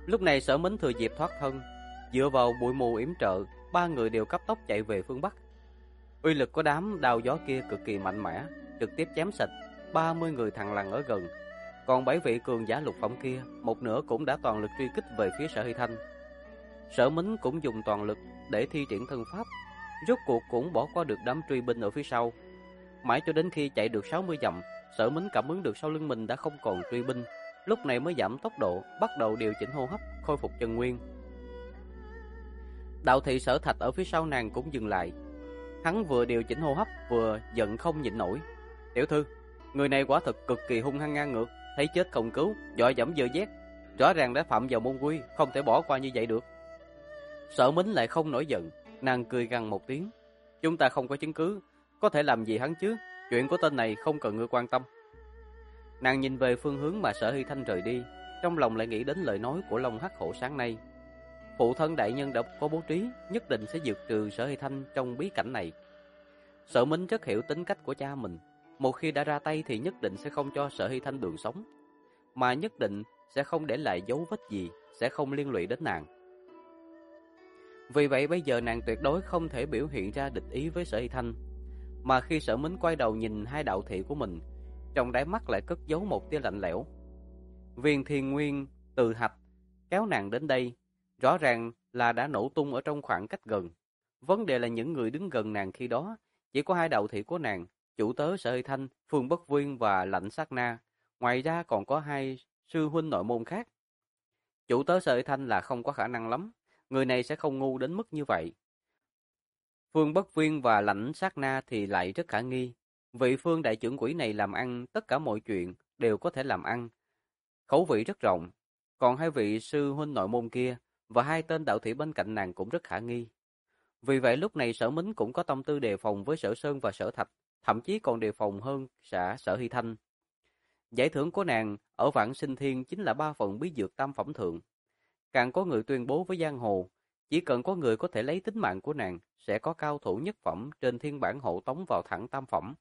Lúc này Sở Mính thừa dịp thoát thân, dựa vào bụi mù yểm trợ, ba người đều cấp tốc chạy về phương Bắc. Uy lực của đám đao gió kia cực kỳ mạnh mẽ, trực tiếp chém sạch 30 người thằn lằn ở gần. Còn 7 vị cường giả lục phẩm kia, một nửa cũng đã toàn lực truy kích về phía Sở Hy Thanh. Sở Mính cũng dùng toàn lực để thi triển thân pháp, rốt cuộc cũng bỏ qua được đám truy binh ở phía sau. Mãi cho đến khi chạy được 60 dặm, Sở Mính cảm ứng được sau lưng mình đã không còn truy binh, lúc này mới giảm tốc độ, bắt đầu điều chỉnh hô hấp, khôi phục chân nguyên. Đạo thị Sở Thạch ở phía sau nàng cũng dừng lại. Hắn vừa điều chỉnh hô hấp vừa giận không nhịn nổi. Tiểu thư, người này quả thật cực kỳ hung hăng ngang ngược, thấy chết không cứu, dọa dẫm dơ dét, rõ ràng đã phạm vào môn quy, không thể bỏ qua như vậy được. Sở Mính lại không nổi giận, nàng cười gằn một tiếng. Chúng ta không có chứng cứ, có thể làm gì hắn chứ, chuyện của tên này không cần ngươi quan tâm. Nàng nhìn về phương hướng mà Sở Hy Thanh rời đi, trong lòng lại nghĩ đến lời nói của Long Hắc Hổ sáng nay. Phụ thân đại nhân đã có bố trí, nhất định sẽ diệt trừ Sở Hy Thanh trong bí cảnh này. Sở Mính rất hiểu tính cách của cha mình, một khi đã ra tay thì nhất định sẽ không cho Sở Hy Thanh đường sống, mà nhất định sẽ không để lại dấu vết gì, sẽ không liên lụy đến nàng. Vì vậy bây giờ nàng tuyệt đối không thể biểu hiện ra địch ý với Sở Hy Thanh. Mà khi Sở Mính quay đầu nhìn hai đạo thị của mình, trong đáy mắt lại cất giấu một tia lạnh lẽo. Viên Thiên Nguyên từ Hạch kéo nàng đến đây, rõ ràng là đã nổ tung ở trong khoảng cách gần. Vấn đề là những người đứng gần nàng khi đó chỉ có hai đạo thị của nàng, chủ tớ Sở Hy Thanh, Phương Bất Viên và Lạnh Sát Na. Ngoài ra còn có hai sư huynh nội môn khác. Chủ tớ Sở Hy Thanh là không có khả năng lắm, người này sẽ không ngu đến mức như vậy. Phương Bất Viên và Lãnh Sát Na thì lại rất khả nghi. Vị Phương đại trưởng quỹ này làm ăn tất cả mọi chuyện đều có thể làm ăn, khẩu vị rất rộng. Còn hai vị sư huynh nội môn kia và hai tên đạo thị bên cạnh nàng cũng rất khả nghi. Vì vậy lúc này Sở Mính cũng có tâm tư đề phòng với Sở Sơn và Sở Thạch, thậm chí còn đề phòng hơn Sở Hy Thanh. Giải thưởng của nàng ở Vạn Sinh Thiên chính là 3 phần bí dược tam phẩm thượng. Càng có người tuyên bố với giang hồ, chỉ cần có người có thể lấy tính mạng của nàng, sẽ có cao thủ nhất phẩm trên thiên bản hộ tống vào thẳng tam phẩm.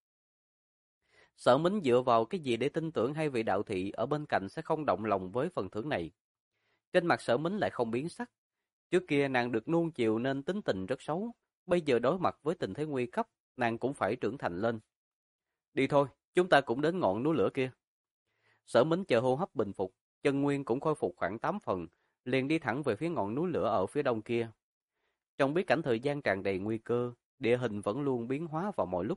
Sở Mính dựa vào cái gì để tin tưởng hai vị đạo thị ở bên cạnh sẽ không động lòng với phần thưởng này? Trên mặt Sở Mính lại không biến sắc. Trước kia nàng được nuông chiều nên tính tình rất xấu, bây giờ đối mặt với tình thế nguy cấp, nàng cũng phải trưởng thành lên. Đi thôi, chúng ta cũng đến ngọn núi lửa kia. Sở Mính chờ hô hấp bình phục, chân nguyên cũng khôi phục khoảng 8 phần, liền đi thẳng về phía ngọn núi lửa ở phía đông kia. Trong bí cảnh thời gian tràn đầy nguy cơ, địa hình vẫn luôn biến hóa vào mọi lúc.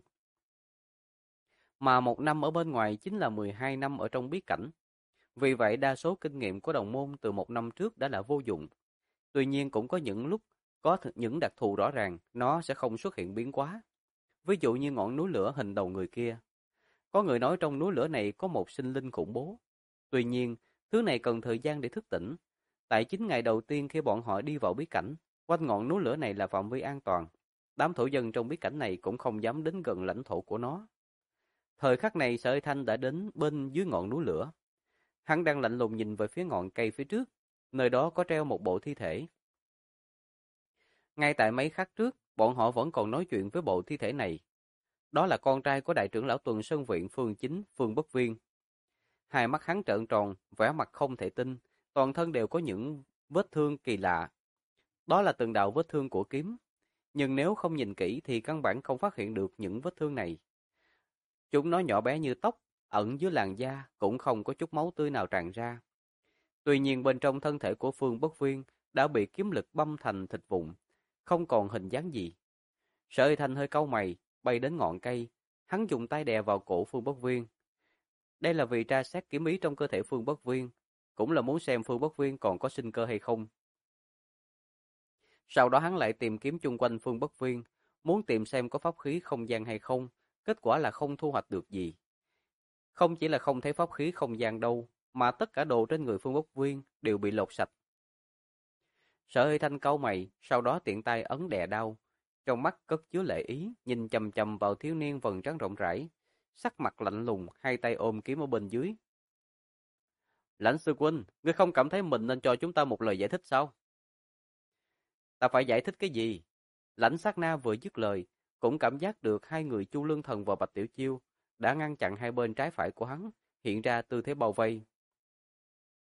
Mà 1 năm ở bên ngoài chính là 12 năm ở trong bí cảnh. Vì vậy đa số kinh nghiệm của đồng môn từ 1 năm trước đã là vô dụng. Tuy nhiên cũng có những lúc có những đặc thù rõ ràng, nó sẽ không xuất hiện biến hóa. Ví dụ như ngọn núi lửa hình đầu người kia. Có người nói trong núi lửa này có một sinh linh khủng bố. Tuy nhiên, thứ này cần thời gian để thức tỉnh. Tại 9 ngày đầu tiên khi bọn họ đi vào bí cảnh, quanh ngọn núi lửa này là phạm vi an toàn. Đám thổ dân trong bí cảnh này cũng không dám đến gần lãnh thổ của nó. Thời khắc này Sở Hy Thanh đã đến bên dưới ngọn núi lửa. Hắn đang lạnh lùng nhìn về phía ngọn cây phía trước, nơi đó có treo một bộ thi thể. Ngay tại mấy khắc trước, bọn họ vẫn còn nói chuyện với bộ thi thể này. Đó là con trai của đại trưởng lão Tuần Sơn Viện Phương Chính, Phương Bất Viên. Hai mắt hắn trợn tròn, vẻ mặt không thể tin, toàn thân đều có những vết thương kỳ lạ. Đó là từng đạo vết thương của kiếm, nhưng nếu không nhìn kỹ thì căn bản không phát hiện được những vết thương này. Chúng nó nhỏ bé như tóc, ẩn dưới làn da, cũng không có chút máu tươi nào tràn ra. Tuy nhiên bên trong thân thể của Phương Bất Viên đã bị kiếm lực băm thành thịt vụn, không còn hình dáng gì. Sở Hy Thanh hơi cau mày, bay đến ngọn cây, hắn dùng tay đè vào cổ Phương Bất Viên. Đây là vì tra xét kiếm ý trong cơ thể Phương Bất Viên, cũng là muốn xem Phương Bất Viên còn có sinh cơ hay không. Sau đó hắn lại tìm kiếm chung quanh Phương Bất Viên, muốn tìm xem có pháp khí không gian hay không, kết quả là không thu hoạch được gì. Không chỉ là không thấy pháp khí không gian đâu, mà tất cả đồ trên người Phương Bất Viên đều bị lột sạch. Sở Hy Thanh cau mày, sau đó tiện tay ấn đè đao, trong mắt cất chứa lệ ý, nhìn chằm chằm vào thiếu niên vầng trán rộng rãi, sắc mặt lạnh lùng, hai tay ôm kiếm ở bên dưới. Lãnh sư huynh, ngươi không cảm thấy mình nên cho chúng ta một lời giải thích sao? Ta phải giải thích cái gì? Lãnh Sát Na vừa dứt lời, cũng cảm giác được hai người Chu Lương Thần và Bạch Tiểu Chiêu đã ngăn chặn hai bên trái phải của hắn, hiện ra tư thế bao vây.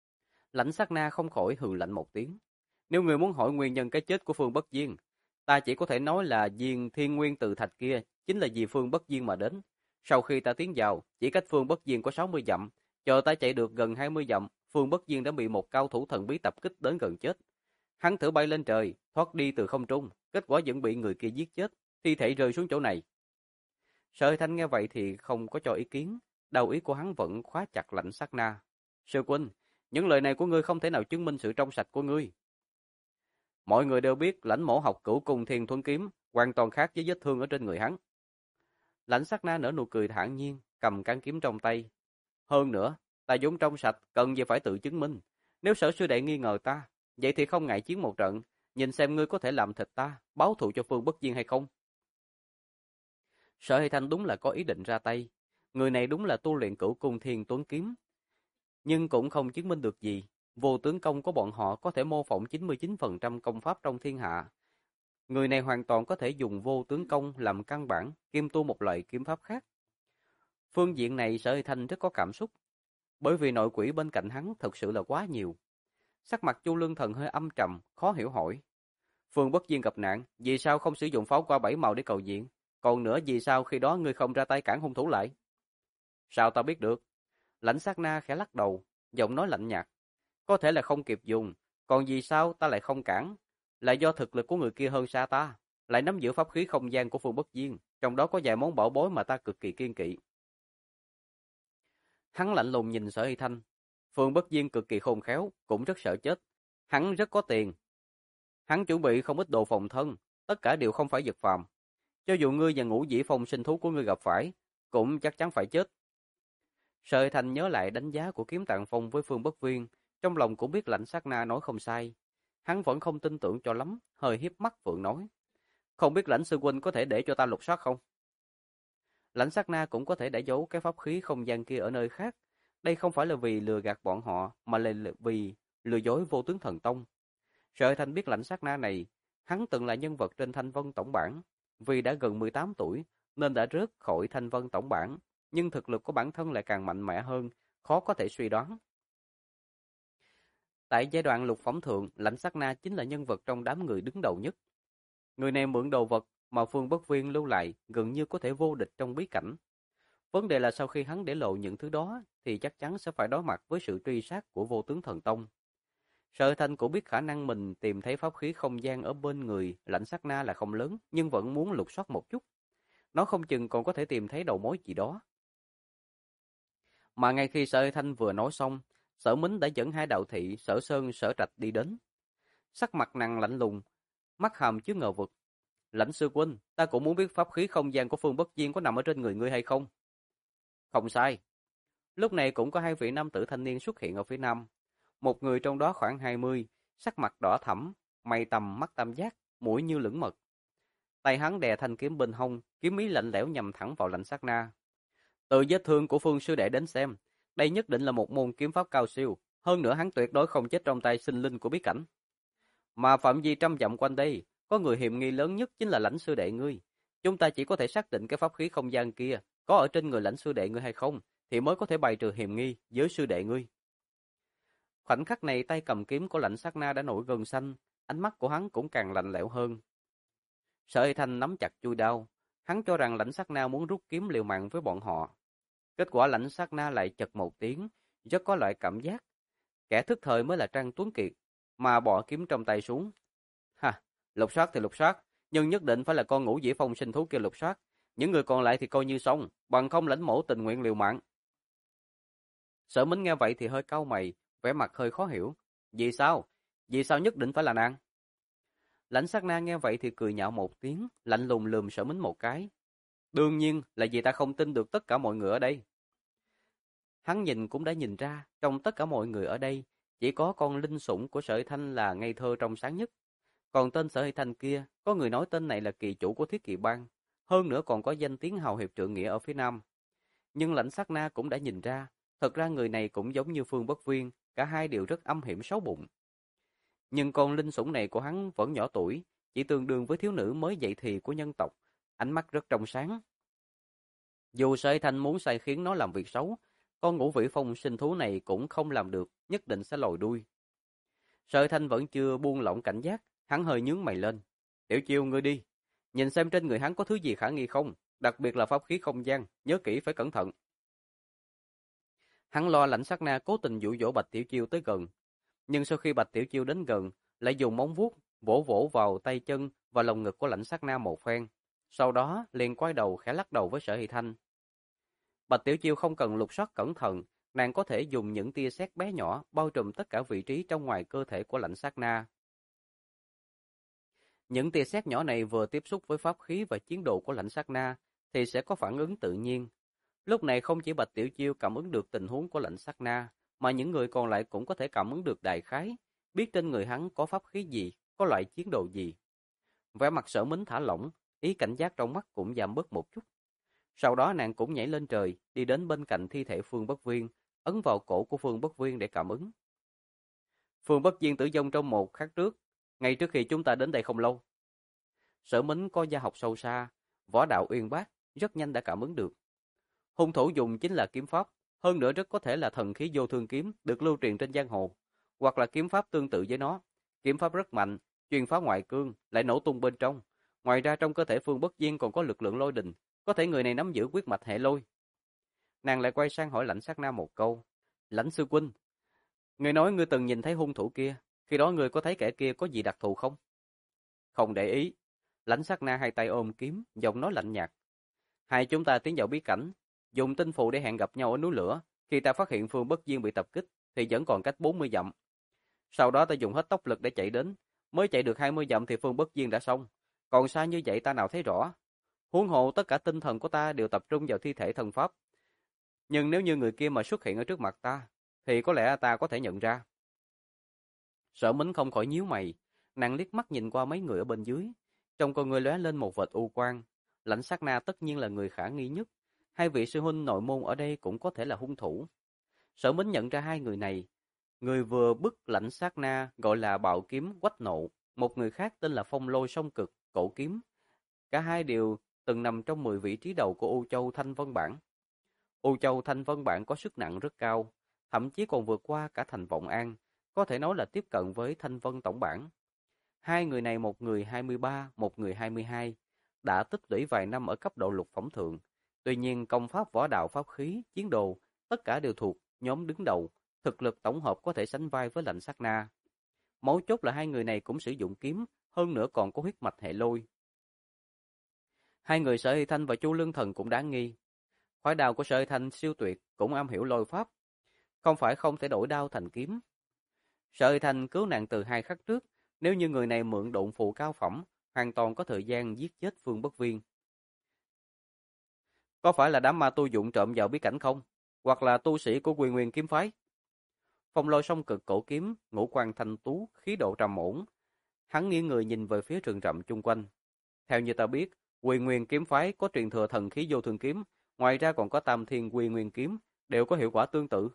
Lãnh Sát Na không khỏi hừ lạnh một tiếng. Nếu người muốn hỏi nguyên nhân cái chết của Phương Bất Diên, ta chỉ có thể nói là viên thiên nguyên từ thạch kia chính là vì Phương Bất Diên mà đến. Sau khi ta tiến vào, chỉ cách Phương Bất Diên có 60 dặm, chờ ta chạy được gần 20 dặm, Phương Bất Diên đã bị một cao thủ thần bí tập kích đến gần chết. Hắn thử bay lên trời, thoát đi từ không trung, kết quả vẫn bị người kia giết chết, thi thể rơi xuống chỗ này. Sở Thanh nghe vậy thì không có cho ý kiến, đầu ý của hắn vẫn khóa chặt Lãnh Sát Na. Sư huynh, những lời này của ngươi không thể nào chứng minh sự trong sạch của ngươi. Mọi người đều biết Lãnh mổ học cửu cung thiên thuẫn kiếm hoàn toàn khác với vết thương ở trên người hắn. Lãnh Sát Na nở nụ cười thản nhiên, cầm cán kiếm trong tay. Hơn nữa, ta vốn trong sạch, cần gì phải tự chứng minh. Nếu Sở sư đệ nghi ngờ ta, vậy thì không ngại chiến một trận, nhìn xem ngươi có thể làm thịt ta, báo thù cho Phương Bất Diên hay không. Sở Hy Thanh đúng là có ý định ra tay. Người này đúng là tu luyện cửu cung thiên tuấn kiếm, nhưng cũng không chứng minh được gì. Vô tướng công của bọn họ có thể mô phỏng 99% công pháp trong thiên hạ. Người này hoàn toàn có thể dùng vô tướng công làm căn bản, kiêm tu một loại kiếm pháp khác. Phương diện này Sở Hy Thanh rất có cảm xúc, bởi vì nội quỷ bên cạnh hắn thật sự là quá nhiều. Sắc mặt Chu Lương Thần hơi âm trầm, khó hiểu hỏi. Phương Bất Diên gặp nạn, vì sao không sử dụng pháo qua bảy màu để cầu viện? Còn nữa vì sao khi đó ngươi không ra tay cản hung thủ lại? Sao ta biết được? Lãnh Sát Na khẽ lắc đầu, giọng nói lạnh nhạt. Có thể là không kịp dùng, còn vì sao ta lại không cản? Là do thực lực của người kia hơn xa ta, lại nắm giữ pháp khí không gian của Phương Bất Diên, trong đó có vài món bảo bối mà ta cực kỳ kiên kỵ. Hắn lạnh lùng nhìn Sở Hy Thanh. Phương Bất Diên cực kỳ khôn khéo, cũng rất sợ chết. Hắn rất có tiền. Hắn chuẩn bị không ít đồ phòng thân, tất cả đều không phải vật phàm. Cho dù ngươi và Ngũ Dĩ Phong sinh thú của ngươi gặp phải, cũng chắc chắn phải chết. Sở Hy Thanh nhớ lại đánh giá của Kiếm Tạng Phong với Phương Bất Viên, trong lòng cũng biết Lãnh Sát Na nói không sai. Hắn vẫn không tin tưởng cho lắm, hơi hiếp mắt Phượng nói. Không biết Lãnh sư huynh có thể để cho ta lục soát không? Lãnh Sát Na cũng có thể đã giấu cái pháp khí không gian kia ở nơi khác. Đây không phải là vì lừa gạt bọn họ, mà là vì lừa dối Vô Tướng Thần Tông. Sở Hy Thanh biết Lãnh Sát Na này, hắn từng là nhân vật trên Thanh Vân tổng bảng, vì đã gần 18 tuổi nên đã rớt khỏi Thanh Vân tổng bảng, nhưng thực lực của bản thân lại càng mạnh mẽ hơn, khó có thể suy đoán. Tại giai đoạn lục phẩm thượng, Lãnh Sát Na chính là nhân vật trong đám người đứng đầu nhất. Người này mượn đồ vật mà Phương Bất Viên lưu lại, gần như có thể vô địch trong bí cảnh. Vấn đề là sau khi hắn để lộ những thứ đó, thì chắc chắn sẽ phải đối mặt với sự truy sát của Vô Tướng Thần Tông. Sở Thanh cũng biết khả năng mình tìm thấy pháp khí không gian ở bên người Lãnh Sát Na là không lớn, nhưng vẫn muốn lục soát một chút. Nó không chừng còn có thể tìm thấy đầu mối gì đó. Mà ngay khi Sở Thanh vừa nói xong, Sở Mính đã dẫn hai đạo thị Sở Sơn, Sở Trạch đi đến. Sắc mặt nàng lạnh lùng, mắt hàm chứa ngờ vực. Lãnh sư huynh, ta cũng muốn biết pháp khí không gian của Phương Bất Diên có nằm ở trên người ngươi hay không? Không sai. Lúc này cũng có hai vị nam tử thanh niên xuất hiện ở phía nam. Một người trong đó khoảng 20, sắc mặt đỏ thẫm, mày tầm mắt tam giác, mũi như lưỡng mật. Tay hắn đè thanh kiếm bên hông, kiếm ý lạnh lẽo nhằm thẳng vào Lãnh Sát Na. Từ vết thương của Phương sư đệ đến xem, đây nhất định là một môn kiếm pháp cao siêu, hơn nữa hắn tuyệt đối không chết trong tay sinh linh của bí cảnh. Mà phạm vi trăm dặm quanh đây, có người hiểm nghi lớn nhất chính là Lãnh sư đệ ngươi. Chúng ta chỉ có thể xác định cái pháp khí không gian kia có ở trên người Lãnh sư đệ ngươi hay không, thì mới có thể bày trừ hiểm nghi với sư đệ ngươi. Khoảnh khắc này tay cầm kiếm của Lãnh Sát Na đã nổi gân xanh, ánh mắt của hắn cũng càng lạnh lẽo hơn. Sở Hy Thanh nắm chặt chuôi đao, hắn cho rằng Lãnh Sát Na muốn rút kiếm liều mạng với bọn họ. Kết quả Lãnh Sát Na lại chật một tiếng, rất có loại cảm giác kẻ thức thời mới là Trang Tuấn Kiệt, mà bỏ kiếm trong tay xuống. Ha, lục soát thì lục soát, nhưng nhất định phải là con Ngũ Dĩ Phong sinh thú kia lục soát, những người còn lại thì coi như xong, bằng không lãnh mổ tình nguyện liều mạng. Sở Mính nghe vậy thì hơi cau mày, vẻ mặt hơi khó hiểu. Vì sao? Vì sao nhất định phải là nàng? Lãnh Sát Na nghe vậy thì cười nhạo một tiếng, lạnh lùng lườm Sở Mính một cái. Đương nhiên là vì ta không tin được tất cả mọi người ở đây. Hắn nhìn cũng đã nhìn ra, trong tất cả mọi người ở đây, chỉ có con linh sủng của Sở Hy Thanh là ngây thơ trong sáng nhất. Còn tên Sở Hy Thanh kia, có người nói tên này là kỳ chủ của Thiết Kỵ Bang, hơn nữa còn có danh tiếng hào hiệp trượng nghĩa ở phía Nam. Nhưng Lãnh Sát Na cũng đã nhìn ra, thật ra người này cũng giống như Phương Bất Viên, cả hai đều rất âm hiểm xấu bụng. Nhưng con linh sủng này của hắn vẫn nhỏ tuổi, chỉ tương đương với thiếu nữ mới dậy thì của nhân tộc, ánh mắt rất trong sáng. Dù Sở Hy Thanh muốn sai khiến nó làm việc xấu, con ngũ vĩ phong sinh thú này cũng không làm được, nhất định sẽ lòi đuôi. Sở Thanh vẫn chưa buông lỏng cảnh giác, hắn hơi nhướng mày lên. Tiểu Chiêu, ngươi đi, nhìn xem trên người hắn có thứ gì khả nghi không, đặc biệt là pháp khí không gian, nhớ kỹ phải cẩn thận. Hắn lo Lãnh Sát Na cố tình dụ dỗ Bạch Tiểu Chiêu tới gần, nhưng sau khi Bạch Tiểu Chiêu đến gần, lại dùng móng vuốt vỗ vỗ vào tay chân và lồng ngực của Lãnh Sát Na một phen, sau đó liền quay đầu khẽ lắc đầu với Sở Hy Thanh. Bạch Tiểu Chiêu không cần lục soát cẩn thận, nàng có thể dùng những tia sét bé nhỏ bao trùm tất cả vị trí trong ngoài cơ thể của Lãnh Sát Na. Những tia sét nhỏ này vừa tiếp xúc với pháp khí và chiến độ của Lãnh Sát Na thì sẽ có phản ứng tự nhiên. Lúc này không chỉ Bạch Tiểu Chiêu cảm ứng được tình huống của Lãnh Sát Na, mà những người còn lại cũng có thể cảm ứng được đại khái, biết trên người hắn có pháp khí gì, có loại chiến độ gì. Vẻ mặt Sở Mính thả lỏng, ý cảnh giác trong mắt cũng giảm bớt một chút. Sau đó nàng cũng nhảy lên trời, đi đến bên cạnh thi thể Phương Bất Viên, ấn vào cổ của Phương Bất Viên để cảm ứng. Phương Bất Viên tử vong trong một khắc trước, ngay trước khi chúng ta đến đây không lâu. Sở Mính có gia học sâu xa, võ đạo uyên bác, rất nhanh đã cảm ứng được. Hung thủ dùng chính là kiếm pháp, hơn nữa rất có thể là thần khí vô thương kiếm được lưu truyền trên giang hồ, hoặc là kiếm pháp tương tự với nó. Kiếm pháp rất mạnh, chuyên phá ngoại cương, lại nổ tung bên trong. Ngoài ra trong cơ thể Phương Bất Viên còn có lực lượng lôi đình, có thể người này nắm giữ quyết mạch hệ lôi. Nàng lại quay sang hỏi Lãnh Sát Na một câu. Lãnh sư huynh, ngươi nói ngươi từng nhìn thấy hung thủ kia, khi đó ngươi có thấy kẻ kia có gì đặc thù không? Không để ý. Lãnh Sát Na hai tay ôm kiếm, giọng nói lạnh nhạt. Hai chúng ta tiến vào bí cảnh, dùng tinh phù để hẹn gặp nhau ở núi lửa. Khi ta phát hiện Phương Bất Viên bị tập kích, thì vẫn còn cách 40 dặm. Sau đó ta dùng hết tốc lực để chạy đến, mới chạy được 20 dặm thì Phương Bất Viên đã xong. Còn xa như vậy ta nào thấy rõ. Huống hộ tất cả tinh thần của ta đều tập trung vào thi thể thần pháp. Nhưng nếu như người kia mà xuất hiện ở trước mặt ta, thì có lẽ ta có thể nhận ra. Sở Mính không khỏi nhíu mày, nàng liếc mắt nhìn qua mấy người ở bên dưới, trong con người lóe lên một vệt u quang. Lãnh Sát Na tất nhiên là người khả nghi nhất, hai vị sư huynh nội môn ở đây cũng có thể là hung thủ. Sở Mính nhận ra hai người này, người vừa bức Lãnh Sát Na gọi là Bạo Kiếm Quách Nộ, một người khác tên là Phong Lôi Song Cực Cổ Kiếm. Cả hai đều từng nằm trong 10 vị trí đầu của U Châu Thanh Vân Bảng. U Châu Thanh Vân Bảng có sức nặng rất cao, thậm chí còn vượt qua cả thành Vọng An, có thể nói là tiếp cận với Thanh Vân Tổng Bảng. Hai người này, một người 23, một người 22, đã tích lũy vài năm ở cấp độ lục phẩm thượng. Tuy nhiên công pháp võ đạo pháp khí, chiến đồ, tất cả đều thuộc nhóm đứng đầu, thực lực tổng hợp có thể sánh vai với Lãnh Sát Na. Mấu chốt là hai người này cũng sử dụng kiếm, hơn nữa còn có huyết mạch hệ lôi. Hai người Sở Hy Thanh và Chu Lương Thần cũng đáng nghi. Khói đao của Sở Hy Thanh siêu tuyệt, cũng am hiểu lôi pháp, không phải không thể đổi đao thành kiếm. Sở Hy Thanh cứu nàng từ 2 khắc trước, nếu như người này mượn độn phù cao phẩm, hoàn toàn có thời gian giết chết Phương Bất Viên. Có phải là đám ma tu dụng trộm vào bí cảnh không? Hoặc là tu sĩ của Quy Nguyên kiếm phái? Phong Lôi Song Cực cổ kiếm, ngũ quan thanh tú, khí độ trầm ổn. Hắn nghiêng người nhìn về phía rừng rậm chung quanh. Theo như ta biết, Quy Nguyên kiếm phái có truyền thừa thần khí vô thường kiếm, ngoài ra còn có Tam Thiên Quy Nguyên kiếm, đều có hiệu quả tương tự.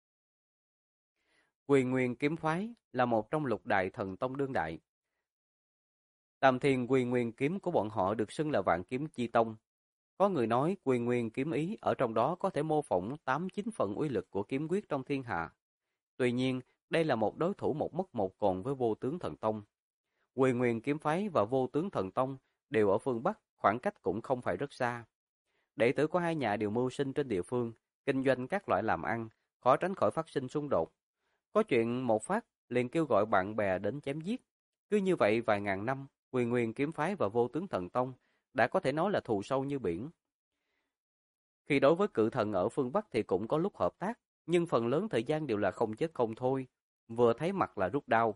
Quy Nguyên kiếm phái là một trong lục đại thần tông đương đại. Tam Thiên Quy Nguyên kiếm của bọn họ được xưng là Vạn Kiếm Chi Tông. Có người nói Quy Nguyên kiếm ý ở trong đó có thể mô phỏng 8-9 phần uy lực của kiếm quyết trong thiên hạ. Tuy nhiên, đây là một đối thủ một mất một còn với Vô Tướng Thần Tông. Quy Nguyên kiếm phái và Vô Tướng Thần Tông đều ở phương Bắc, khoảng cách cũng không phải rất xa. Đệ tử của hai nhà đều mưu sinh trên địa phương, kinh doanh các loại làm ăn, khó tránh khỏi phát sinh xung đột. Có chuyện một phát, liền kêu gọi bạn bè đến chém giết. Cứ như vậy vài ngàn năm, Quy Nguyên kiếm phái và Vô Tướng Thần Tông đã có thể nói là thù sâu như biển. Khi đối với cự thần ở phương Bắc thì cũng có lúc hợp tác, nhưng phần lớn thời gian đều là không chết không thôi, vừa thấy mặt là rút đao.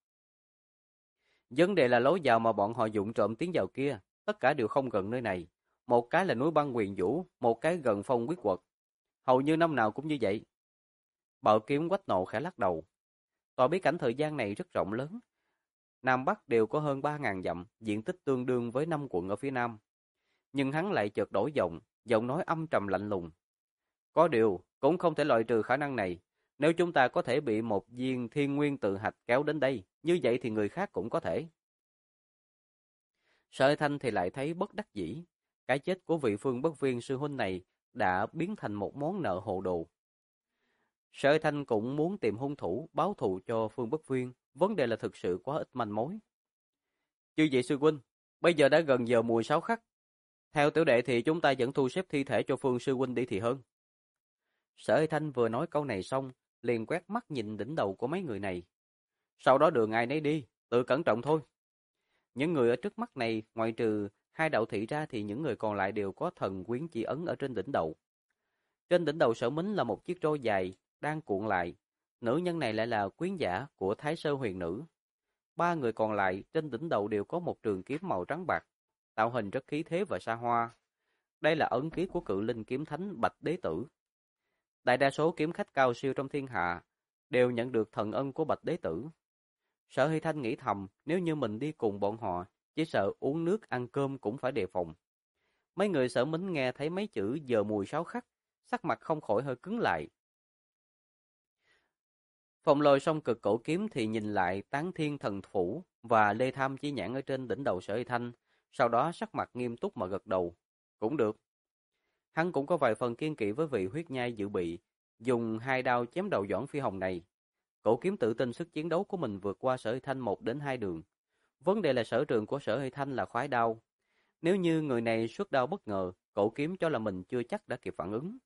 Vấn đề là lối vào mà bọn họ dụng trộm tiến vào kia, tất cả đều không gần nơi này. Một cái là núi băng Huyền Vũ, một cái gần Phong Quyết Quật. Hầu như năm nào cũng như vậy. Bạo Kiếm Quách Nộ khẽ lắc đầu. Tòa bí cảnh thời gian này rất rộng lớn. Nam Bắc đều có hơn 3.000 dặm, diện tích tương đương với 5 quận ở phía Nam. Nhưng hắn lại chợt đổi giọng nói âm trầm lạnh lùng. Có điều, cũng không thể loại trừ khả năng này. Nếu chúng ta có thể bị một viên thiên nguyên tự hạch kéo đến đây, như vậy thì người khác cũng có thể. Sở Thanh thì lại thấy bất đắc dĩ. Cái chết của vị Phương Bất Viên sư huynh này đã biến thành một món nợ hồ đồ. Sở Thanh cũng muốn tìm hung thủ báo thù cho Phương Bất Viên, vấn đề là thực sự quá ít manh mối. Chư vị sư huynh, bây giờ đã gần giờ mùi 6 khắc. Theo tiểu đệ thì chúng ta vẫn thu xếp thi thể cho Phương sư huynh đi thì hơn. Sở Thanh vừa nói câu này xong, liền quét mắt nhìn đỉnh đầu của mấy người này. Sau đó đường ai nấy đi, tự cẩn trọng thôi. Những người ở trước mắt này, ngoại trừ hai đạo thị ra thì những người còn lại đều có thần quyến chỉ ấn ở trên đỉnh đầu. Trên đỉnh đầu Sở Mính là một chiếc roi dài, đang cuộn lại. Nữ nhân này lại là quyến giả của Thái Sơ Huyền Nữ. Ba người còn lại trên đỉnh đầu đều có một trường kiếm màu trắng bạc, tạo hình rất khí thế và xa hoa. Đây là ấn ký của cự linh kiếm thánh Bạch Đế Tử. Đại đa số kiếm khách cao siêu trong thiên hạ đều nhận được thần ân của Bạch Đế Tử. Sở Hy Thanh nghĩ thầm, nếu như mình đi cùng bọn họ, chỉ sợ uống nước ăn cơm cũng phải đề phòng. Mấy người Sở Mính nghe thấy mấy chữ giờ mùi 6 khắc, sắc mặt không khỏi hơi cứng lại. Phong Lôi song cực cổ kiếm thì nhìn lại Tán Thiên Thần Phủ và Lê Tham Chi Nhãn ở trên đỉnh đầu Sở Hy Thanh, sau đó sắc mặt nghiêm túc mà gật đầu. Cũng được. Hắn cũng có vài phần kiên kỵ với vị huyết nhai dự bị, dùng hai đao chém đầu Doãn Phi Hồng này. Cổ kiếm tự tin sức chiến đấu của mình vượt qua Sở Hy Thanh 1 đến 2 đường. Vấn đề là sở trường của Sở Hy Thanh là khoái đao. Nếu như người này xuất đao bất ngờ, cổ kiếm cho là mình chưa chắc đã kịp phản ứng.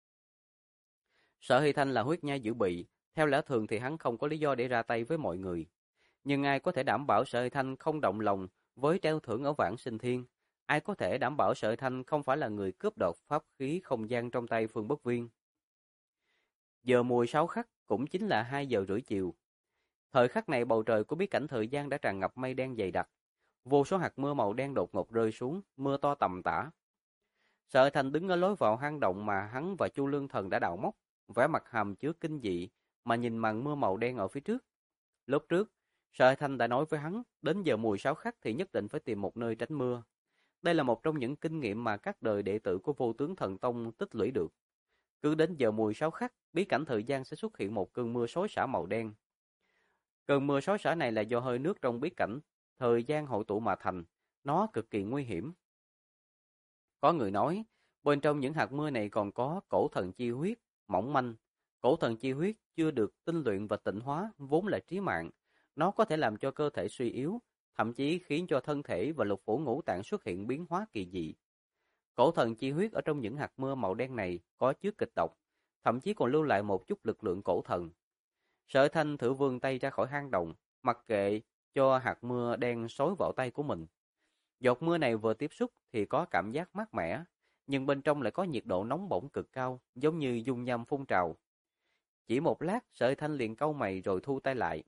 Sở Hy Thanh là huyết nhai dự bị, theo lẽ thường thì hắn không có lý do để ra tay với mọi người. Nhưng ai có thể đảm bảo Sở Hy Thanh không động lòng với treo thưởng ở Vãng Sinh Thiên? Ai có thể đảm bảo Sở Hy Thanh không phải là người cướp đoạt pháp khí không gian trong tay Phương Bất Viên? Giờ mùi 6 khắc cũng chính là 2 giờ rưỡi chiều. Thời khắc này bầu trời của bí cảnh thời gian đã tràn ngập mây đen dày đặc. Vô số hạt mưa màu đen đột ngột rơi xuống, mưa to tầm tã. Sở Hy Thanh đứng ở lối vào hang động mà hắn và Chu Lương Thần đã đào móc, vẻ mặt hàm chứa kinh dị mà nhìn màn mưa màu đen ở phía trước. Lúc trước, Sở Hy Thanh đã nói với hắn, đến giờ mùi 6 khắc thì nhất định phải tìm một nơi tránh mưa. Đây là một trong những kinh nghiệm mà các đời đệ tử của Vô Tướng Thần Tông tích lũy được. Cứ đến giờ mùi 6 khắc, bí cảnh thời gian sẽ xuất hiện một cơn mưa xối xả màu đen. Cơn mưa xối xả này là do hơi nước trong bí cảnh thời gian hội tụ mà thành, nó cực kỳ nguy hiểm. Có người nói, bên trong những hạt mưa này còn có cổ thần chi huyết, mỏng manh. Cổ thần chi huyết chưa được tinh luyện và tịnh hóa vốn là trí mạng. Nó có thể làm cho cơ thể suy yếu, thậm chí khiến cho thân thể và lục phủ ngũ tạng xuất hiện biến hóa kỳ dị. Cổ thần chi huyết ở trong những hạt mưa màu đen này có chứa kịch độc, thậm chí còn lưu lại một chút lực lượng cổ thần. Sở Thanh thử vươn tay ra khỏi hang động, mặc kệ cho hạt mưa đen xối vào tay của mình. Giọt mưa này vừa tiếp xúc thì có cảm giác mát mẻ, nhưng bên trong lại có nhiệt độ nóng bỏng cực cao, giống như dung nham phun trào. Chỉ một lát, Sở Thanh liền cau mày rồi thu tay lại.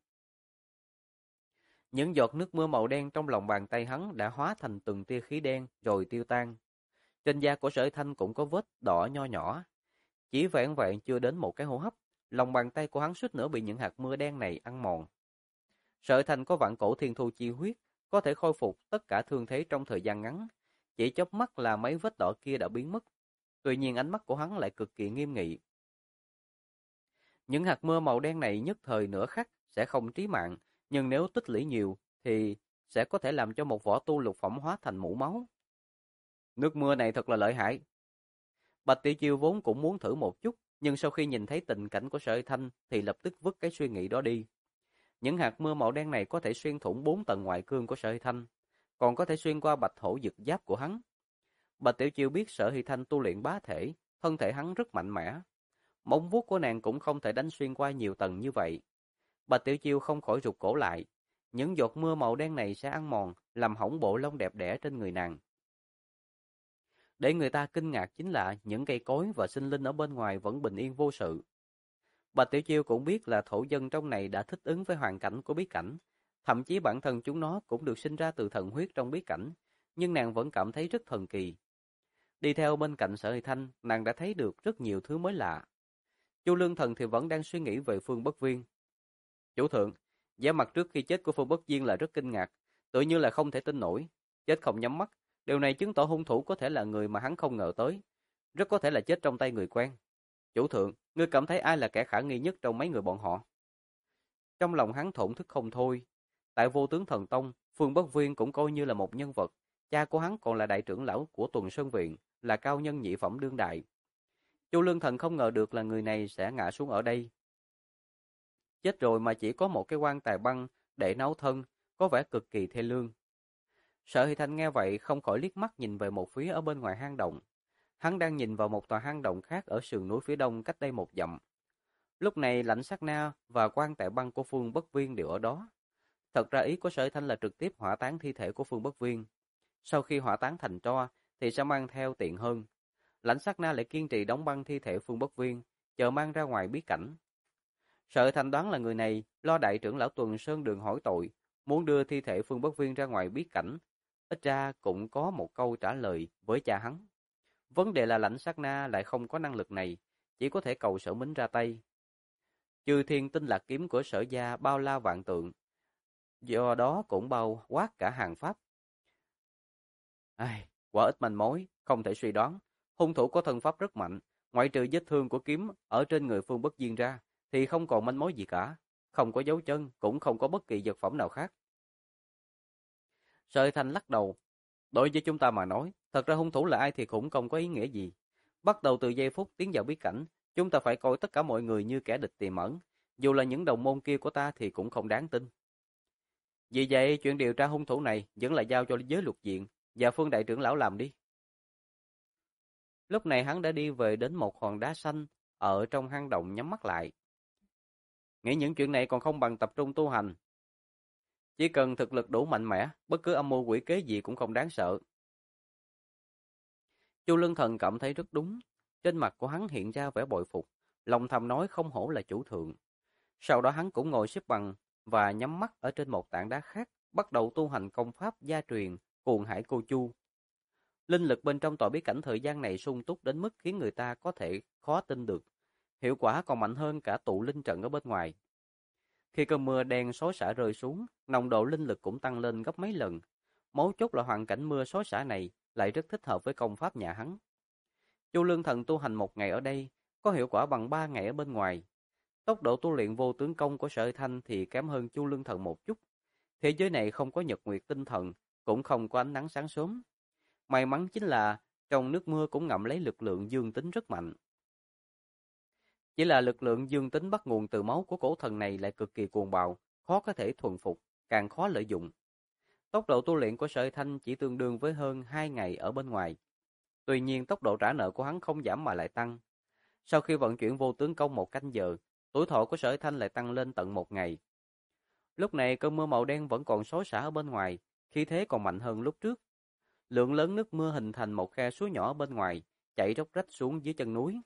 Những giọt nước mưa màu đen trong lòng bàn tay hắn đã hóa thành từng tia khí đen rồi tiêu tan. Trên da của Sở Thanh cũng có vết đỏ nho nhỏ. Chỉ vẹn vẹn chưa đến một cái hô hấp, lòng bàn tay của hắn suýt nữa bị những hạt mưa đen này ăn mòn. Sở Thanh có vạn cổ thiên thu chi huyết, có thể khôi phục tất cả thương thế trong thời gian ngắn. Chỉ chớp mắt là mấy vết đỏ kia đã biến mất. Tuy nhiên ánh mắt của hắn lại cực kỳ nghiêm nghị. Những hạt mưa màu đen này nhất thời nửa khắc sẽ không trí mạng, nhưng nếu tích lũy nhiều thì sẽ có thể làm cho một võ tu lục phẩm hóa thành mũ máu. Nước mưa này thật là lợi hại. Bạch Tiểu Chiêu vốn cũng muốn thử một chút, nhưng sau khi nhìn thấy tình cảnh của Sở Thanh thì lập tức vứt cái suy nghĩ đó đi. Những hạt mưa màu đen này có thể xuyên thủng 4 tầng ngoại cương của Sở Hy Thanh, còn có thể xuyên qua bạch hổ dực giáp của hắn. Bạch Tiểu Chiêu biết Sở Hy Thanh tu luyện bá thể, thân thể hắn rất mạnh mẽ. Móng vuốt của nàng cũng không thể đánh xuyên qua nhiều tầng như vậy. Bạch Tiểu Chiêu không khỏi rụt cổ lại. Những giọt mưa màu đen này sẽ ăn mòn, làm hỏng bộ lông đẹp đẽ trên người nàng. Để người ta kinh ngạc chính là những cây cối và sinh linh ở bên ngoài vẫn bình yên vô sự. Bạch Tiểu Chiêu cũng biết là thổ dân trong này đã thích ứng với hoàn cảnh của bí cảnh, thậm chí bản thân chúng nó cũng được sinh ra từ thần huyết trong bí cảnh, nhưng nàng vẫn cảm thấy rất thần kỳ. Đi theo bên cạnh Sở Hy Thanh, nàng đã thấy được rất nhiều thứ mới lạ. Chu Lương Thần thì vẫn đang suy nghĩ về Phương Bất Viên. Chủ thượng, vẻ mặt trước khi chết của Phương Bất Viên là rất kinh ngạc, tự như là không thể tin nổi, chết không nhắm mắt. Điều này chứng tỏ hung thủ có thể là người mà hắn không ngờ tới, rất có thể là chết trong tay người quen. Chủ thượng, ngươi cảm thấy ai là kẻ khả nghi nhất trong mấy người bọn họ? Trong lòng hắn thổn thức không thôi. Tại Vô Tướng Thần Tông, Phương Bất Viên cũng coi như là một nhân vật. Cha của hắn còn là đại trưởng lão của Tuần Sơn Viện, là cao nhân nhị phẩm đương đại. Chu Lương Thần không ngờ được là người này sẽ ngã xuống ở đây. Chết rồi mà chỉ có một cái quan tài băng để nấu thân, có vẻ cực kỳ thê lương. Sở Hy Thanh nghe vậy không khỏi liếc mắt nhìn về một phía ở bên ngoài hang động. Hắn đang nhìn vào một tòa hang động khác ở sườn núi phía đông cách đây 1 dặm. Lúc này Lãnh Sát Na và quan tài băng của Phương Bất Viên đều ở đó. Thật ra ý của Sở Hy Thanh là trực tiếp hỏa táng thi thể của Phương Bất Viên. Sau khi hỏa táng thành tro thì sẽ mang theo tiện hơn. Lãnh Sát Na lại kiên trì đóng băng thi thể Phương Bất Viên, chờ mang ra ngoài bí cảnh. Sở Hy Thanh đoán là người này lo đại trưởng lão Tuần Sơn Đường hỏi tội, muốn đưa thi thể Phương Bất Viên ra ngoài bí cảnh. Ít ra cũng có một câu trả lời với cha hắn. Vấn đề là Lãnh Sát Na lại không có năng lực này, chỉ có thể cầu Sở Mính ra tay. Chư Thiên Tinh Lạc kiếm của Sở gia bao la vạn tượng, do đó cũng bao quát cả hàng pháp. Quả ít manh mối, không thể suy đoán. Hung thủ có thân pháp rất mạnh, ngoại trừ vết thương của kiếm ở trên người Phương Bất Viên ra, thì không còn manh mối gì cả. Không có dấu chân, cũng không có bất kỳ vật phẩm nào khác. Sở Thanh lắc đầu. Đối với chúng ta mà nói, thật ra hung thủ là ai thì cũng không có ý nghĩa gì. Bắt đầu từ giây phút tiến vào bí cảnh, chúng ta phải coi tất cả mọi người như kẻ địch tiềm ẩn. Dù là những đồng môn kia của ta thì cũng không đáng tin. Vì vậy, chuyện điều tra hung thủ này vẫn là giao cho giới luật viện và Phương đại trưởng lão làm đi. Lúc này hắn đã đi về đến một hòn đá xanh ở trong hang động, nhắm mắt lại. Nghĩ những chuyện này còn không bằng tập trung tu hành. Chỉ cần thực lực đủ mạnh mẽ, bất cứ âm mưu quỷ kế gì cũng không đáng sợ. Chu Lân Thần cảm thấy rất đúng. Trên mặt của hắn hiện ra vẻ bội phục, lòng thầm nói không hổ là chủ thượng. Sau đó hắn cũng ngồi xếp bằng và nhắm mắt ở trên một tảng đá khác, bắt đầu tu hành công pháp gia truyền Cuồng Hải Cô Chu. Linh lực bên trong tòa bí cảnh thời gian này sung túc đến mức khiến người ta có thể khó tin được. Hiệu quả còn mạnh hơn cả tụ linh trận ở bên ngoài. Khi cơn mưa đen xối xả rơi xuống, nồng độ linh lực cũng tăng lên gấp mấy lần. Mấu chốt là hoàn cảnh mưa xối xả này lại rất thích hợp với công pháp nhà hắn. Chu Lương Thần tu hành 1 ngày ở đây, có hiệu quả bằng 3 ngày ở bên ngoài. Tốc độ tu luyện vô tướng công của Sở Thanh thì kém hơn Chu Lương Thần một chút. Thế giới này không có nhật nguyệt tinh thần, cũng không có ánh nắng sáng sớm. May mắn chính là trong nước mưa cũng ngậm lấy lực lượng dương tính rất mạnh. Chỉ là lực lượng dương tính bắt nguồn từ máu của cổ thần này lại cực kỳ cuồng bạo, khó có thể thuần phục, càng khó lợi dụng. Tốc độ tu luyện của Sở Thanh chỉ tương đương với hơn 2 ngày ở bên ngoài. Tuy nhiên tốc độ trả nợ của hắn không giảm mà lại tăng. Sau khi vận chuyển vô tướng công 1 canh giờ, tuổi thọ của Sở Thanh lại tăng lên tận 1 ngày. Lúc này cơn mưa màu đen vẫn còn xối xả ở bên ngoài, khí thế còn mạnh hơn lúc trước. Lượng lớn nước mưa hình thành một khe suối nhỏ ở bên ngoài, chảy róc rách xuống dưới chân núi.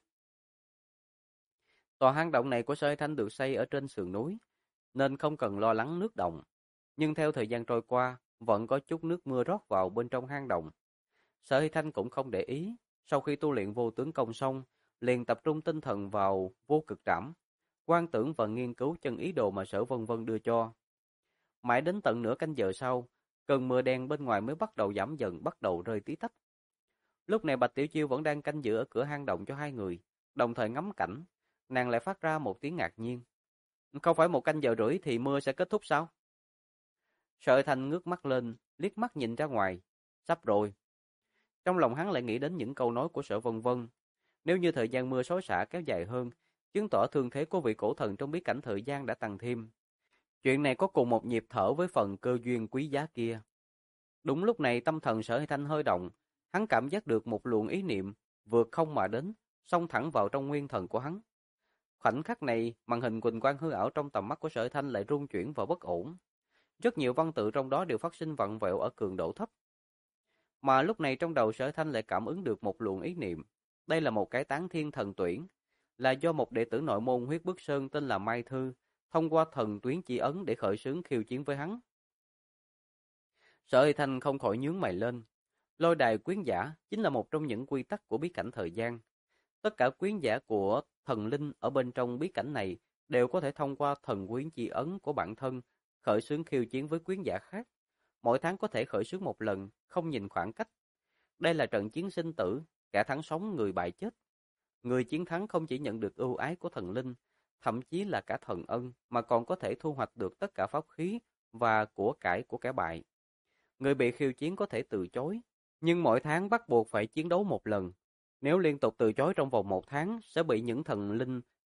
Tòa hang động này của Sở Thanh được xây ở trên sườn núi, nên không cần lo lắng nước động. Nhưng theo thời gian trôi qua, vẫn có chút nước mưa rót vào bên trong hang động. Sở Thanh cũng không để ý, sau khi tu luyện vô tướng công xong, liền tập trung tinh thần vào vô cực trảm, quan tưởng và nghiên cứu chân ý đồ mà Sở Vân Vân đưa cho. Mãi đến tận nửa canh giờ sau, cơn mưa đen bên ngoài mới bắt đầu giảm dần, bắt đầu rơi tí tách. Lúc này Bạch Tiểu Chiêu vẫn đang canh giữ ở cửa hang động cho hai người, đồng thời ngắm cảnh, nàng lại phát ra một tiếng ngạc nhiên. Không phải 1 canh giờ rưỡi thì mưa sẽ kết thúc sao? Sở Thanh ngước mắt lên, liếc mắt nhìn ra ngoài, sắp rồi. Trong lòng hắn lại nghĩ đến những câu nói của Sở Vân Vân. Nếu như thời gian mưa xối xả kéo dài hơn, chứng tỏ thương thế của vị cổ thần trong bí cảnh thời gian đã tăng thêm. Chuyện này có cùng một nhịp thở với phần cơ duyên quý giá kia. Đúng lúc này tâm thần Sở Thanh hơi động, hắn cảm giác được một luồng ý niệm vượt không mà đến, xông thẳng vào trong nguyên thần của hắn. Khoảnh khắc này, màn hình quỳnh quang hư ảo trong tầm mắt của Sở Thanh lại rung chuyển và bất ổn. Rất nhiều văn tự trong đó đều phát sinh vặn vẹo ở cường độ thấp. Mà lúc này trong đầu Sở Thanh lại cảm ứng được một luồng ý niệm. Đây là một cái tán thiên thần tuyển, là do một đệ tử nội môn Huyết Bức Sơn tên là Mai Thư, thông qua thần tuyến chỉ ấn để khởi xướng khiêu chiến với hắn. Sở Thanh không khỏi nhướng mày lên. Lôi đài quyến giả chính là một trong những quy tắc của bí cảnh thời gian. Tất cả quyến giả của thần linh ở bên trong bí cảnh này đều có thể thông qua thần quyến chỉ ấn của bản thân khởi xướng khiêu chiến với quyến giả khác. Mỗi tháng có thể khởi xướng một lần, không nhìn khoảng cách. Đây là trận chiến sinh tử, kẻ thắng sống người bại chết. Người chiến thắng không chỉ nhận được ưu ái của thần linh, thậm chí là cả thần ân, mà còn có thể thu hoạch được tất cả pháp khí và của cải của kẻ bại. Người bị khiêu chiến có thể từ chối, nhưng mỗi tháng bắt buộc phải chiến đấu một lần. Nếu liên tục từ chối trong vòng 1 tháng, sẽ bị những thần linh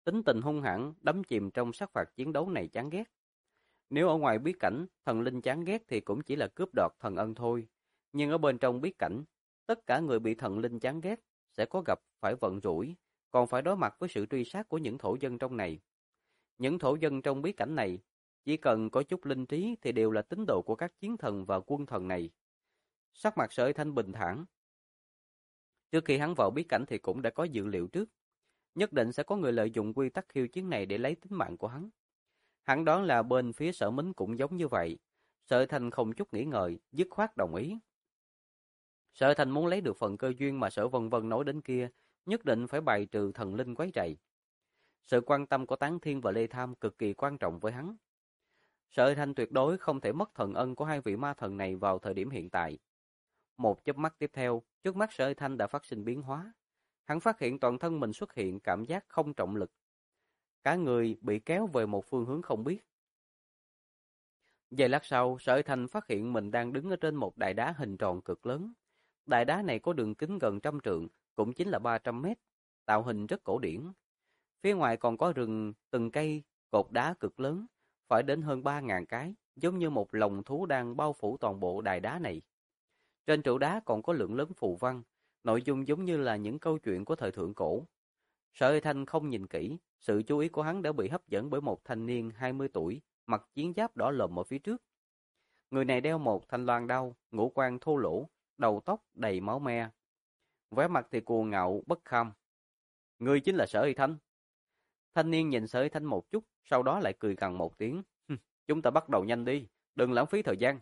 tính tình hung hãn, đắm chìm trong sát phạt chiến đấu này chán ghét. Nếu ở ngoài bí cảnh, thần linh chán ghét thì cũng chỉ là cướp đoạt thần ân thôi. Nhưng ở bên trong bí cảnh, tất cả người bị thần linh chán ghét sẽ có gặp phải vận rủi, còn phải đối mặt với sự truy sát của những thổ dân trong này. Những thổ dân trong bí cảnh này, chỉ cần có chút linh trí thì đều là tín đồ của các chiến thần và quân thần này. Sắc mặt Sở Thanh bình thản. Trước khi hắn vào bí cảnh thì cũng đã có dự liệu trước. Nhất định sẽ có người lợi dụng quy tắc khiêu chiến này để lấy tính mạng của hắn. Hắn đoán là bên phía Sở Mính cũng giống như vậy. Sở Thanh không chút nghĩ ngợi, dứt khoát đồng ý. Sở Thanh muốn lấy được phần cơ duyên mà Sở Vân Vân nói đến kia, nhất định phải bài trừ thần linh quấy rầy. Sự quan tâm của Tán Thiên và Lê Tham cực kỳ quan trọng với hắn. Sở Thanh tuyệt đối không thể mất thần ân của hai vị ma thần này vào thời điểm hiện tại. Một chớp mắt tiếp theo, trước mắt Sở Thanh đã phát sinh biến hóa. Hắn phát hiện toàn thân mình xuất hiện cảm giác không trọng lực. Cả người bị kéo về một phương hướng không biết. Giây lát sau, Sở Thanh phát hiện mình đang đứng ở trên một đài đá hình tròn cực lớn. Đài đá này có đường kính gần 100 trượng, cũng chính là 300 mét, tạo hình rất cổ điển. Phía ngoài còn có rừng từng cây, cột đá cực lớn, phải đến hơn 3.000 cái, giống như một lồng thú đang bao phủ toàn bộ đài đá này. Trên trụ đá còn có lượng lớn phù văn, nội dung giống như là những câu chuyện của thời thượng cổ. Sở Thanh không nhìn kỹ, sự chú ý của hắn đã bị hấp dẫn bởi một thanh niên 20 tuổi, mặc chiến giáp đỏ lòm ở phía trước. Người này đeo một thanh loan đao, ngũ quan thô lỗ, đầu tóc đầy máu me. Vẻ mặt thì cuồng ngạo, bất kham. Người chính là Sở Thanh. Thanh niên nhìn Sở Thanh một chút, sau đó lại cười gằn một tiếng. Chúng ta bắt đầu nhanh đi, đừng lãng phí thời gian.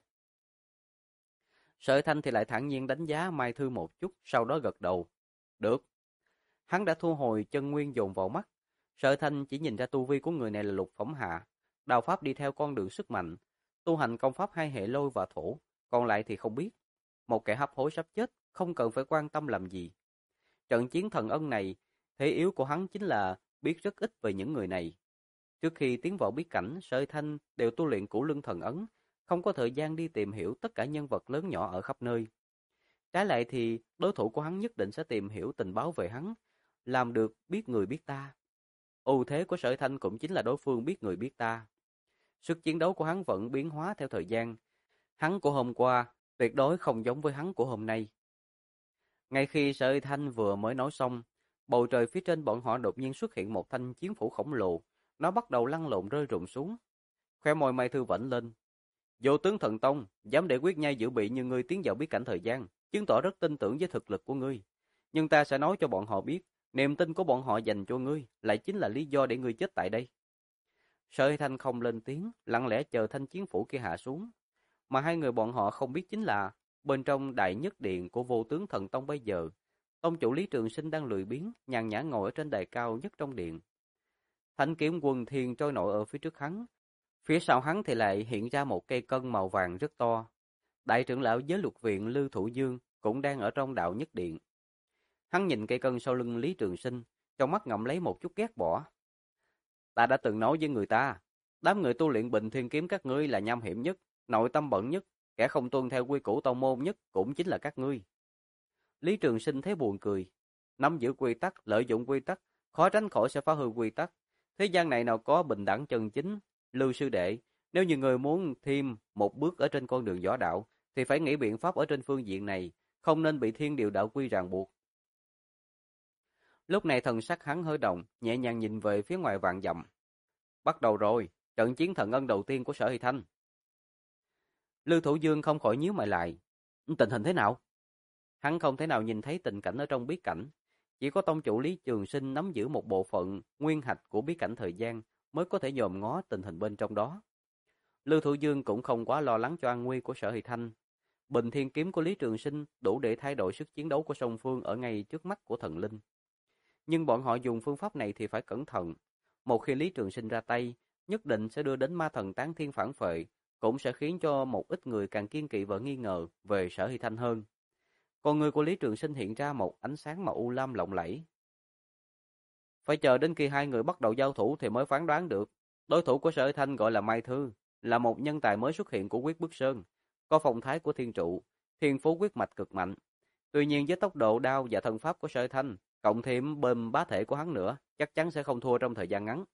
Sở Thanh thì lại thản nhiên đánh giá Mai Thư một chút, sau đó gật đầu. Được. Hắn đã thu hồi chân nguyên dồn vào mắt. Sở Thanh chỉ nhìn ra tu vi của người này là lục phẩm hạ. Đạo pháp đi theo con đường sức mạnh. Tu hành công pháp hai hệ lôi và thổ, còn lại thì không biết. Một kẻ hấp hối sắp chết, không cần phải quan tâm làm gì. Trận chiến thần ân này, thế yếu của hắn chính là biết rất ít về những người này. Trước khi tiến vào bí cảnh, Sở Thanh đều tu luyện Cửu Lưng Thần Ấn, không có thời gian đi tìm hiểu tất cả nhân vật lớn nhỏ ở khắp nơi. Trái lại thì đối thủ của hắn nhất định sẽ tìm hiểu tình báo về hắn, làm được biết người biết ta. Ưu thế của Sở Thanh cũng chính là đối phương biết người biết ta. Sức chiến đấu của hắn vẫn biến hóa theo thời gian. Hắn của hôm qua tuyệt đối không giống với hắn của hôm nay. Ngay khi Sở Thanh vừa mới nói xong, bầu trời phía trên bọn họ đột nhiên xuất hiện một thanh chiến phủ khổng lồ. Nó bắt đầu lăn lộn rơi rụng xuống. Khoe môi Mai Thư vểnh lên. Vô tướng thần tông, dám để quyết nhai dự bị như ngươi tiến vào bí cảnh thời gian, chứng tỏ rất tin tưởng với thực lực của ngươi. Nhưng ta sẽ nói cho bọn họ biết, niềm tin của bọn họ dành cho ngươi lại chính là lý do để ngươi chết tại đây. Sở Thanh không lên tiếng, lặng lẽ chờ thanh chiến phủ kia hạ xuống. Mà hai người bọn họ không biết chính là, bên trong đại nhất điện của vô tướng thần tông bây giờ, tông chủ Lý Trường Sinh đang lười biếng, nhàn nhã ngồi ở trên đài cao nhất trong điện. Thanh kiếm quần thiền trôi nổi ở phía trước hắn. Phía sau hắn thì lại hiện ra một cây cân màu vàng rất to. Đại trưởng lão Giới Luật Viện Lưu Thủ Dương cũng đang ở trong đạo nhất điện. Hắn nhìn cây cân sau lưng Lý Trường Sinh, trong mắt ngậm lấy một chút ghét bỏ. Ta đã từng nói với người ta, đám người tu luyện Bình Thiên Kiếm các ngươi là nham hiểm nhất, nội tâm bẩn nhất, kẻ không tuân theo quy củ tông môn nhất cũng chính là các ngươi. Lý Trường Sinh thấy buồn cười, nắm giữ quy tắc, lợi dụng quy tắc, khó tránh khỏi sẽ phá hư quy tắc. Thế gian này nào có bình đẳng chân chính. Lưu sư đệ, nếu như người muốn thêm một bước ở trên con đường võ đạo, thì phải nghĩ biện pháp ở trên phương diện này, không nên bị thiên điều đạo quy ràng buộc. Lúc này thần sắc hắn hơi động, nhẹ nhàng nhìn về phía ngoài vạn dặm. Bắt đầu rồi, trận chiến thần ân đầu tiên của Sở Hy Thanh. Lưu Thủ Dương không khỏi nhíu mày lại. Tình hình thế nào? Hắn không thể nào nhìn thấy tình cảnh ở trong bí cảnh. Chỉ có tông chủ Lý Trường Sinh nắm giữ một bộ phận nguyên hạch của bí cảnh thời gian mới có thể dòm ngó tình hình bên trong đó. Lưu Thủ Dương cũng không quá lo lắng cho an nguy của Sở Hy Thanh. Bình Thiên Kiếm của Lý Trường Sinh đủ để thay đổi sức chiến đấu của song phương ở ngay trước mắt của thần linh. Nhưng bọn họ dùng phương pháp này thì phải cẩn thận. Một khi Lý Trường Sinh ra tay, nhất định sẽ đưa đến ma thần tán thiên phản phệ, cũng sẽ khiến cho một ít người càng kiên kỵ và nghi ngờ về Sở Hy Thanh hơn. Con người của Lý Trường Sinh hiện ra một ánh sáng màu u lam lộng lẫy. Phải chờ đến khi hai người bắt đầu giao thủ thì mới phán đoán được. Đối thủ của Sở Hy Thanh gọi là Mai Thư, là một nhân tài mới xuất hiện của Quyết Bức Sơn, có phong thái của thiên trụ, thiên phú quyết mạch cực mạnh. Tuy nhiên với tốc độ đao và thân pháp của Sở Hy Thanh, cộng thêm bơm bá thể của hắn nữa, chắc chắn sẽ không thua trong thời gian ngắn.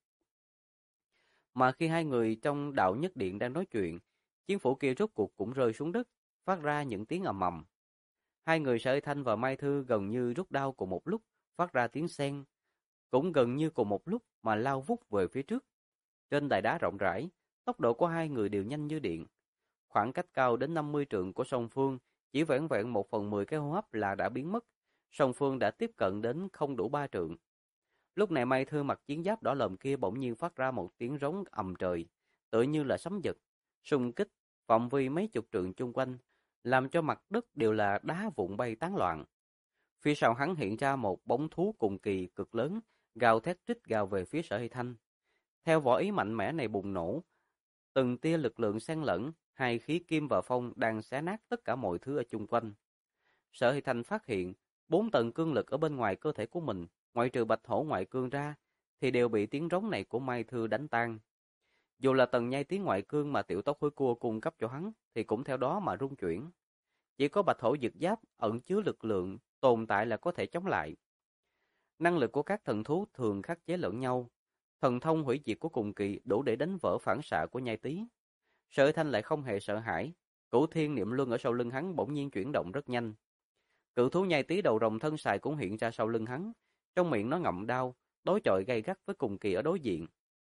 Mà khi hai người trong đạo nhất điện đang nói chuyện, chiến phủ kia rốt cuộc cũng rơi xuống đất, phát ra những tiếng ầm ầm. Hai người Sở Thanh và Mai Thư gần như rút đao cùng một lúc, phát ra tiếng seng, cũng gần như cùng một lúc mà lao vút về phía trước. Trên đài đá rộng rãi, tốc độ của hai người đều nhanh như điện. Khoảng cách cao đến 50 trượng của song phương, chỉ vẻn vẹn 1/10 cái hô hấp là đã biến mất. Song phương đã tiếp cận đến không đủ 3 trượng. Lúc này Mai Thư mặc chiến giáp đỏ lòm kia bỗng nhiên phát ra một tiếng rống ầm trời, tựa như là sấm giật, xung kích phạm vi mấy chục trượng chung quanh, làm cho mặt đất đều là đá vụn bay tán loạn. Phía sau hắn hiện ra một bóng thú cùng kỳ cực lớn, gào thét rít gào về phía Sở Hy Thanh. Theo võ ý mạnh mẽ này bùng nổ, từng tia lực lượng xen lẫn, hai khí kim và phong đang xé nát tất cả mọi thứ ở chung quanh. Sở Hy Thanh phát hiện, 4 tầng cương lực ở bên ngoài cơ thể của mình, ngoại trừ bạch hổ ngoại cương ra, thì đều bị tiếng rống này của Mai Thư đánh tan. Dù là tầng nhai tiếng ngoại cương mà tiểu tóc hối cua cung cấp cho hắn, thì cũng theo đó mà rung chuyển. Chỉ có bạch hổ dực giáp ẩn chứa lực lượng tồn tại là có thể chống lại. Năng lực của các thần thú thường khắc chế lẫn nhau. Thần thông hủy diệt của cùng kỳ đủ để đánh vỡ phản xạ của nhai tí. Sở Thanh lại không hề sợ hãi. Cửu thiên niệm luân ở sau lưng hắn bỗng nhiên chuyển động rất nhanh. Cự thú nhai tí đầu rồng thân xài cũng hiện ra sau lưng hắn. Trong miệng nó ngậm đao, đối chọi gay gắt với cùng kỳ ở đối diện.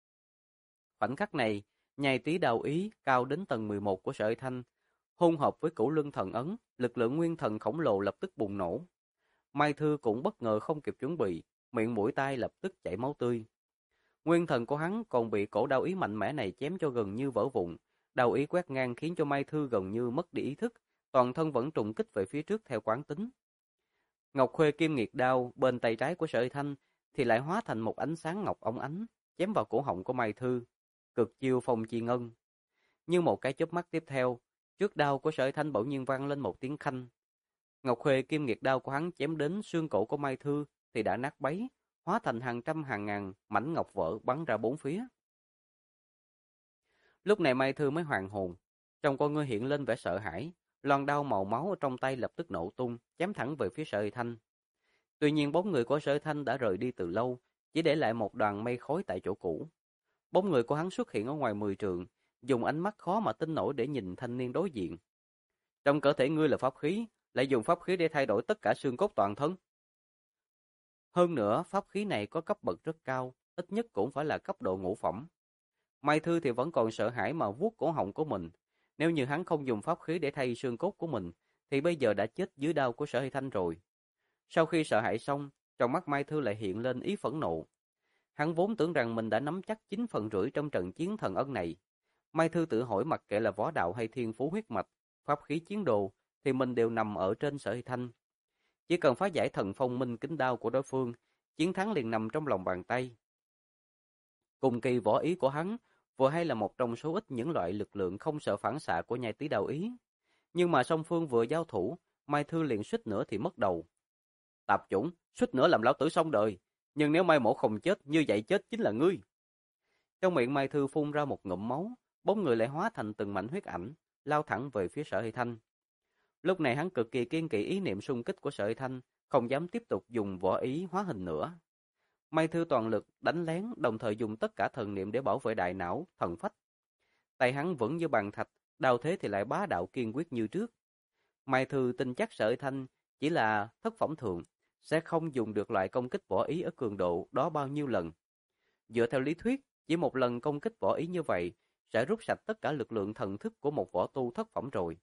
Khoảnh khắc này, nhai tí đao ý cao đến tầng 11 của Sở Thanh, hôn hợp với cửu luân thần ấn, lực lượng nguyên thần khổng lồ lập tức bùng nổ. Mai Thư cũng bất ngờ không kịp chuẩn bị, miệng mũi tai lập tức chảy máu tươi. Nguyên thần của hắn còn bị cổ đao ý mạnh mẽ này chém cho gần như vỡ vụn, đao ý quét ngang khiến cho Mai Thư gần như mất đi ý thức, toàn thân vẫn trùng kích về phía trước theo quán tính. Ngọc Khuê Kim Nghiệt đao bên tay trái của Sở Thanh thì lại hóa thành một ánh sáng ngọc óng ánh, chém vào cổ họng của Mai Thư, cực chiêu phong chi ngân. Như một cái chớp mắt tiếp theo, trước đao của Sở Thanh bỗng nhiên vang lên một tiếng khanh. Ngọc Khuê Kim Nghiệt đao của hắn chém đến xương cổ của Mai Thư thì đã nát bấy, hóa thành hàng trăm hàng ngàn mảnh ngọc vỡ bắn ra bốn phía. Lúc này Mai Thư mới hoàn hồn, trong con ngươi hiện lên vẻ sợ hãi, loan đao màu máu ở trong tay lập tức nổ tung, chém thẳng về phía Sở Thanh. Tuy nhiên bóng người của Sở Thanh đã rời đi từ lâu, chỉ để lại một đoàn mây khói tại chỗ cũ. Bóng người của hắn xuất hiện ở ngoài 10 trượng, dùng ánh mắt khó mà tin nổi để nhìn thanh niên đối diện. Trong cơ thể ngươi là pháp khí, lại dùng pháp khí để thay đổi tất cả xương cốt toàn thân. Hơn nữa, pháp khí này có cấp bậc rất cao, ít nhất cũng phải là cấp độ ngũ phẩm. Mai Thư thì vẫn còn sợ hãi mà vuốt cổ họng của mình. Nếu như hắn không dùng pháp khí để thay xương cốt của mình, thì bây giờ đã chết dưới đao của Sở Hy Thanh rồi. Sau khi sợ hãi xong, trong mắt Mai Thư lại hiện lên ý phẫn nộ. Hắn vốn tưởng rằng mình đã nắm chắc 9/10 trong trận chiến thần ân này. Mai Thư tự hỏi mặc kệ là võ đạo hay thiên phú huyết mạch, pháp khí chiến đồ, thì mình đều nằm ở trên Sở Hy Thanh. Chỉ cần phá giải thần phong minh kính đao của đối phương, chiến thắng liền nằm trong lòng bàn tay. Cùng kỳ võ ý của hắn, vừa hay là một trong số ít những loại lực lượng không sợ phản xạ của nhai tí đao ý. Nhưng mà song phương vừa giao thủ, Mai Thư liền suýt nữa thì mất đầu. Tạp chủng, suýt nữa làm lão tử xong đời, nhưng nếu Mai Mổ không chết, như vậy chết chính là ngươi. Trong miệng Mai Thư phun ra một ngụm máu, bóng người lại hóa thành từng mảnh huyết ảnh, lao thẳng về phía Sở Hy Thanh. Lúc này hắn cực kỳ kiên kỵ ý niệm xung kích của Sở Hy Thanh, không dám tiếp tục dùng võ ý hóa hình nữa. Mai Thư toàn lực đánh lén, đồng thời dùng tất cả thần niệm để bảo vệ đại não, thần phách. Tay hắn vững như bàn thạch, đao thế thì lại bá đạo kiên quyết như trước. Mai Thư tin chắc Sở Hy Thanh chỉ là thất phẩm thường, sẽ không dùng được loại công kích võ ý ở cường độ đó bao nhiêu lần. Dựa theo lý thuyết, chỉ một lần công kích võ ý như vậy sẽ rút sạch tất cả lực lượng thần thức của một võ tu thất phẩm rồi.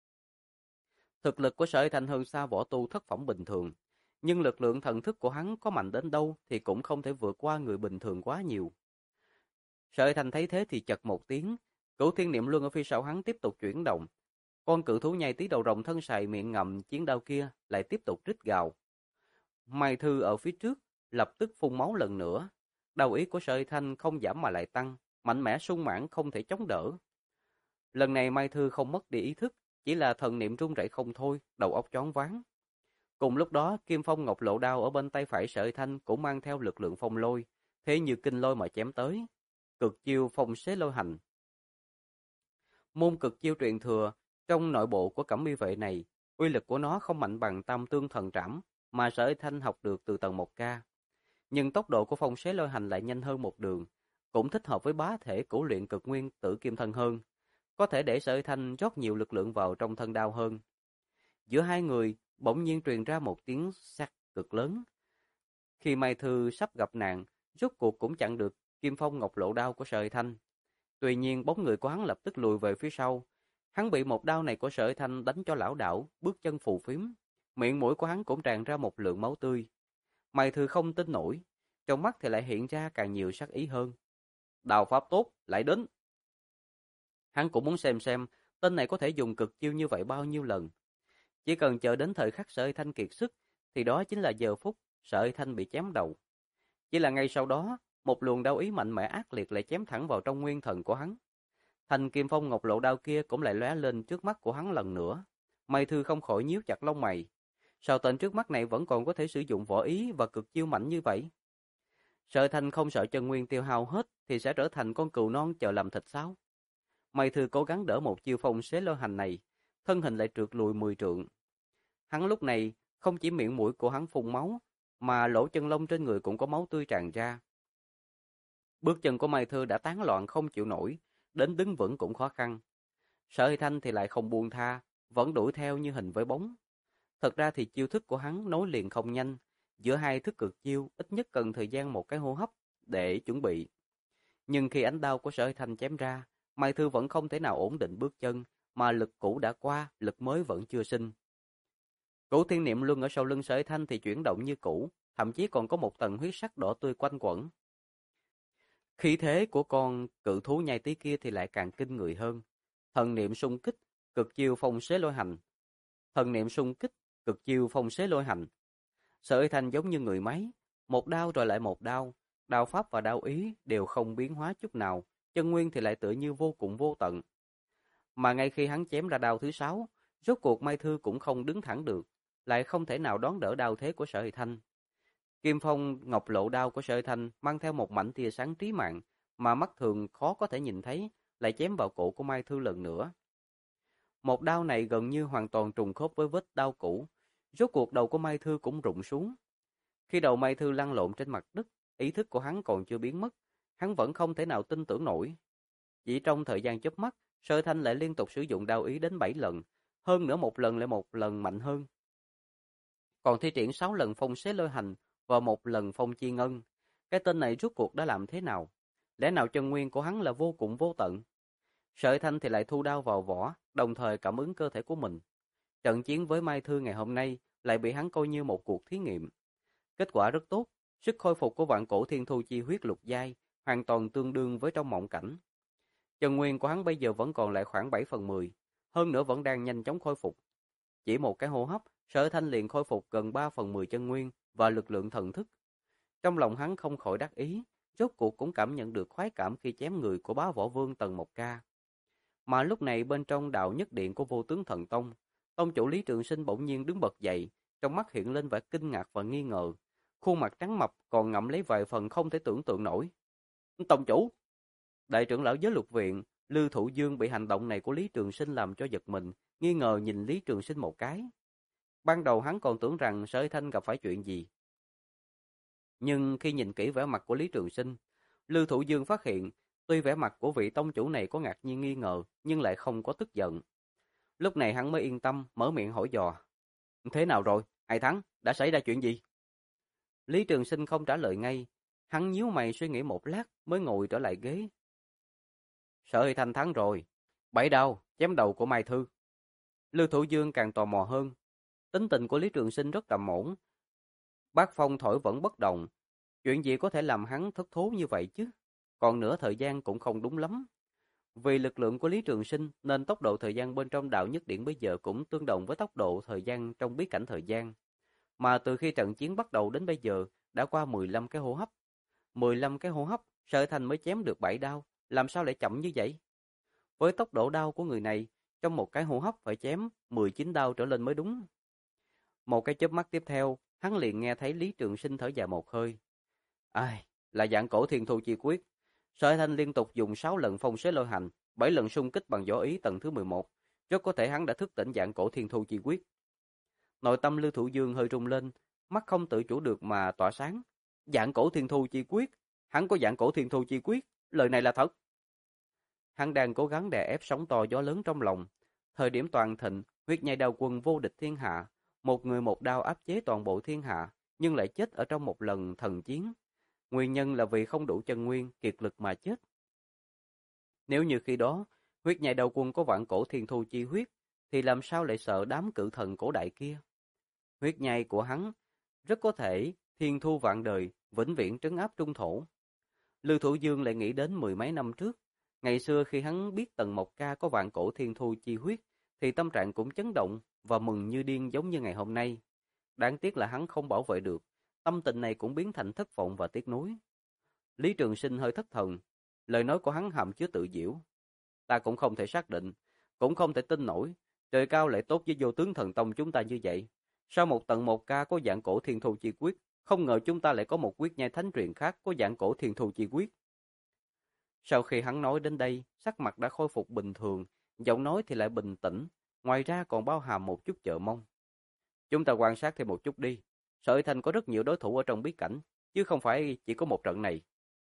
Thực lực của Sở Hy Thanh hơn xa võ tu thất phẩm bình thường, nhưng lực lượng thần thức của hắn có mạnh đến đâu thì cũng không thể vượt qua người bình thường quá nhiều. Sở Hy Thanh thấy thế thì chật một tiếng, Cửu Thiên Niệm Luân ở phía sau hắn tiếp tục chuyển động. Con cự thú nhai tí đầu rồng thân sài miệng ngậm chiến đao kia lại tiếp tục rít gào. Mai Thư ở phía trước lập tức phun máu lần nữa. Đao ý của Sở Hy Thanh không giảm mà lại tăng, mạnh mẽ sung mãn không thể chống đỡ. Lần này Mai Thư không mất đi ý thức, chỉ là thần niệm run rẩy không thôi, đầu óc choáng váng. Cùng lúc đó, Kim Phong Ngọc Lộ đao ở bên tay phải Sở Hy Thanh cũng mang theo lực lượng phong lôi, thế như kinh lôi mà chém tới. Cực chiêu phong xế lôi hành. Môn cực chiêu truyền thừa trong nội bộ của Cẩm Y vệ này, uy lực của nó không mạnh bằng Tam Tương Thần Trảm, mà Sở Thanh học được từ tầng 1K. Nhưng tốc độ của phong xế lôi hành lại nhanh hơn một đường, cũng thích hợp với bá thể cũ luyện cực nguyên tử kim thân hơn, có thể để Sở Thanh rót nhiều lực lượng vào trong thân đao hơn. Giữa hai người bỗng nhiên truyền ra một tiếng sắt cực lớn. Khi Mai Thư sắp gặp nạn, rốt cuộc cũng chặn được kim phong ngọc lộ đao của Sở Thanh. Tuy nhiên bóng người của hắn lập tức lùi về phía sau. Hắn bị một đao này của Sở Thanh đánh cho lảo đảo, bước chân phù phiếm. Miệng mũi của hắn cũng tràn ra một lượng máu tươi. Mai Thư không tin nổi, trong mắt thì lại hiện ra càng nhiều sát ý hơn. Đao pháp tốt, lại đến. Hắn cũng muốn xem tên này có thể dùng cực chiêu như vậy bao nhiêu lần. Chỉ cần chờ đến thời khắc Sở Thanh kiệt sức, thì đó chính là giờ phút Sở Thanh bị chém đầu. Chỉ là ngay sau đó, một luồng đao ý mạnh mẽ ác liệt lại chém thẳng vào trong nguyên thần của hắn. Thanh kim phong ngọc lộ đao kia cũng lại lóe lên trước mắt của hắn lần nữa. Mai Thư không khỏi nhíu chặt lông mày. Sao tên trước mắt này vẫn còn có thể sử dụng võ ý và cực chiêu mạnh như vậy? Sở Thanh không sợ chân nguyên tiêu hao hết thì sẽ trở thành con cừu non chờ làm thịt sao? Mai Thư cố gắng đỡ một chiêu phong xế lôi hành này, thân hình lại trượt lùi 10 trượng. Hắn lúc này không chỉ miệng mũi của hắn phun máu, mà lỗ chân lông trên người cũng có máu tươi tràn ra. Bước chân của Mai Thư đã tán loạn không chịu nổi, đến đứng vững cũng khó khăn. Sở Thanh thì lại không buông tha, vẫn đuổi theo như hình với bóng. Thật ra thì chiêu thức của hắn nối liền không nhanh, giữa hai thức cực chiêu ít nhất cần thời gian một cái hô hấp để chuẩn bị. Nhưng khi ánh đao của Sở Thanh chém ra, Mai Thư vẫn không thể nào ổn định bước chân, mà lực cũ đã qua, lực mới vẫn chưa sinh. Cửu thiên niệm luân ở sau lưng Sở Thanh thì chuyển động như cũ, thậm chí còn có một tầng huyết sắc đỏ tươi quanh quẩn. Khí thế của con cự thú nhai tí kia thì lại càng kinh người hơn. Thần niệm xung kích, cực chiêu phong xế lôi hành. Thần niệm xung kích, cực chiêu phong xế lôi hành. Sở Thanh giống như người máy, một đao rồi lại một đao, đao pháp và đao ý đều không biến hóa chút nào, chân nguyên thì lại tựa như vô cùng vô tận. Mà ngay khi hắn chém ra đao thứ 6, rốt cuộc Mai Thư cũng không đứng thẳng được, lại không thể nào đón đỡ đao thế của Sở Thanh. Kim phong ngọc lộ đao của Sở Thanh mang theo một mảnh tia sáng trí mạng, mà mắt thường khó có thể nhìn thấy, lại chém vào cổ của Mai Thư lần nữa. Một đao này gần như hoàn toàn trùng khớp với vết đao cũ, rốt cuộc đầu của Mai Thư cũng rụng xuống. Khi đầu Mai Thư lăn lộn trên mặt đất, ý thức của hắn còn chưa biến mất, hắn vẫn không thể nào tin tưởng nổi. Chỉ trong thời gian chớp mắt, Sở Thanh lại liên tục sử dụng đao ý đến 7 lần, hơn nữa một lần lại một lần mạnh hơn. Còn thi triển 6 lần phong xế lôi hành và một lần phong chi ngân. Cái tên này rốt cuộc đã làm thế nào? Lẽ nào chân nguyên của hắn là vô cùng vô tận? Sở Thanh thì lại thu đao vào vỏ, đồng thời cảm ứng cơ thể của mình. Trận chiến với Mai Thư ngày hôm nay lại bị hắn coi như một cuộc thí nghiệm. Kết quả rất tốt, sức khôi phục của vạn cổ thiên thu chi huyết lục giai hoàn toàn tương đương với trong mộng cảnh. Chân nguyên của hắn bây giờ vẫn còn lại khoảng 7/10, hơn nữa vẫn đang nhanh chóng khôi phục. Chỉ một cái hô hấp, Sở Thanh liền khôi phục gần 3/10 chân nguyên và lực lượng thần thức. Trong lòng hắn không khỏi đắc ý, rốt cuộc cũng cảm nhận được khoái cảm khi chém người của bá võ vương tầng 1K. Mà lúc này bên trong đạo nhất điện của Vô Tướng Thần Tông, tông chủ Lý Trường Sinh bỗng nhiên đứng bật dậy, trong mắt hiện lên vẻ kinh ngạc và nghi ngờ, khuôn mặt trắng mập còn ngậm lấy vài phần không thể tưởng tượng nổi. Tông chủ! Đại trưởng lão Giới Luật Viện, Lư Thụ Dương bị hành động này của Lý Trường Sinh làm cho giật mình, nghi ngờ nhìn Lý Trường Sinh một cái. Ban đầu hắn còn tưởng rằng Sở Thanh gặp phải chuyện gì. Nhưng khi nhìn kỹ vẻ mặt của Lý Trường Sinh, Lư Thụ Dương phát hiện, tuy vẻ mặt của vị tông chủ này có ngạc nhiên nghi ngờ, nhưng lại không có tức giận. Lúc này hắn mới yên tâm, mở miệng hỏi dò. Thế nào rồi? Ai thắng? Đã xảy ra chuyện gì? Lý Trường Sinh không trả lời ngay. Hắn nhíu mày suy nghĩ một lát mới ngồi trở lại ghế. Sở Thanh thắng rồi. 7 đao, chém đầu của Mai Thư. Lư Thụ Dương càng tò mò hơn. Tính tình của Lý Trường Sinh rất trầm ổn. Bác phong thổi vẫn bất động. Chuyện gì có thể làm hắn thất thố như vậy chứ? Còn nữa thời gian cũng không đúng lắm. Vì lực lượng của Lý Trường Sinh nên tốc độ thời gian bên trong đạo nhất điện bây giờ cũng tương đồng với tốc độ thời gian trong bí cảnh thời gian. Mà từ khi trận chiến bắt đầu đến bây giờ đã qua 15 cái hô hấp. 15 cái hô hấp, Sở Thanh mới chém được 7 đao, làm sao lại chậm như vậy? Với tốc độ đao của người này, trong một cái hô hấp phải chém 19 đao trở lên mới đúng. Một cái chớp mắt tiếp theo, hắn liền nghe thấy Lý Trường Sinh thở dài một hơi. Ai, là dạng cổ thiên thu chi quyết. Sở Thanh liên tục dùng 6 lần phong xế lôi hành, 7 lần xung kích bằng võ ý tầng thứ 11, rất có thể hắn đã thức tỉnh dạng cổ thiên thu chi quyết. Nội tâm Lưu Thụ Dương hơi rung lên, mắt không tự chủ được mà tỏa sáng. Vạn cổ thiên thu chi quyết, hắn có vạn cổ thiên thu chi quyết, lời này là thật. Hắn đang cố gắng đè ép sóng to gió lớn trong lòng. Thời điểm toàn thịnh, huyết nhai đao quân vô địch thiên hạ, một người một đao áp chế toàn bộ thiên hạ, nhưng lại chết ở trong một lần thần chiến. Nguyên nhân là vì không đủ chân nguyên, kiệt lực mà chết. Nếu như khi đó, huyết nhai đao quân có vạn cổ thiên thu chi huyết, thì làm sao lại sợ đám cự thần cổ đại kia? Huyết nhai của hắn rất có thể thiên thu vạn đời, vĩnh viễn trấn áp trung thổ. Lưu Thủ Dương lại nghĩ đến mười mấy năm trước, ngày xưa khi hắn biết Tần Mộc Ca có vạn cổ thiên thu chi huyết, thì tâm trạng cũng chấn động và mừng như điên giống như ngày hôm nay. Đáng tiếc là hắn không bảo vệ được, tâm tình này cũng biến thành thất vọng và tiếc nuối. Lý Trường Sinh hơi thất thần, lời nói của hắn hàm chứa tự giễu. Ta cũng không thể xác định, cũng không thể tin nổi, trời cao lại tốt với Vô Tướng Thần Tông chúng ta như vậy. Sau một Tần Mộc Ca có vạn cổ thiên thu chi quyết, không ngờ chúng ta lại có một quyết nhai thánh truyền khác có vạn cổ thiên thu chi quyết. Sau khi hắn nói đến đây, sắc mặt đã khôi phục bình thường, giọng nói thì lại bình tĩnh, ngoài ra còn bao hàm một chút chờ mong. Chúng ta quan sát thêm một chút đi, Sở Thành có rất nhiều đối thủ ở trong bí cảnh, chứ không phải chỉ có một trận này.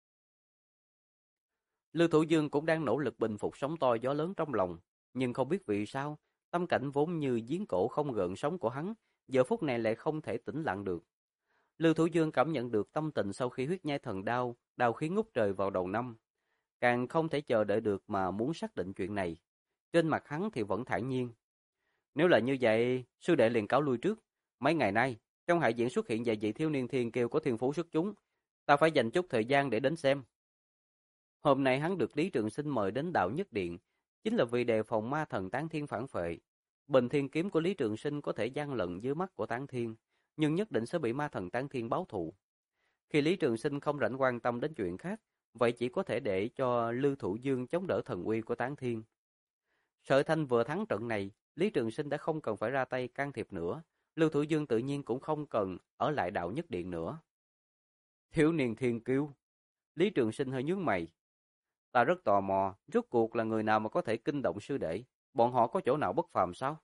Lưu Thủ Dương cũng đang nỗ lực bình phục sóng to gió lớn trong lòng, nhưng không biết vì sao, tâm cảnh vốn như giếng cổ không gợn sóng của hắn, giờ phút này lại không thể tĩnh lặng được. Lưu Thủ Dương cảm nhận được tâm tình sau khi huyết nhai thần đao, đao khí ngút trời vào đầu năm, càng không thể chờ đợi được mà muốn xác định chuyện này. Trên mặt hắn thì vẫn thản nhiên. Nếu là như vậy, sư đệ liền cáo lui trước. Mấy ngày nay, trong hải diễn xuất hiện vài vị thiếu niên thiên kiêu có thiên phú xuất chúng, ta phải dành chút thời gian để đến xem. Hôm nay hắn được Lý Trường Sinh mời đến Đạo Nhất Điện, chính là vì đề phòng ma thần Tán Thiên phản phệ. Bình thiên kiếm của Lý Trường Sinh có thể gian lận dưới mắt của Tán Thiên, nhưng nhất định sẽ bị ma thần Tán Thiên báo thù. Khi Lý Trường Sinh không rảnh quan tâm đến chuyện khác, vậy chỉ có thể để cho Lưu Thủ Dương chống đỡ thần uy của Tán Thiên. Sở Thanh vừa thắng trận này, Lý Trường Sinh đã không cần phải ra tay can thiệp nữa, Lưu Thủ Dương tự nhiên cũng không cần ở lại Đạo Nhất Điện nữa. Thiếu niên thiên kiêu. Lý Trường Sinh hơi nhướng mày. Ta rất tò mò, rốt cuộc là người nào mà có thể kinh động sư đệ, bọn họ có chỗ nào bất phàm sao?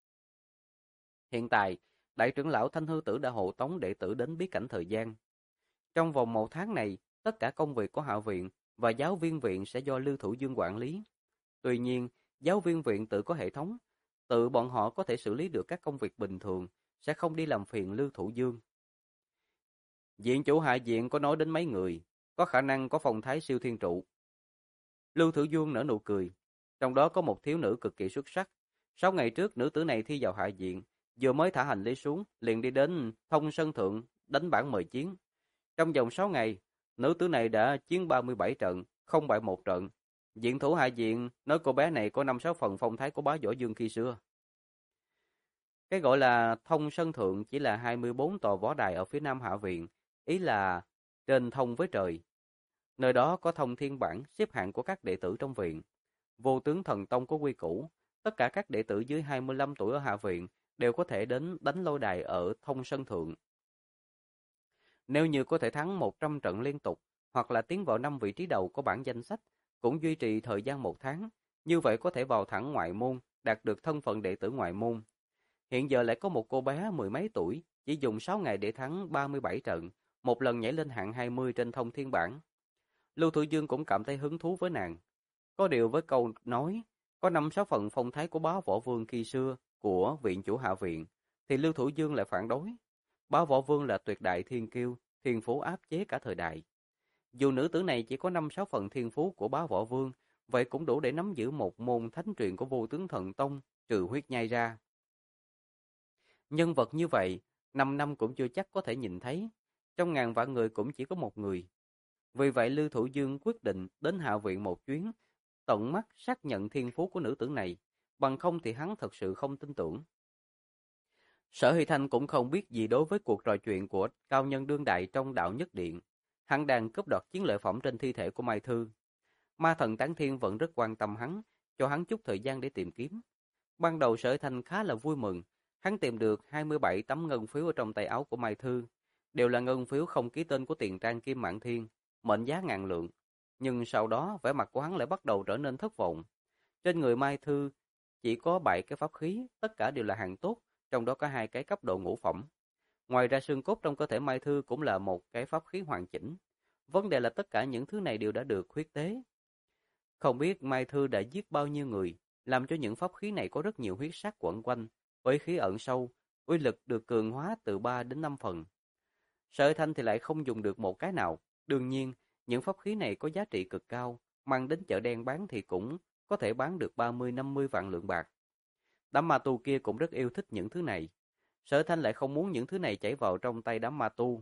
Hiện tại, đại trưởng lão Thanh Hư Tử đã hộ tống đệ tử đến bí cảnh thời gian. Trong vòng 1 tháng này, tất cả công việc của Hạ viện và giáo viên viện sẽ do Lưu Thủ Dương quản lý. Tuy nhiên, giáo viên viện tự có hệ thống, tự bọn họ có thể xử lý được các công việc bình thường, sẽ không đi làm phiền Lưu Thủ Dương. Viện chủ Hạ viện có nói đến mấy người, có khả năng có phong thái siêu thiên trụ. Lưu Thủ Dương nở nụ cười, trong đó có một thiếu nữ cực kỳ xuất sắc. 6 ngày trước nữ tử này thi vào Hạ viện, vừa mới thả hành lý xuống, liền đi đến Thông Sơn Thượng đánh bảng mời chiến. Trong vòng 6 ngày, nữ tử này đã chiến 37 trận, không bại một trận. Viện thủ Hạ viện nói cô bé này có 5-6 phần phong thái của bá Võ Dương khi xưa. Cái gọi là Thông Sơn Thượng chỉ là 24 tòa võ đài ở phía nam Hạ viện, ý là trên thông với trời. Nơi đó có thông thiên bảng xếp hạng của các đệ tử trong viện. Vô Tướng Thần Tông có quy củ, tất cả các đệ tử dưới 25 tuổi ở Hạ viện đều có thể đến đánh lôi đài ở Thông Sơn Thượng. Nếu như có thể thắng 100 trận liên tục, hoặc là tiến vào 5 vị trí đầu của bảng danh sách, cũng duy trì thời gian 1 tháng, như vậy có thể vào thẳng ngoại môn, đạt được thân phận đệ tử ngoại môn. Hiện giờ lại có một cô bé mười mấy tuổi, chỉ dùng 6 ngày để thắng 37 trận, một lần nhảy lên hạng 20 trên thông thiên bảng. Lưu Thủ Dương cũng cảm thấy hứng thú với nàng. Có điều với câu nói, có 5-6 phần phong thái của bá Võ Vương khi xưa của viện chủ Hạ viện, thì Lưu Thủ Dương lại phản đối. Bá Võ Vương là tuyệt đại thiên kiêu, thiên phú áp chế cả thời đại. Dù nữ tử này chỉ có 5-6 phần thiên phú của bá Võ Vương, vậy cũng đủ để nắm giữ một môn thánh truyền của Vô Tướng Thần Tông, trừ huyết nhai ra. Nhân vật như vậy, 5 năm cũng chưa chắc có thể nhìn thấy, trong ngàn vạn người cũng chỉ có một người. Vì vậy Lưu Thủ Dương quyết định đến Hạ viện một chuyến, tận mắt xác nhận thiên phú của nữ tử này, bằng không thì hắn thật sự không tin tưởng. Sở Huy Thanh cũng không biết gì đối với cuộc trò chuyện của cao nhân đương đại trong Đạo Nhất Điện. Hắn đang cướp đoạt chiến lợi phẩm trên thi thể của Mai Thư. Ma thần Tán Thiên vẫn rất quan tâm hắn, cho hắn chút thời gian để tìm kiếm. Ban đầu Sở Huy Thanh khá là vui mừng, hắn tìm được 27 tấm ngân phiếu ở trong tay áo của Mai Thư, đều là ngân phiếu không ký tên của Tiền Trang Kim Mãn Thiên, mệnh giá ngàn lượng. Nhưng sau đó vẻ mặt của hắn lại bắt đầu trở nên thất vọng. Trên người Mai Thư chỉ có 7 cái pháp khí, tất cả đều là hàng tốt, trong đó có 2 cái cấp độ ngũ phẩm. Ngoài ra xương cốt trong cơ thể Mai Thư cũng là một cái pháp khí hoàn chỉnh. Vấn đề là tất cả những thứ này đều đã được huyết tế. Không biết Mai Thư đã giết bao nhiêu người, làm cho những pháp khí này có rất nhiều huyết sắc quẩn quanh, với khí ẩn sâu, uy lực được cường hóa từ 3 đến 5 phần. Sở Thanh thì lại không dùng được một cái nào. Đương nhiên, những pháp khí này có giá trị cực cao, mang đến chợ đen bán thì cũng có thể bán được 30-50 vạn lượng bạc. Đám ma tu kia cũng rất yêu thích những thứ này. Sở Thanh lại không muốn những thứ này chảy vào trong tay đám ma tu.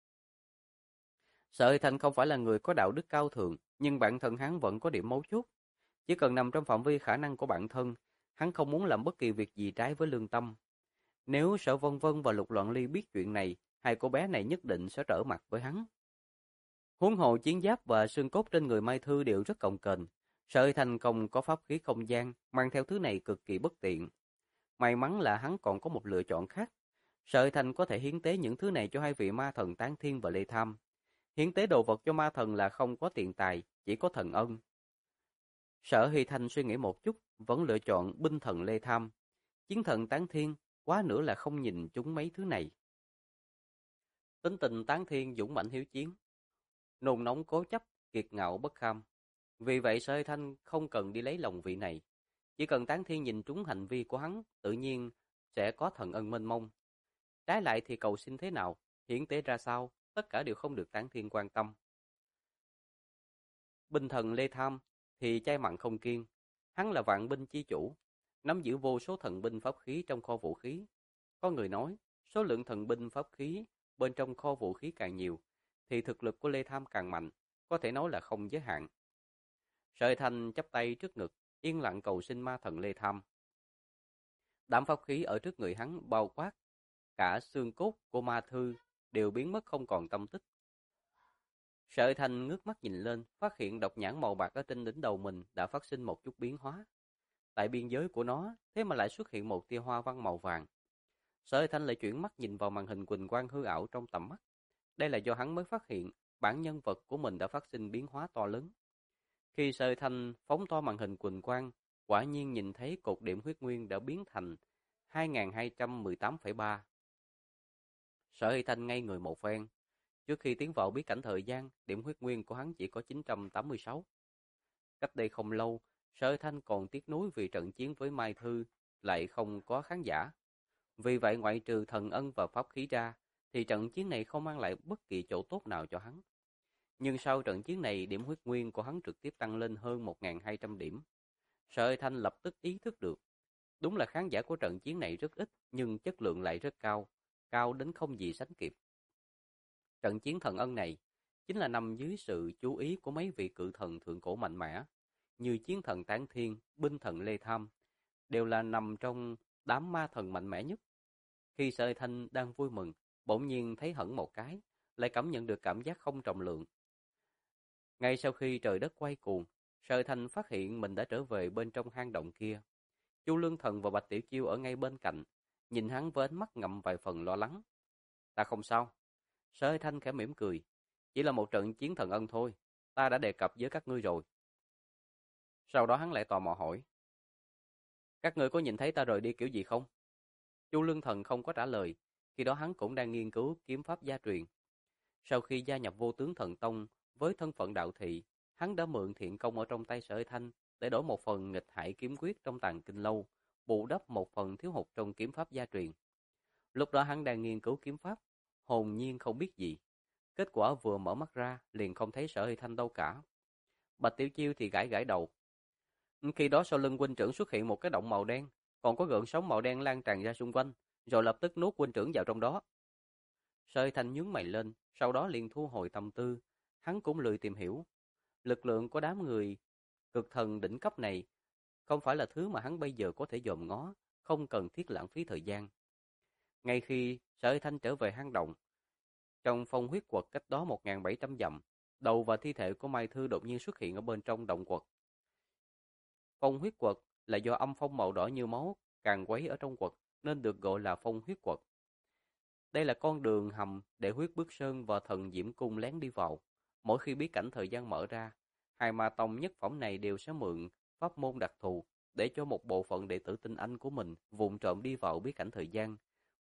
Sở Thanh không phải là người có đạo đức cao thượng, nhưng bản thân hắn vẫn có điểm mấu chốt. Chỉ cần nằm trong phạm vi khả năng của bản thân, hắn không muốn làm bất kỳ việc gì trái với lương tâm. Nếu Sở Vân Vân và Lục Loạn Ly biết chuyện này, hai cô bé này nhất định sẽ trở mặt với hắn. Huống hồ chiến giáp và xương cốt trên người Mai Thư đều rất cồng kềnh. Sở Thanh không có pháp khí không gian, mang theo thứ này cực kỳ bất tiện. May mắn là hắn còn có một lựa chọn khác. Sở Thanh có thể hiến tế những thứ này cho hai vị ma thần Tán Thiên và Lê Tham. Hiến tế đồ vật cho ma thần là không có tiền tài, chỉ có thần ân. Sở Hy Thanh suy nghĩ một chút, vẫn lựa chọn binh thần Lê Tham. Chiến thần Tán Thiên, quá nữa là không nhìn chúng mấy thứ này. Tính tình Tán Thiên dũng mãnh hiếu chiến, nôn nóng cố chấp, kiệt ngạo bất kham. Vì vậy Sở Hy Thanh không cần đi lấy lòng vị này. Chỉ cần Tán Thiên nhìn trúng hành vi của hắn, tự nhiên sẽ có thần ân mênh mông. Trái lại thì cầu xin thế nào, hiến tế ra sao, tất cả đều không được Tán Thiên quan tâm. Binh thần Lê Tham thì chay mặn không kiêng. Hắn là vạn binh chi chủ, nắm giữ vô số thần binh pháp khí trong kho vũ khí. Có người nói, số lượng thần binh pháp khí bên trong kho vũ khí càng nhiều, thì thực lực của Lê Tham càng mạnh, có thể nói là không giới hạn. Sở Thanh chắp tay trước ngực, yên lặng cầu xin ma thần Lê Tham. Đám pháp khí ở trước người hắn bao quát, cả xương cốt của ma thư đều biến mất không còn tâm tích. Sở Thanh ngước mắt nhìn lên, phát hiện độc nhãn màu bạc ở trên đỉnh đầu mình đã phát sinh một chút biến hóa. Tại biên giới của nó, thế mà lại xuất hiện một tia hoa văn màu vàng. Sở Thanh lại chuyển mắt nhìn vào màn hình quỳnh quang hư ảo trong tầm mắt. Đây là do hắn mới phát hiện, bản nhân vật của mình đã phát sinh biến hóa to lớn. Khi Sở Thanh phóng to màn hình quỳnh quang, quả nhiên nhìn thấy cột điểm huyết nguyên đã biến thành 2218,3. Sở Thanh ngây người một phen. Trước khi tiến vào bí cảnh thời gian, điểm huyết nguyên của hắn chỉ có 986. Cách đây không lâu, Sở Thanh còn tiếc nuối vì trận chiến với Mai Thư lại không có khán giả. Vì vậy ngoại trừ thần ân và pháp khí ra, thì trận chiến này không mang lại bất kỳ chỗ tốt nào cho hắn. Nhưng sau trận chiến này, điểm huyết nguyên của hắn trực tiếp tăng lên hơn 1.200 điểm. Sở Thanh lập tức ý thức được. Đúng là khán giả của trận chiến này rất ít, nhưng chất lượng lại rất cao, cao đến không gì sánh kịp. Trận chiến thần ân này chính là nằm dưới sự chú ý của mấy vị cự thần thượng cổ mạnh mẽ, như chiến thần Tán Thiên, binh thần Lê Tham, đều là nằm trong đám ma thần mạnh mẽ nhất. Khi Sở Thanh đang vui mừng, bỗng nhiên thấy hẫng một cái, lại cảm nhận được cảm giác không trọng lượng. Ngay sau khi trời đất quay cuồng, Sở Thanh phát hiện mình đã trở về bên trong hang động kia. Chu Lương Thần và Bạch Tiểu Chiêu ở ngay bên cạnh, nhìn hắn với ánh mắt ngậm vài phần lo lắng. Ta không sao. Sở Thanh khẽ mỉm cười. Chỉ là một trận chiến thần ân thôi, ta đã đề cập với các ngươi rồi. Sau đó hắn lại tò mò hỏi. Các ngươi có nhìn thấy ta rời đi kiểu gì không? Chu Lương Thần không có trả lời, khi đó hắn cũng đang nghiên cứu kiếm pháp gia truyền. Sau khi gia nhập Vô Tướng Thần Tông với thân phận đạo thị, hắn đã mượn thiện công ở trong tay Sở Thanh để đổi một phần nghịch hải kiếm quyết trong Tàng Kinh Lâu, bù đắp một phần thiếu hụt trong kiếm pháp gia truyền. Lúc đó hắn đang nghiên cứu kiếm pháp, hồn nhiên không biết gì. Kết quả vừa mở mắt ra, liền không thấy Sở Hy Thanh đâu cả. Bạch Tiểu Chiêu thì gãi gãi đầu. Khi đó sau lưng huynh trưởng xuất hiện một cái động màu đen, còn có gợn sóng màu đen lan tràn ra xung quanh, rồi lập tức nuốt huynh trưởng vào trong đó. Sở Hy Thanh nhướng mày lên, sau đó liền thu hồi tâm tư. Hắn cũng lười tìm hiểu. Lực lượng của đám người cực thần đỉnh cấp này không phải là thứ mà hắn bây giờ có thể dòm ngó, không cần thiết lãng phí thời gian. Ngay khi Sở Hy Thanh trở về hang động, trong phong huyết quật cách đó 1.700 dặm, đầu và thi thể của Mai Thư đột nhiên xuất hiện ở bên trong động quật. Phong huyết quật là do âm phong màu đỏ như máu càng quấy ở trong quật nên được gọi là phong huyết quật. Đây là con đường hầm để Huyết Bước Sơn và Thần Diễm Cung lén đi vào. Mỗi khi bí cảnh thời gian mở ra, hai ma tông nhất phẩm này đều sẽ mượn pháp môn đặc thù để cho một bộ phận đệ tử tinh anh của mình vụng trộm đi vào bí cảnh thời gian,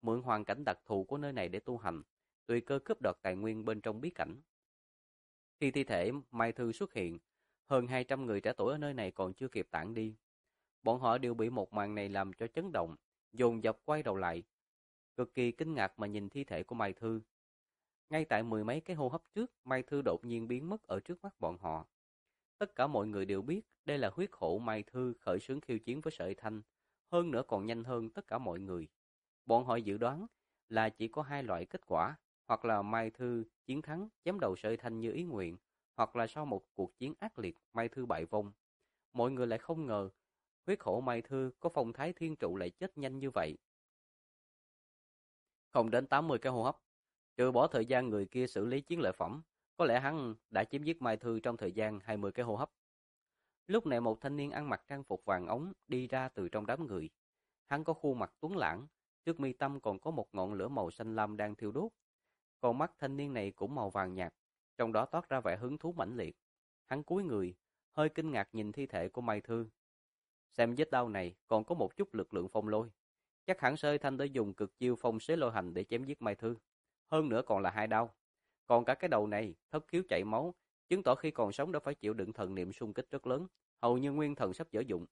mượn hoàn cảnh đặc thù của nơi này để tu hành, tùy cơ cướp đoạt tài nguyên bên trong bí cảnh. Khi thi thể Mai Thư xuất hiện, hơn 200 người trẻ tuổi ở nơi này còn chưa kịp tản đi. Bọn họ đều bị một màn này làm cho chấn động, dồn dập quay đầu lại, cực kỳ kinh ngạc mà nhìn thi thể của Mai Thư. Ngay tại mười mấy cái hô hấp trước, Mai Thư đột nhiên biến mất ở trước mắt bọn họ. Tất cả mọi người đều biết đây là huyết hổ Mai Thư khởi xướng khiêu chiến với Sợi Thanh, hơn nữa còn nhanh hơn tất cả mọi người. Bọn họ dự đoán là chỉ có hai loại kết quả, hoặc là Mai Thư chiến thắng chém đầu Sợi Thanh như ý nguyện, hoặc là sau một cuộc chiến ác liệt Mai Thư bại vong. Mọi người lại không ngờ huyết hổ Mai Thư có phong thái thiên trụ lại chết nhanh như vậy. Không đến 80 cái hô hấp, trừ bỏ thời gian người kia xử lý chiến lợi phẩm, có lẽ hắn đã chém giết Mai Thư trong thời gian 20 cái hô hấp. Lúc này một thanh niên ăn mặc trang phục vàng ống đi ra từ trong đám người. Hắn có khuôn mặt tuấn lãng, trước mi tâm còn có một ngọn lửa màu xanh lam đang thiêu đốt. Con mắt thanh niên này cũng màu vàng nhạt, trong đó toát ra vẻ hứng thú mãnh liệt. Hắn cúi người, hơi kinh ngạc nhìn thi thể của Mai Thư. Xem vết đau này còn có một chút lực lượng phong lôi. Chắc hẳn Sơ Thanh đã dùng cực chiêu phong xế lôi hành để chém giết Mai Thư. Hơn nữa còn là hai đau. Còn cả cái đầu này, thất khiếu chảy máu, chứng tỏ khi còn sống đã phải chịu đựng thần niệm xung kích rất lớn, hầu như nguyên thần sắp dở dụng.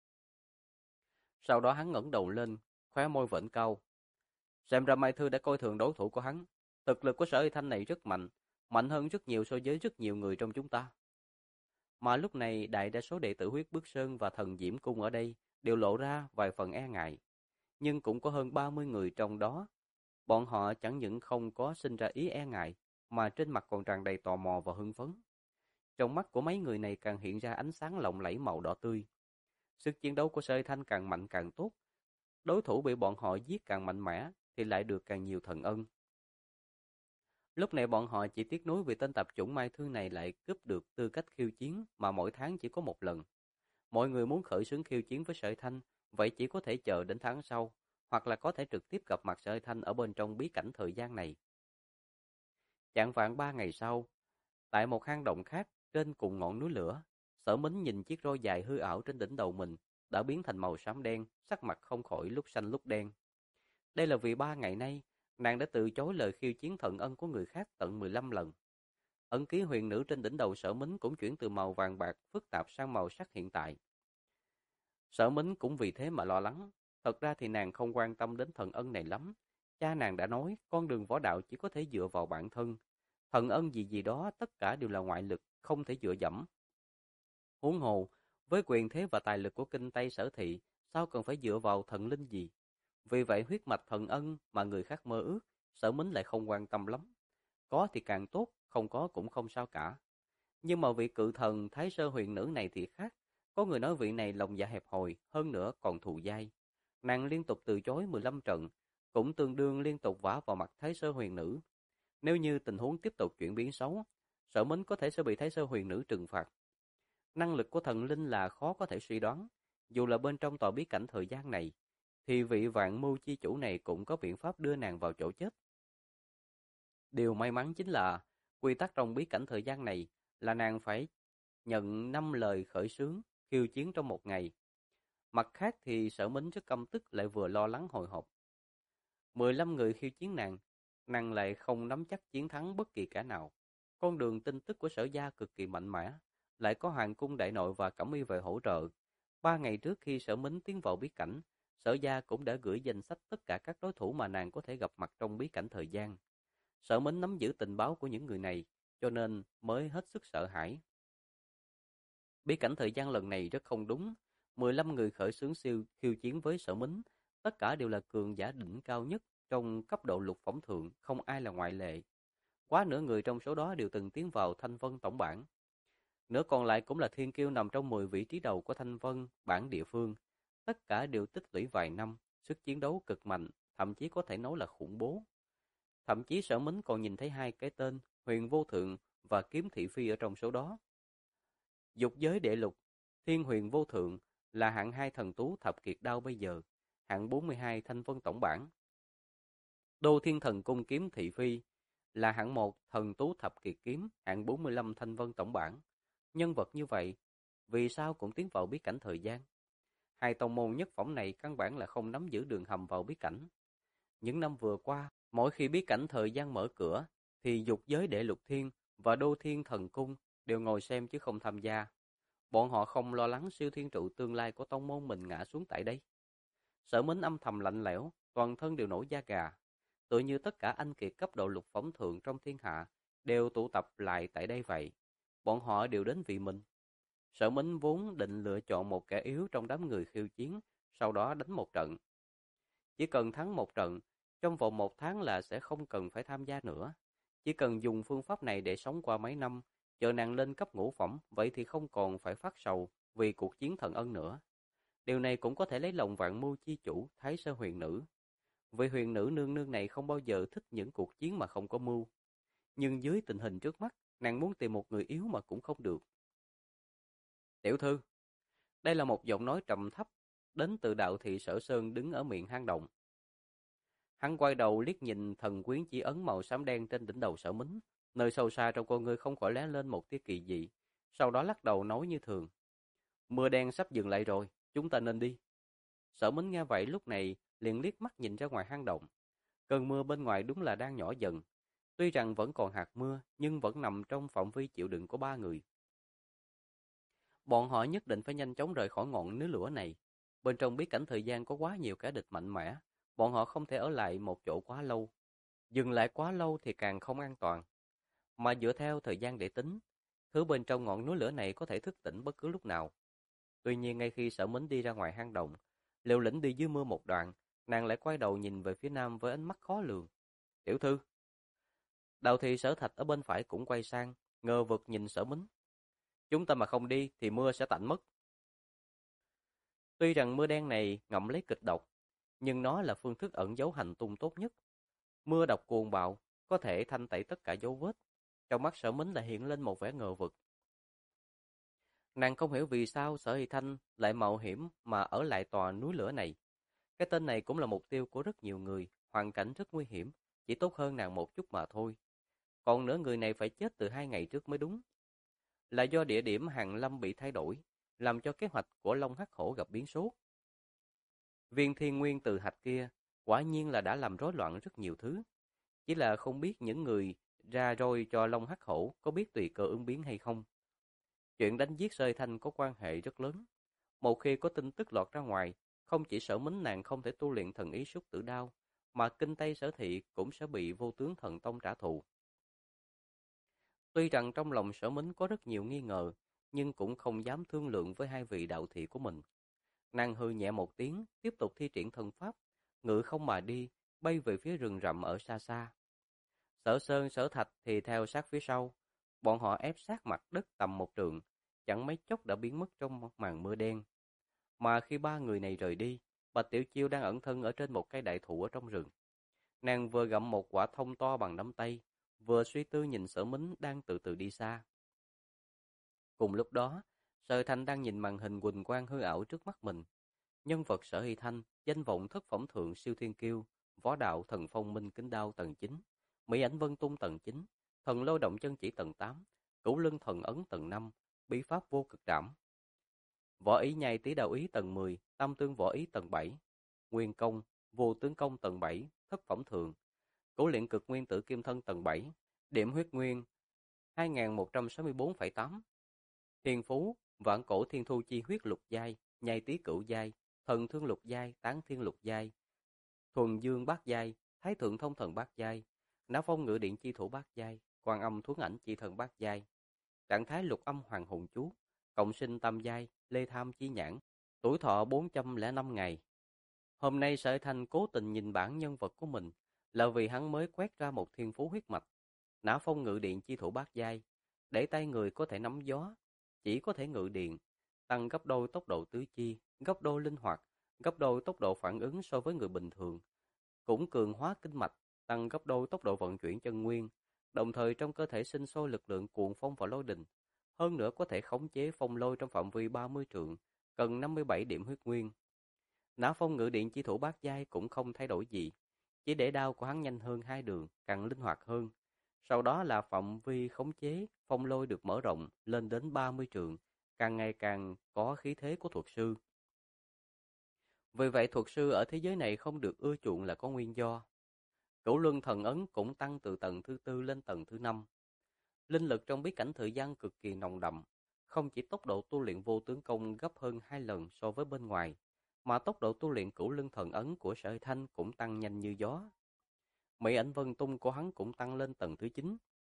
Sau đó hắn ngẩng đầu lên, khóe môi vẫn cau. Xem ra Mai Thư đã coi thường đối thủ của hắn. Thực lực của Sở Y Thanh này rất mạnh, mạnh hơn rất nhiều so với rất nhiều người trong chúng ta. Mà lúc này đại đa số đệ tử Huyết Bước Sơn và Thần Diễm Cung ở đây đều lộ ra vài phần e ngại. Nhưng cũng có hơn 30 người trong đó. Bọn họ chẳng những không có sinh ra ý e ngại, mà trên mặt còn tràn đầy tò mò và hưng phấn. Trong mắt của mấy người này càng hiện ra ánh sáng lộng lẫy màu đỏ tươi. Sức chiến đấu của Sơ Thanh càng mạnh càng tốt. Đối thủ bị bọn họ giết càng mạnh mẽ thì lại được càng nhiều thần ân. Lúc này bọn họ chỉ tiếc nuối vì tên tạp chủng Mai Thư này lại cướp được tư cách khiêu chiến mà mỗi tháng chỉ có một lần. Mọi người muốn khởi xướng khiêu chiến với Sợi Thanh, vậy chỉ có thể chờ đến tháng sau, hoặc là có thể trực tiếp gặp mặt Sợi Thanh ở bên trong bí cảnh thời gian này. Chạng vạng 3 ngày sau, tại một hang động khác trên cùng ngọn núi lửa, Sở Mính nhìn chiếc roi dài hư ảo trên đỉnh đầu mình đã biến thành màu xám đen, sắc mặt không khỏi lúc xanh lúc đen. Đây là vì 3 ngày nay, nàng đã từ chối lời khiêu chiến thần ân của người khác tận 15 lần. Ấn ký huyền nữ trên đỉnh đầu Sở Mính cũng chuyển từ màu vàng bạc phức tạp sang màu sắc hiện tại. Sở Mính cũng vì thế mà lo lắng. Thật ra thì nàng không quan tâm đến thần ân này lắm. Cha nàng đã nói con đường võ đạo chỉ có thể dựa vào bản thân. Thần ân gì gì đó tất cả đều là ngoại lực, không thể dựa dẫm. Huống hồ, với quyền thế và tài lực của kinh Tây Sở Thị, sao cần phải dựa vào thần linh gì? Vì vậy huyết mạch thần ân mà người khác mơ ước, Sở Mính lại không quan tâm lắm. Có thì càng tốt, không có cũng không sao cả. Nhưng mà vị cự thần Thái Sơ huyền nữ này thì khác. Có người nói vị này lòng dạ hẹp hòi, hơn nữa còn thù dai. Nàng liên tục từ chối 15 trận, cũng tương đương liên tục vả vào mặt Thái Sơ huyền nữ. Nếu như tình huống tiếp tục chuyển biến xấu, Sở Mính có thể sẽ bị Thái Sơ huyền nữ trừng phạt. Năng lực của thần linh là khó có thể suy đoán. Dù là bên trong tòa bí cảnh thời gian này, thì vị vạn mưu chi chủ này cũng có biện pháp đưa nàng vào chỗ chết. Điều may mắn chính là, quy tắc trong bí cảnh thời gian này là nàng phải nhận 5 lời khởi xướng, khiêu chiến trong một ngày. Mặt khác thì Sở Mính rất căm tức lại vừa lo lắng hồi hộp. 15 người khiêu chiến nàng lại không nắm chắc chiến thắng bất kỳ kẻ nào. Con đường tin tức của Sở gia cực kỳ mạnh mẽ, lại có Hoàng cung đại nội và Cẩm y vệ hỗ trợ. 3 ngày trước khi Sở Mính tiến vào bí cảnh, Sở gia cũng đã gửi danh sách tất cả các đối thủ mà nàng có thể gặp mặt trong bí cảnh thời gian. Sở Mính nắm giữ tình báo của những người này, cho nên mới hết sức sợ hãi. Bí cảnh thời gian lần này rất không đúng. 15 người khởi xướng khiêu chiến với Sở Mính, tất cả đều là cường giả đỉnh cao nhất trong cấp độ lục phẩm thượng, không ai là ngoại lệ. Quá nửa người trong số đó đều từng tiến vào Thanh Vân tổng bảng. Nửa còn lại cũng là thiên kiêu nằm trong 10 vị trí đầu của Thanh Vân bảng địa phương. Tất cả đều tích lũy vài năm, sức chiến đấu cực mạnh, thậm chí có thể nói là khủng bố. Thậm chí Sở Mính còn nhìn thấy hai cái tên Huyền Vô Thượng và Kiếm Thị Phi ở trong số đó. Dục giới đệ lục, Thiên Huyền Vô Thượng là hạng 2 thần tú thập kiệt đao bây giờ, hạng 42 Thanh Vân tổng bảng. Đô Thiên Thần Cung Kiếm Thị Phi là hạng 1 thần tú thập kiệt kiếm, hạng 45 Thanh Vân tổng bảng. Nhân vật như vậy, vì sao cũng tiến vào bí cảnh thời gian? Hai tông môn nhất phẩm này căn bản là không nắm giữ đường hầm vào bí cảnh. Những năm vừa qua, mỗi khi biết cảnh thời gian mở cửa, thì dục giới đệ Lục Thiên và Đô Thiên Thần Cung đều ngồi xem chứ không tham gia. Bọn họ không lo lắng siêu thiên trụ tương lai của tông môn mình ngã xuống tại đây. Sở Mính âm thầm lạnh lẽo, toàn thân đều nổi da gà. Tựa như tất cả anh kiệt cấp độ lục phẩm thượng trong thiên hạ đều tụ tập lại tại đây vậy. Bọn họ đều đến vì mình. Sở Mính vốn định lựa chọn một kẻ yếu trong đám người khiêu chiến, sau đó đánh một trận. Chỉ cần thắng một trận, trong vòng 1 tháng là sẽ không cần phải tham gia nữa. Chỉ cần dùng phương pháp này để sống qua mấy năm, chờ nàng lên cấp ngũ phẩm, vậy thì không còn phải phát sầu vì cuộc chiến thần ân nữa. Điều này cũng có thể lấy lòng Vạn Mưu chi chủ Thái Sơ Huyền Nữ. Vì huyền nữ nương nương này không bao giờ thích những cuộc chiến mà không có mưu. Nhưng dưới tình hình trước mắt, nàng muốn tìm một người yếu mà cũng không được. Tiểu thư, đây là một giọng nói trầm thấp, đến từ đạo thị Sở Sơn đứng ở miệng hang động. Hắn quay đầu liếc nhìn thần quyến chỉ ấn màu xám đen trên đỉnh đầu Sở Mính, nơi sâu xa trong con ngươi không khỏi lóe lên một tia kỳ dị, sau đó lắc đầu nói như thường. Mưa đen sắp dừng lại rồi, chúng ta nên đi. Sở Mính nghe vậy lúc này liền liếc mắt nhìn ra ngoài hang động. Cơn mưa bên ngoài đúng là đang nhỏ dần. Tuy rằng vẫn còn hạt mưa, nhưng vẫn nằm trong phạm vi chịu đựng của 3 người. Bọn họ nhất định phải nhanh chóng rời khỏi ngọn núi lửa này. Bên trong bí cảnh thời gian có quá nhiều kẻ địch mạnh mẽ. Bọn họ không thể ở lại một chỗ quá lâu. Dừng lại quá lâu thì càng không an toàn. Mà dựa theo thời gian để tính, thứ bên trong ngọn núi lửa này có thể thức tỉnh bất cứ lúc nào. Tuy nhiên ngay khi Sở Mính đi ra ngoài hang động, liều lĩnh đi dưới mưa một đoạn, nàng lại quay đầu nhìn về phía nam với ánh mắt khó lường. Tiểu thư. Đạo thị Sở Thạch ở bên phải cũng quay sang, ngờ vực nhìn Sở Mính. Chúng ta mà không đi thì mưa sẽ tạnh mất. Tuy rằng mưa đen này ngậm lấy kịch độc, nhưng nó là phương thức ẩn giấu hành tung tốt nhất. Mưa độc cuồng bạo, có thể thanh tẩy tất cả dấu vết. Trong mắt Sở Mính lại hiện lên một vẻ ngờ vực. Nàng không hiểu vì sao Sở Hy Thanh lại mạo hiểm mà ở lại tòa núi lửa này. Cái tên này cũng là mục tiêu của rất nhiều người, hoàn cảnh rất nguy hiểm, chỉ tốt hơn nàng một chút mà thôi. Còn nữa người này phải chết từ 2 ngày trước mới đúng. Là do địa điểm Hàn Lâm bị thay đổi, làm cho kế hoạch của Long Hắc Hổ gặp biến số. Viên thiên nguyên từ hạch kia, quả nhiên là đã làm rối loạn rất nhiều thứ. Chỉ là không biết những người ra roi cho Long Hắc Hổ có biết tùy cơ ứng biến hay không. Chuyện đánh giết Sơi Thanh có quan hệ rất lớn. Một khi có tin tức lọt ra ngoài, không chỉ Sở Mính nàng không thể tu luyện thần ý súc tử đao, mà kinh Tây Sở Thị cũng sẽ bị Vô Tướng Thần Tông trả thù. Tuy rằng trong lòng Sở Mính có rất nhiều nghi ngờ, nhưng cũng không dám thương lượng với 2 vị đạo thị của mình. Nàng hừ nhẹ một tiếng, tiếp tục thi triển thần pháp, ngự không mà đi, bay về phía rừng rậm ở xa xa. Sở Sơn, Sở Thạch thì theo sát phía sau, bọn họ ép sát mặt đất tầm 1 trượng, chẳng mấy chốc đã biến mất trong màn mưa đen. Mà khi 3 người này rời đi, Bạch Tiểu Chiêu đang ẩn thân ở trên một cây đại thụ ở trong rừng. Nàng vừa gặm một quả thông to bằng nắm tay, vừa suy tư nhìn Sở Mính đang từ từ đi xa. Cùng lúc đó, Sở Thanh đang nhìn màn hình huỳnh quang hư ảo trước mắt mình. Nhân vật Sở Hy Thanh, danh vọng thất phẩm thượng siêu thiên kiêu, võ đạo thần phong minh kính đao tầng 9, mỹ ảnh vân tung tầng 9, thần lôi động chân chỉ tầng 8, cửu lưng thần ấn tầng 5, bí pháp vô cực trảm. Võ ý nhai tý đạo ý tầng 10, tam tương võ ý tầng 7, nguyên công, vô tướng công tầng 7, thất phẩm thượng, cửu luyện cực nguyên tử kim thân tầng 7, điểm huyết nguyên 2164,8, thiên phú, vạn cổ thiên thu chi huyết lục giai, nhai tý cửu giai, thần thương lục giai, tán thiên lục giai, thuần dương bát giai, thái thượng thông thần bát giai, não phong ngự điện chi thủ bát giai, quan âm thuấn ảnh chi thần bát giai, trạng thái lục âm hoàng hồn chú, cộng sinh tam giai, lê tham chi nhãn, tuổi thọ 405 ngày. Hôm nay Sở Thanh cố tình nhìn bản nhân vật của mình là vì hắn mới quét ra một thiên phú huyết mạch, não phong ngự điện chi thủ bát giai, để tay người có thể nắm gió, chỉ có thể ngự điện, tăng gấp đôi tốc độ tứ chi, gấp đôi linh hoạt, gấp đôi tốc độ phản ứng so với người bình thường, cũng cường hóa kinh mạch, tăng gấp đôi tốc độ vận chuyển chân nguyên, đồng thời trong cơ thể sinh sôi lực lượng cuồng phong và lôi đình. Hơn nữa có thể khống chế phong lôi trong phạm vi 30 trượng, cần 57 điểm huyết nguyên. Não phong ngự điện chi thủ bát giai cũng không thay đổi gì, chỉ để đao của hắn nhanh hơn 2 đường, càng linh hoạt hơn. Sau đó là phạm vi khống chế, phong lôi được mở rộng lên đến 30 trượng, càng ngày càng có khí thế của thuật sư. Vì vậy thuật sư ở thế giới này không được ưa chuộng là có nguyên do. Cửu luân thần ấn cũng tăng từ tầng thứ tư lên tầng thứ năm. Linh lực trong bí cảnh thời gian cực kỳ nồng đậm, không chỉ tốc độ tu luyện vô tướng công gấp hơn 2 lần so với bên ngoài, mà tốc độ tu luyện cửu luân thần ấn của Sở Thanh cũng tăng nhanh như gió. Mỹ ảnh vân tung của hắn cũng tăng lên tầng thứ 9.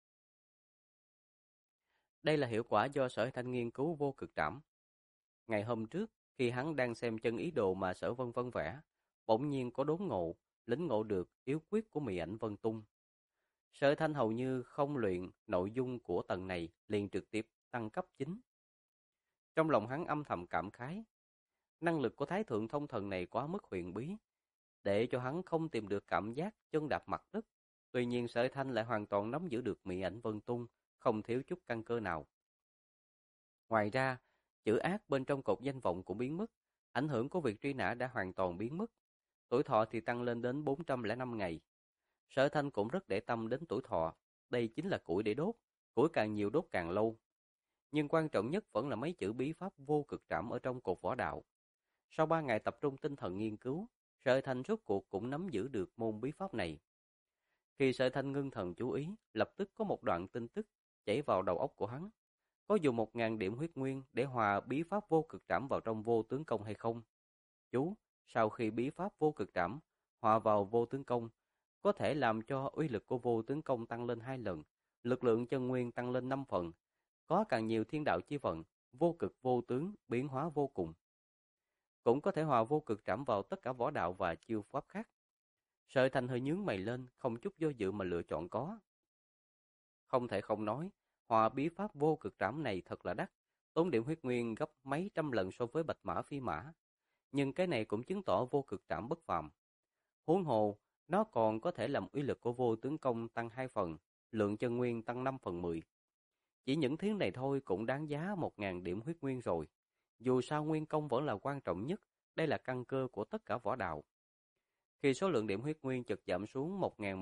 Đây là hiệu quả do Sở Thanh nghiên cứu vô cực trảm. Ngày hôm trước, khi hắn đang xem chân ý đồ mà Sở Vân Vân vẽ, bỗng nhiên có đốn ngộ, lĩnh ngộ được yếu quyết của Mỹ ảnh vân tung. Sở Thanh hầu như không luyện nội dung của tầng này, liền trực tiếp tăng cấp 9. Trong lòng hắn âm thầm cảm khái, năng lực của Thái Thượng Thông Thần này quá mức huyền bí, để cho hắn không tìm được cảm giác chân đạp mặt đất. Tuy nhiên Sở Thanh lại hoàn toàn nắm giữ được Mỹ ảnh vân tung, không thiếu chút căn cơ nào. Ngoài ra, chữ ác bên trong cột danh vọng cũng biến mất, ảnh hưởng của việc truy nã đã hoàn toàn biến mất. Tuổi thọ thì tăng lên đến 405 ngày. Sở Thanh cũng rất để tâm đến tuổi thọ, đây chính là củi để đốt, củi càng nhiều đốt càng lâu. Nhưng quan trọng nhất vẫn là mấy chữ bí pháp vô cực trảm ở trong cột võ đạo. Sau 3 ngày tập trung tinh thần nghiên cứu, Sở Thanh rốt cuộc cũng nắm giữ được môn bí pháp này. Khi Sở Thanh ngưng thần chú ý, lập tức có một đoạn tin tức chảy vào đầu óc của hắn. Có dùng 1000 điểm huyết nguyên để hòa bí pháp vô cực trảm vào trong vô tướng công hay không? Chú, sau khi bí pháp vô cực trảm hòa vào vô tướng công, có thể làm cho uy lực của vô tướng công tăng lên 2 lần, lực lượng chân nguyên tăng lên 5 phần, có càng nhiều thiên đạo chi vận, vô cực vô tướng, biến hóa vô cùng. Cũng có thể hòa vô cực trảm vào tất cả võ đạo và chiêu pháp khác. Sở Thành hơi nhướng mày lên, không chút do dự mà lựa chọn có. Không thể không nói, hòa bí pháp vô cực trảm này thật là đắt, tốn điểm huyết nguyên gấp mấy trăm lần so với bạch mã phi mã. Nhưng cái này cũng chứng tỏ vô cực trảm bất phàm. Huống hồ, nó còn có thể làm uy lực của vô tướng công tăng 2 phần, lượng chân nguyên tăng 5 phần 10. Chỉ những thứ này thôi cũng đáng giá 1000 điểm huyết nguyên rồi. Dù sao nguyên công vẫn là quan trọng nhất, đây là căn cơ của tất cả võ đạo. Khi số lượng điểm huyết nguyên chợt giảm xuống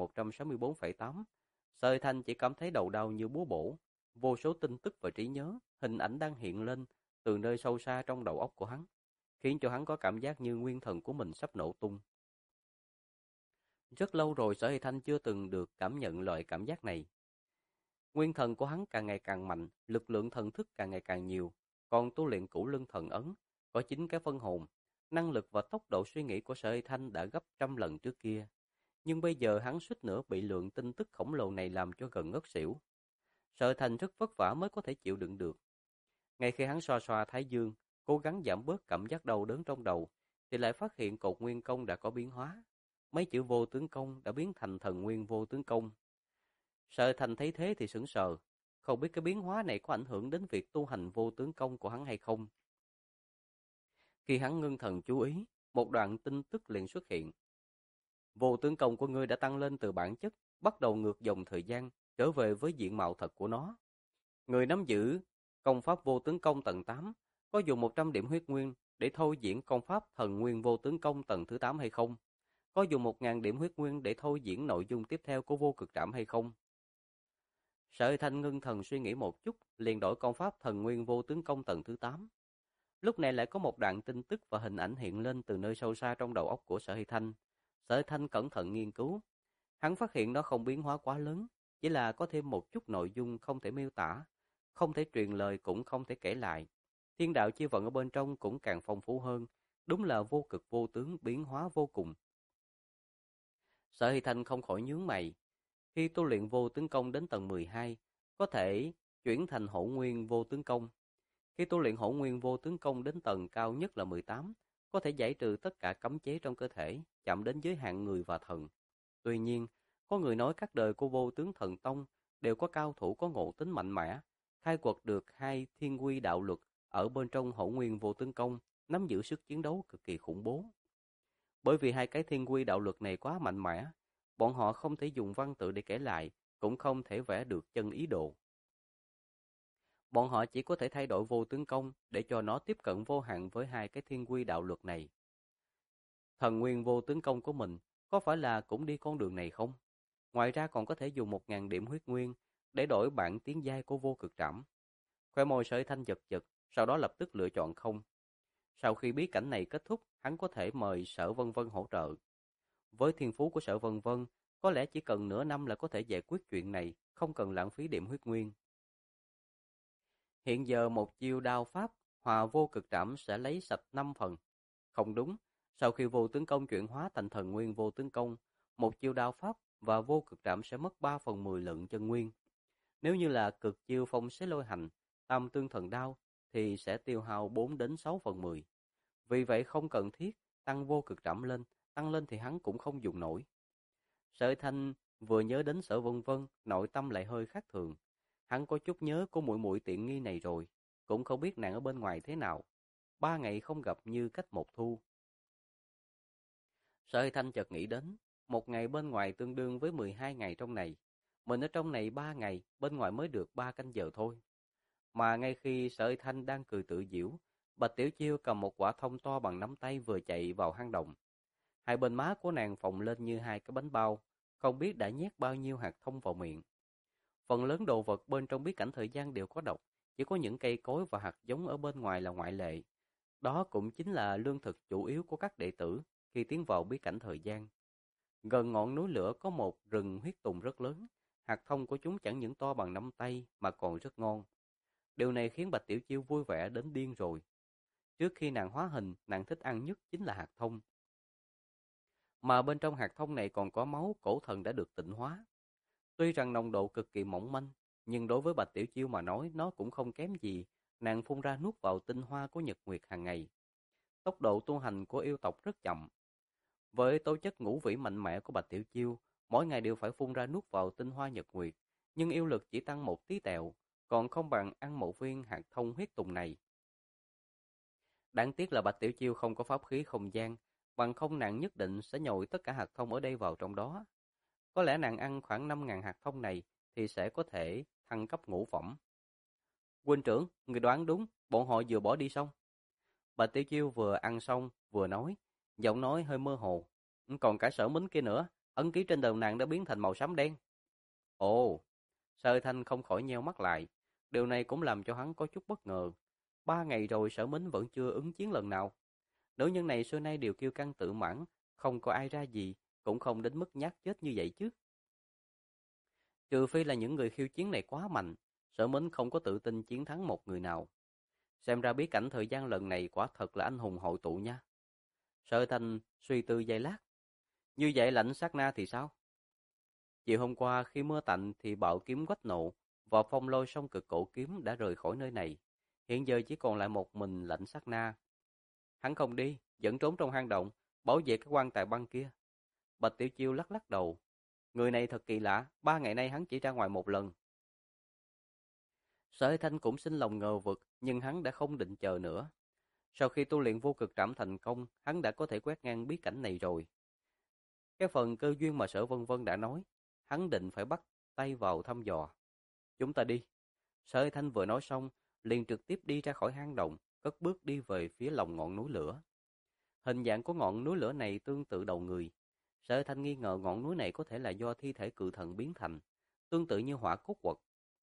1164,8, Sợi Thanh chỉ cảm thấy đầu đau như búa bổ, vô số tin tức và trí nhớ, hình ảnh đang hiện lên từ nơi sâu xa trong đầu óc của hắn, khiến cho hắn có cảm giác như nguyên thần của mình sắp nổ tung. Rất lâu rồi Sở Thanh chưa từng được cảm nhận loại cảm giác này. Nguyên thần của hắn càng ngày càng mạnh, lực lượng thần thức càng ngày càng nhiều, còn tu luyện cửu luân thần ấn, có 9 cái phân hồn, năng lực và tốc độ suy nghĩ của Sở Thanh đã gấp trăm lần trước kia. Nhưng bây giờ hắn suýt nữa bị lượng tin tức khổng lồ này làm cho gần ngất xỉu. Sở Thành rất vất vả mới có thể chịu đựng được. Ngay khi hắn xoa xoa thái dương, cố gắng giảm bớt cảm giác đau đớn trong đầu, thì lại phát hiện cột nguyên công đã có biến hóa. Mấy chữ vô tướng công đã biến thành thần nguyên vô tướng công. Sở Thành thấy thế thì sững sờ, không biết cái biến hóa này có ảnh hưởng đến việc tu hành vô tướng công của hắn hay không. Khi hắn ngưng thần chú ý, một đoạn tin tức liền xuất hiện. Vô tướng công của ngươi đã tăng lên từ bản chất, bắt đầu ngược dòng thời gian, trở về với diện mạo thật của nó. Người nắm giữ công pháp vô tướng công tầng 8, có dùng 100 điểm huyết nguyên để thôi diễn công pháp thần nguyên vô tướng công tầng thứ 8 hay không? Có dùng 1000 điểm huyết nguyên để thôi diễn nội dung tiếp theo của vô cực trảm hay không? Sở Thanh ngưng thần suy nghĩ một chút, liền đổi công pháp thần nguyên vô tướng công tầng thứ 8. Lúc này lại có một đoạn tin tức và hình ảnh hiện lên từ nơi sâu xa trong đầu óc của Sở Thanh. Sở Thanh cẩn thận nghiên cứu, hắn phát hiện nó không biến hóa quá lớn, chỉ là có thêm một chút nội dung không thể miêu tả, không thể truyền lời cũng không thể kể lại. Thiên đạo chi vận ở bên trong cũng càng phong phú hơn, đúng là vô cực vô tướng, biến hóa vô cùng. Sở Hy Thanh không khỏi nhướng mày. Khi tu luyện vô tướng công đến tầng 12, có thể chuyển thành hỗn nguyên vô tướng công. Khi tu luyện hỗn nguyên vô tướng công đến tầng cao nhất là 18, có thể giải trừ tất cả cấm chế trong cơ thể, chạm đến giới hạn người và thần. Tuy nhiên, có người nói các đời của vô tướng thần tông đều có cao thủ có ngộ tính mạnh mẽ, khai quật được 2 thiên quy đạo luật ở bên trong hỗn nguyên vô tướng công, nắm giữ sức chiến đấu cực kỳ khủng bố. Bởi vì 2 cái thiên quy đạo luật này quá mạnh mẽ, bọn họ không thể dùng văn tự để kể lại, cũng không thể vẽ được chân ý đồ. Bọn họ chỉ có thể thay đổi vô tướng công để cho nó tiếp cận vô hạn với 2 cái thiên quy đạo luật này. Thần nguyên vô tướng công của mình có phải là cũng đi con đường này không? Ngoài ra còn có thể dùng 1000 điểm huyết nguyên để đổi bản tiến giai của vô cực trảm. Khóe môi Sở Thanh giật giật, sau đó lập tức lựa chọn không. Sau khi bí cảnh này kết thúc, hắn có thể mời Sở Vân Vân hỗ trợ. Với thiên phú của Sở Vân Vân, có lẽ chỉ cần nửa năm là có thể giải quyết chuyện này, không cần lãng phí điểm huyết nguyên. Hiện giờ một chiêu đao pháp Hòa Vô Cực Trảm sẽ lấy sạch 5 phần. Không đúng, sau khi Vô Tướng Công chuyển hóa thành Thần Nguyên Vô Tướng Công, một chiêu đao pháp và Vô Cực Trảm sẽ mất 3 phần 10 lượng chân nguyên. Nếu như là cực chiêu Phong Xế Lôi Hành, Tam Tương Thần Đao thì sẽ tiêu hao 4 đến 6 phần 10. Vì vậy không cần thiết tăng Vô Cực Trảm lên, tăng lên thì hắn cũng không dùng nổi. Sở Thanh vừa nhớ đến Sở Vân Vân, nội tâm lại hơi khác thường. Hắn có chút nhớ cô muội muội tiện nghi này rồi, cũng không biết nàng ở bên ngoài thế nào. 3 ngày không gặp như cách một thu. Sở Thanh chợt nghĩ đến, một ngày bên ngoài tương đương với 12 ngày trong này. Mình ở trong này 3 ngày, bên ngoài mới được 3 canh giờ thôi. Mà ngay khi Sở Thanh đang cười tự giễu, Bạch Tiểu Chiêu cầm một quả thông to bằng nắm tay vừa chạy vào hang động. Hai bên má của nàng phồng lên như hai cái bánh bao, không biết đã nhét bao nhiêu hạt thông vào miệng. Phần lớn đồ vật bên trong bí cảnh thời gian đều có độc, chỉ có những cây cối và hạt giống ở bên ngoài là ngoại lệ. Đó cũng chính là lương thực chủ yếu của các đệ tử khi tiến vào bí cảnh thời gian. Gần ngọn núi lửa có một rừng huyết tùng rất lớn, hạt thông của chúng chẳng những to bằng nắm tay mà còn rất ngon. Điều này khiến Bạch Tiểu Chiêu vui vẻ đến điên rồi. Trước khi nàng hóa hình, nàng thích ăn nhất chính là hạt thông. Mà bên trong hạt thông này còn có máu cổ thần đã được tịnh hóa. Tuy rằng nồng độ cực kỳ mỏng manh, nhưng đối với Bạch Tiểu Chiêu mà nói nó cũng không kém gì, nàng phun ra nuốt vào tinh hoa của Nhật Nguyệt hàng ngày. Tốc độ tu hành của yêu tộc rất chậm. Với tố chất ngũ vĩ mạnh mẽ của Bạch Tiểu Chiêu, mỗi ngày đều phải phun ra nuốt vào tinh hoa Nhật Nguyệt, nhưng yêu lực chỉ tăng một tí tẹo, còn không bằng ăn một viên hạt thông huyết tùng này. Đáng tiếc là Bạch Tiểu Chiêu không có pháp khí không gian, bằng không nàng nhất định sẽ nhồi tất cả hạt thông ở đây vào trong đó. Có lẽ nàng ăn khoảng 5.000 hạt thông này thì sẽ có thể thăng cấp ngũ phẩm. Huynh trưởng, người đoán đúng, bọn họ vừa bỏ đi xong. Bạch Tiểu Chiêu vừa ăn xong vừa nói, giọng nói hơi mơ hồ. Còn cả Sở Mính kia nữa, ấn ký trên đầu nàng đã biến thành màu xám đen. Ồ, Sở Thanh không khỏi nheo mắt lại. Điều này cũng làm cho hắn có chút bất ngờ. 3 ngày rồi Sở Mính vẫn chưa ứng chiến lần nào. Nữ nhân này xưa nay đều kiêu căng tự mãn, không có ai ra gì, cũng không đến mức nhát chết như vậy chứ. Trừ phi là những người khiêu chiến này quá mạnh, Sở Mính không có tự tin chiến thắng một người nào. Xem ra bí cảnh thời gian lần này quả thật là anh hùng hội tụ nha. Sở Thanh suy tư giây lát. Như vậy lãnh sát na thì sao? Chiều hôm qua khi mưa tạnh thì bạo kiếm quách nộ và phong lôi song cực cổ kiếm đã rời khỏi nơi này. Hiện giờ chỉ còn lại một mình lãnh sát na. Hắn không đi, vẫn trốn trong hang động, bảo vệ cái quan tài băng kia. Bạch Tiểu Chiêu lắc lắc đầu. Người này thật kỳ lạ, 3 ngày nay hắn chỉ ra ngoài một lần. Sở Thanh cũng sinh lòng ngờ vực, nhưng hắn đã không định chờ nữa. Sau khi tu luyện vô cực trảm thành công, hắn đã có thể quét ngang bí cảnh này rồi. Cái phần cơ duyên mà Sở Vân Vân đã nói, hắn định phải bắt tay vào thăm dò. Chúng ta đi. Sở Thanh vừa nói xong, liền trực tiếp đi ra khỏi hang động, cất bước đi về phía lòng ngọn núi lửa. Hình dạng của ngọn núi lửa này tương tự đầu người. Sở Thanh nghi ngờ ngọn núi này có thể là do thi thể cự thần biến thành, tương tự như hỏa cốt quật.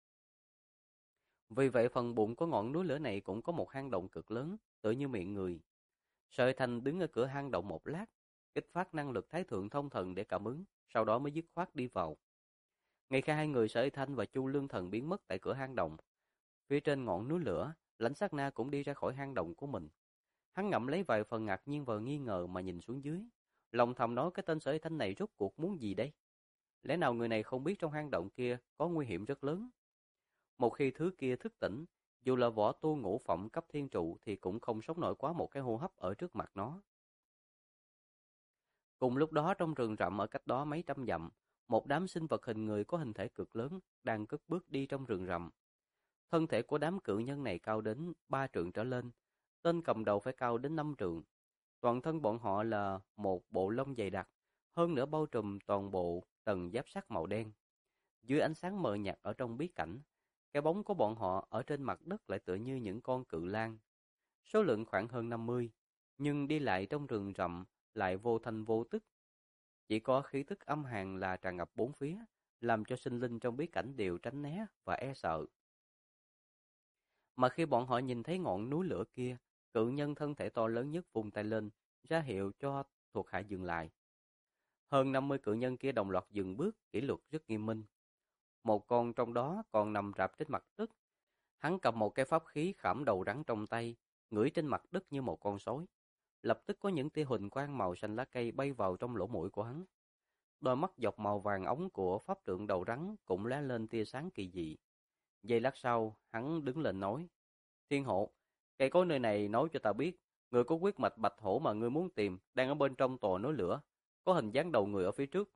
Vì vậy phần bụng của ngọn núi lửa này cũng có một hang động cực lớn, tựa như miệng người. Sở Thanh đứng ở cửa hang động một lát, kích phát năng lực Thái Thượng Thông Thần để cảm ứng, sau đó mới dứt khoát đi vào. Ngay khi hai người Sở Thanh và Chu Lương Thần biến mất tại cửa hang động, phía trên ngọn núi lửa, Lãnh Sát Na cũng đi ra khỏi hang động của mình. Hắn ngậm lấy vài phần ngạc nhiên và nghi ngờ mà nhìn xuống dưới, lòng thầm nói cái tên Sở Thanh này rốt cuộc muốn gì đây? Lẽ nào người này không biết trong hang động kia có nguy hiểm rất lớn? Một khi thứ kia thức tỉnh, dù là võ tu ngũ phẩm cấp thiên trụ thì cũng không sống nổi quá một cái hô hấp ở trước mặt nó. Cùng lúc đó trong rừng rậm ở cách đó mấy trăm dặm, một đám sinh vật hình người có hình thể cực lớn đang cất bước đi trong rừng rậm. Thân thể của đám cự nhân này cao đến 3 trượng trở lên, tên cầm đầu phải cao đến 5 trượng. Toàn thân bọn họ là một bộ lông dày đặc, hơn nữa bao trùm toàn bộ tầng giáp sắt màu đen. Dưới ánh sáng mờ nhạt ở trong bí cảnh, cái bóng của bọn họ ở trên mặt đất lại tựa như những con cự lang. Số lượng khoảng hơn 50, nhưng đi lại trong rừng rậm lại vô thanh vô tức. Chỉ có khí tức âm hàn là tràn ngập bốn phía, làm cho sinh linh trong bí cảnh đều tránh né và e sợ. Mà khi bọn họ nhìn thấy ngọn núi lửa kia, Cự nhân thân thể to lớn nhất vung tay lên, ra hiệu cho thuộc hạ dừng lại. Hơn 50 cự nhân kia đồng loạt dừng bước, kỷ luật rất nghiêm minh. Một con trong đó còn nằm rạp trên mặt đất. Hắn cầm một cái pháp khí khảm đầu rắn trong tay, ngửi trên mặt đất như một con sói. Lập tức có những tia huỳnh quang màu xanh lá cây bay vào trong lỗ mũi của hắn. Đôi mắt dọc màu vàng ống của pháp trượng đầu rắn cũng lóe lên tia sáng kỳ dị. Giây lát sau, hắn đứng lên nói: Thiên hộ, cây cối nơi này nói cho ta biết, người có huyết mạch bạch hổ mà ngươi muốn tìm đang ở bên trong tòa núi lửa, có hình dáng đầu người ở phía trước.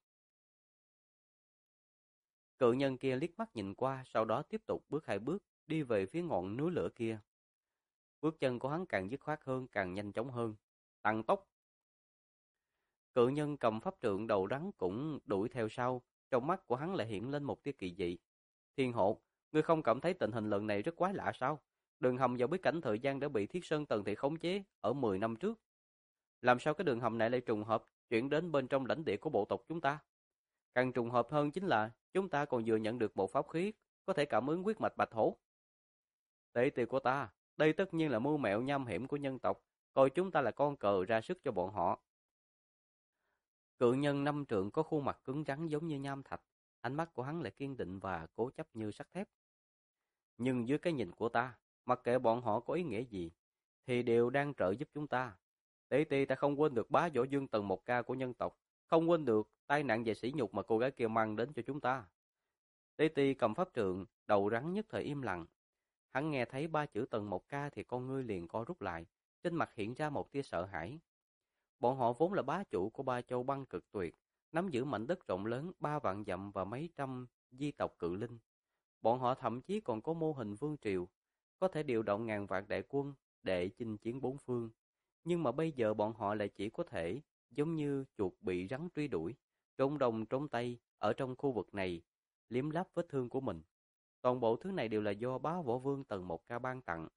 Cự nhân kia liếc mắt nhìn qua, sau đó tiếp tục bước 2 bước, đi về phía ngọn núi lửa kia. Bước chân của hắn càng dứt khoát hơn, càng nhanh chóng hơn. Tăng tốc! Cự nhân cầm pháp trượng đầu rắn cũng đuổi theo sau, trong mắt của hắn lại hiện lên một tia kỳ dị. Thiên hộ, ngươi không cảm thấy tình hình lần này rất quái lạ sao? Đường hầm vào bí cảnh thời gian đã bị Thiết Sơn Tần Thị khống chế ở 10 năm trước. Làm sao cái đường hầm này lại trùng hợp chuyển đến bên trong lãnh địa của bộ tộc chúng ta? Càng trùng hợp hơn chính là chúng ta còn vừa nhận được một pháp khí có thể cảm ứng huyết mạch bạch hổ. Tế tiều của ta, đây tất nhiên là mưu mẹo nham hiểm của nhân tộc, coi chúng ta là con cờ ra sức cho bọn họ. Cự nhân 5 trượng có khuôn mặt cứng rắn giống như nham thạch, ánh mắt của hắn lại kiên định và cố chấp như sắt thép. Nhưng dưới cái nhìn của ta, mặc kệ bọn họ có ý nghĩa gì, thì đều đang trợ giúp chúng ta. Tế ti ta không quên được bá võ dương tầng 1K của nhân tộc, không quên được tai nạn về sỉ nhục mà cô gái kia mang đến cho chúng ta. Tế ti cầm pháp trượng, đầu rắn nhất thời im lặng. Hắn nghe thấy 3 chữ tầng 1K thì con ngươi liền co rút lại, trên mặt hiện ra một tia sợ hãi. Bọn họ vốn là bá chủ của 3 châu băng cực tuyệt, nắm giữ mảnh đất rộng lớn 3 vạn dặm và mấy trăm di tộc cự linh. Bọn họ thậm chí còn có mô hình vương triều, có thể điều động ngàn vạn đại quân để chinh chiến bốn phương. Nhưng mà bây giờ bọn họ lại chỉ có thể giống như chuột bị rắn truy đuổi, trốn đông trốn tây ở trong khu vực này, liếm láp vết thương của mình. Toàn bộ thứ này đều là do bá võ vương tầng 1K ban tặng.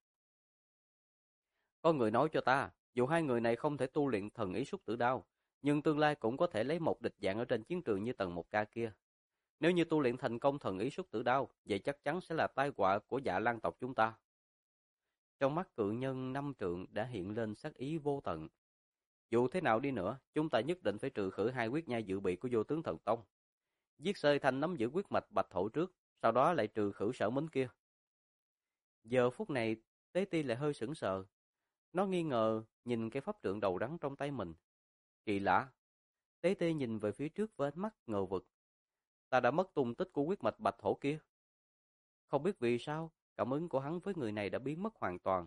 Có người nói cho ta, dù hai người này không thể tu luyện thần ý xúc tử đao, nhưng tương lai cũng có thể lấy một địch dạng ở trên chiến trường như tầng 1K kia. Nếu như tu luyện thành công thần ý xúc tử đao, vậy chắc chắn sẽ là tai họa của Dạ Lan tộc chúng ta. Trong mắt cự nhân 5 trượng đã hiện lên sát ý vô tận. Dù thế nào đi nữa, chúng ta nhất định phải trừ khử 2 huyết nhai dự bị của vô tướng thần tông. Giết Sơi Thanh nắm giữ huyết mạch bạch thổ trước, sau đó lại trừ khử Sở Mính kia. Giờ phút này, Tế Ti lại hơi sững sờ. Nó nghi ngờ nhìn cái pháp trượng đầu rắn trong tay mình. Kỳ lạ. Tế Ti nhìn về phía trước với ánh mắt ngờ vực. Ta đã mất tung tích của huyết mạch bạch thổ kia. Không biết vì sao, cảm ứng của hắn với người này đã biến mất hoàn toàn.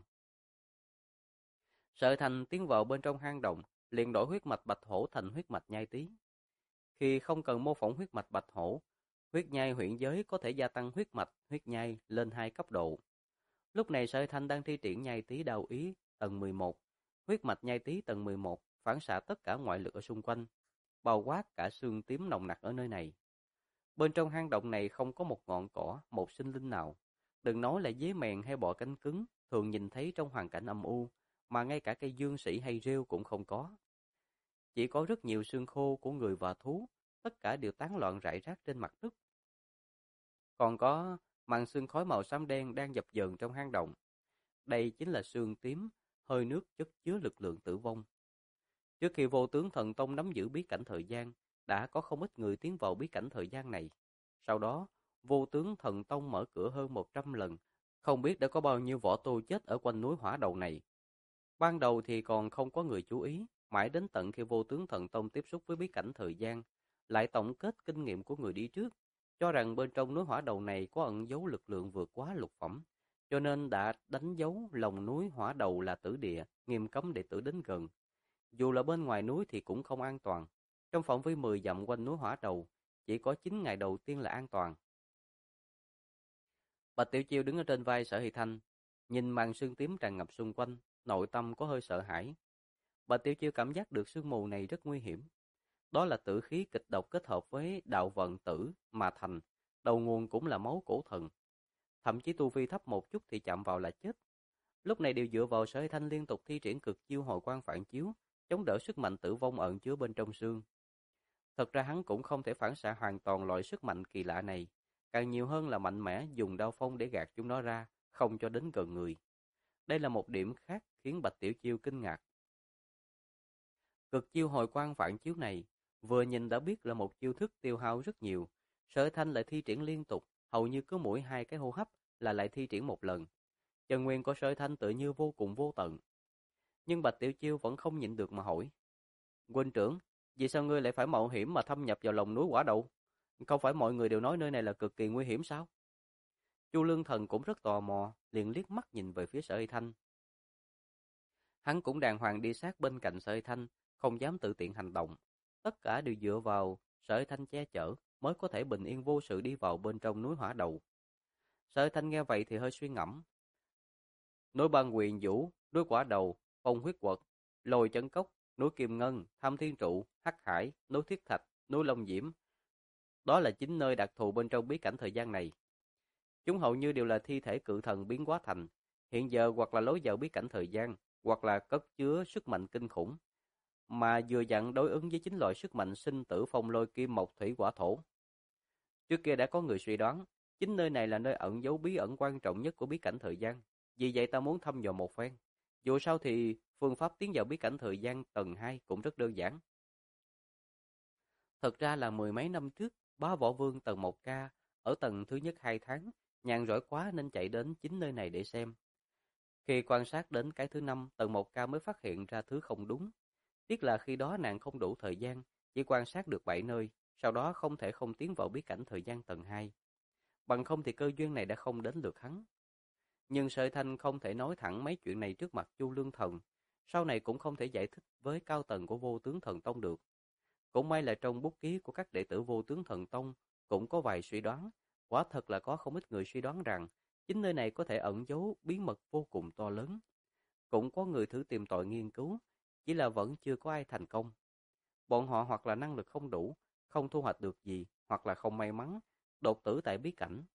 Sở Thành tiến vào bên trong hang động, liền đổi huyết mạch bạch hổ thành huyết mạch nhai tí. Khi không cần mô phỏng huyết mạch bạch hổ, huyết nhai huyện giới có thể gia tăng huyết mạch huyết nhai lên 2 cấp độ. Lúc này Sở Thành đang thi triển nhai tí đao ý tầng 11, huyết mạch nhai tí tầng 11 phản xạ tất cả ngoại lực ở xung quanh, bao quát cả xương tím nồng nặc ở nơi này. Bên trong hang động này không có một ngọn cỏ, một sinh linh nào. Đừng nói là dế mèn hay bọ cánh cứng, thường nhìn thấy trong hoàn cảnh âm u, mà ngay cả cây dương sĩ hay rêu cũng không có. Chỉ có rất nhiều xương khô của người và thú, tất cả đều tán loạn rải rác trên mặt đất. Còn có màn xương khói màu xám đen đang dập dờn trong hang động. Đây chính là xương tím, hơi nước chất chứa lực lượng tử vong. Trước khi vô tướng thần tông nắm giữ bí cảnh thời gian, đã có không ít người tiến vào bí cảnh thời gian này. Sau đó, vô tướng thần tông mở cửa hơn 100 lần, không biết đã có bao nhiêu võ tu chết ở quanh núi hỏa đầu này. Ban đầu thì còn không có người chú ý, mãi đến tận khi vô tướng thần tông tiếp xúc với bí cảnh thời gian, lại tổng kết kinh nghiệm của người đi trước, cho rằng bên trong núi hỏa đầu này có ẩn dấu lực lượng vượt quá lục phẩm, cho nên đã đánh dấu lòng núi hỏa đầu là tử địa, nghiêm cấm đệ tử đến gần. Dù là bên ngoài núi thì cũng không an toàn. Trong phạm vi 10 dặm quanh núi hỏa đầu, chỉ có 9 ngày đầu tiên là an toàn. Bạch Tiểu Chiêu đứng ở trên vai Sở Hy Thanh, nhìn màn sương tím tràn ngập xung quanh, nội tâm có hơi sợ hãi. Bạch Tiểu Chiêu cảm giác được sương mù này rất nguy hiểm. Đó là tử khí kịch độc kết hợp với đạo vận tử mà thành, đầu nguồn cũng là máu cổ thần. Thậm chí tu vi thấp một chút thì chạm vào là chết. Lúc này đều dựa vào Sở Hy Thanh liên tục thi triển cực chiêu hồi quang phản chiếu, chống đỡ sức mạnh tử vong ẩn chứa bên trong xương. Thật ra hắn cũng không thể phản xạ hoàn toàn loại sức mạnh kỳ lạ này, càng nhiều hơn là mạnh mẽ dùng đao phong để gạt chúng nó ra, không cho đến gần người. Đây là một điểm khác khiến Bạch Tiểu Chiêu kinh ngạc. Cực chiêu hồi quang phản chiếu này, vừa nhìn đã biết là một chiêu thức tiêu hao rất nhiều. Sở Thanh lại thi triển liên tục, hầu như cứ mỗi 2 cái hô hấp là lại thi triển một lần. Chân nguyên của Sở Thanh tự như vô cùng vô tận. Nhưng Bạch Tiểu Chiêu vẫn không nhịn được mà hỏi. Huynh trưởng, vì sao ngươi lại phải mạo hiểm mà thâm nhập vào lòng núi Quả Đậu? Không phải mọi người đều nói nơi này là cực kỳ nguy hiểm sao? Chu Lương Thần cũng rất tò mò, liền liếc mắt nhìn về phía Sở Y Thanh. Hắn cũng đàng hoàng đi sát bên cạnh Sở Y Thanh, không dám tự tiện hành động. Tất cả đều dựa vào Sở Y Thanh che chở mới có thể bình yên vô sự đi vào bên trong núi Hỏa Đậu. Sở Y Thanh nghe vậy thì hơi suy ngẫm. Núi Băng Quyền Vũ, núi Quả Đậu, Phong Huyết Quật, Lôi Chấn Cốc, núi Kim Ngân, Tham Thiên Trụ, Hắc Hải, núi Thiết Thạch, núi Long Diễm. Đó là 9 nơi đặc thù bên trong bí cảnh thời gian này. Chúng hầu như đều là thi thể cự thần biến hóa thành, hiện giờ hoặc là lối vào bí cảnh thời gian, hoặc là cất chứa sức mạnh kinh khủng, mà vừa dặn đối ứng với 9 loại sức mạnh sinh tử phong lôi kim mộc thủy hỏa thổ. Trước kia đã có người suy đoán, 9 nơi này là nơi ẩn giấu bí ẩn quan trọng nhất của bí cảnh thời gian, vì vậy ta muốn thăm dò một phen. Dù sao thì phương pháp tiến vào bí cảnh thời gian tầng 2 cũng rất đơn giản. Thật ra là mười mấy năm trước, bá võ vương tầng 1K ở tầng thứ nhất 2 tháng, nhàn rỗi quá nên chạy đến 9 nơi này để xem. Khi quan sát đến cái thứ 5, tầng 1K mới phát hiện ra thứ không đúng. Tiếc là khi đó nàng không đủ thời gian, chỉ quan sát được 7 nơi, sau đó không thể không tiến vào bí cảnh thời gian tầng 2. Bằng không thì cơ duyên này đã không đến lượt hắn. Nhưng Sợi Thanh không thể nói thẳng mấy chuyện này trước mặt Chu Lương Thần, sau này cũng không thể giải thích với cao tầng của Vô Tướng Thần Tông được. Cũng may là trong bút ký của các đệ tử Vô Tướng Thần Tông cũng có vài suy đoán, quả thật là có không ít người suy đoán rằng chính nơi này có thể ẩn giấu bí mật vô cùng to lớn. Cũng có người thử tìm tòi nghiên cứu, chỉ là vẫn chưa có ai thành công. Bọn họ hoặc là năng lực không đủ, không thu hoạch được gì, hoặc là không may mắn, đột tử tại bí cảnh.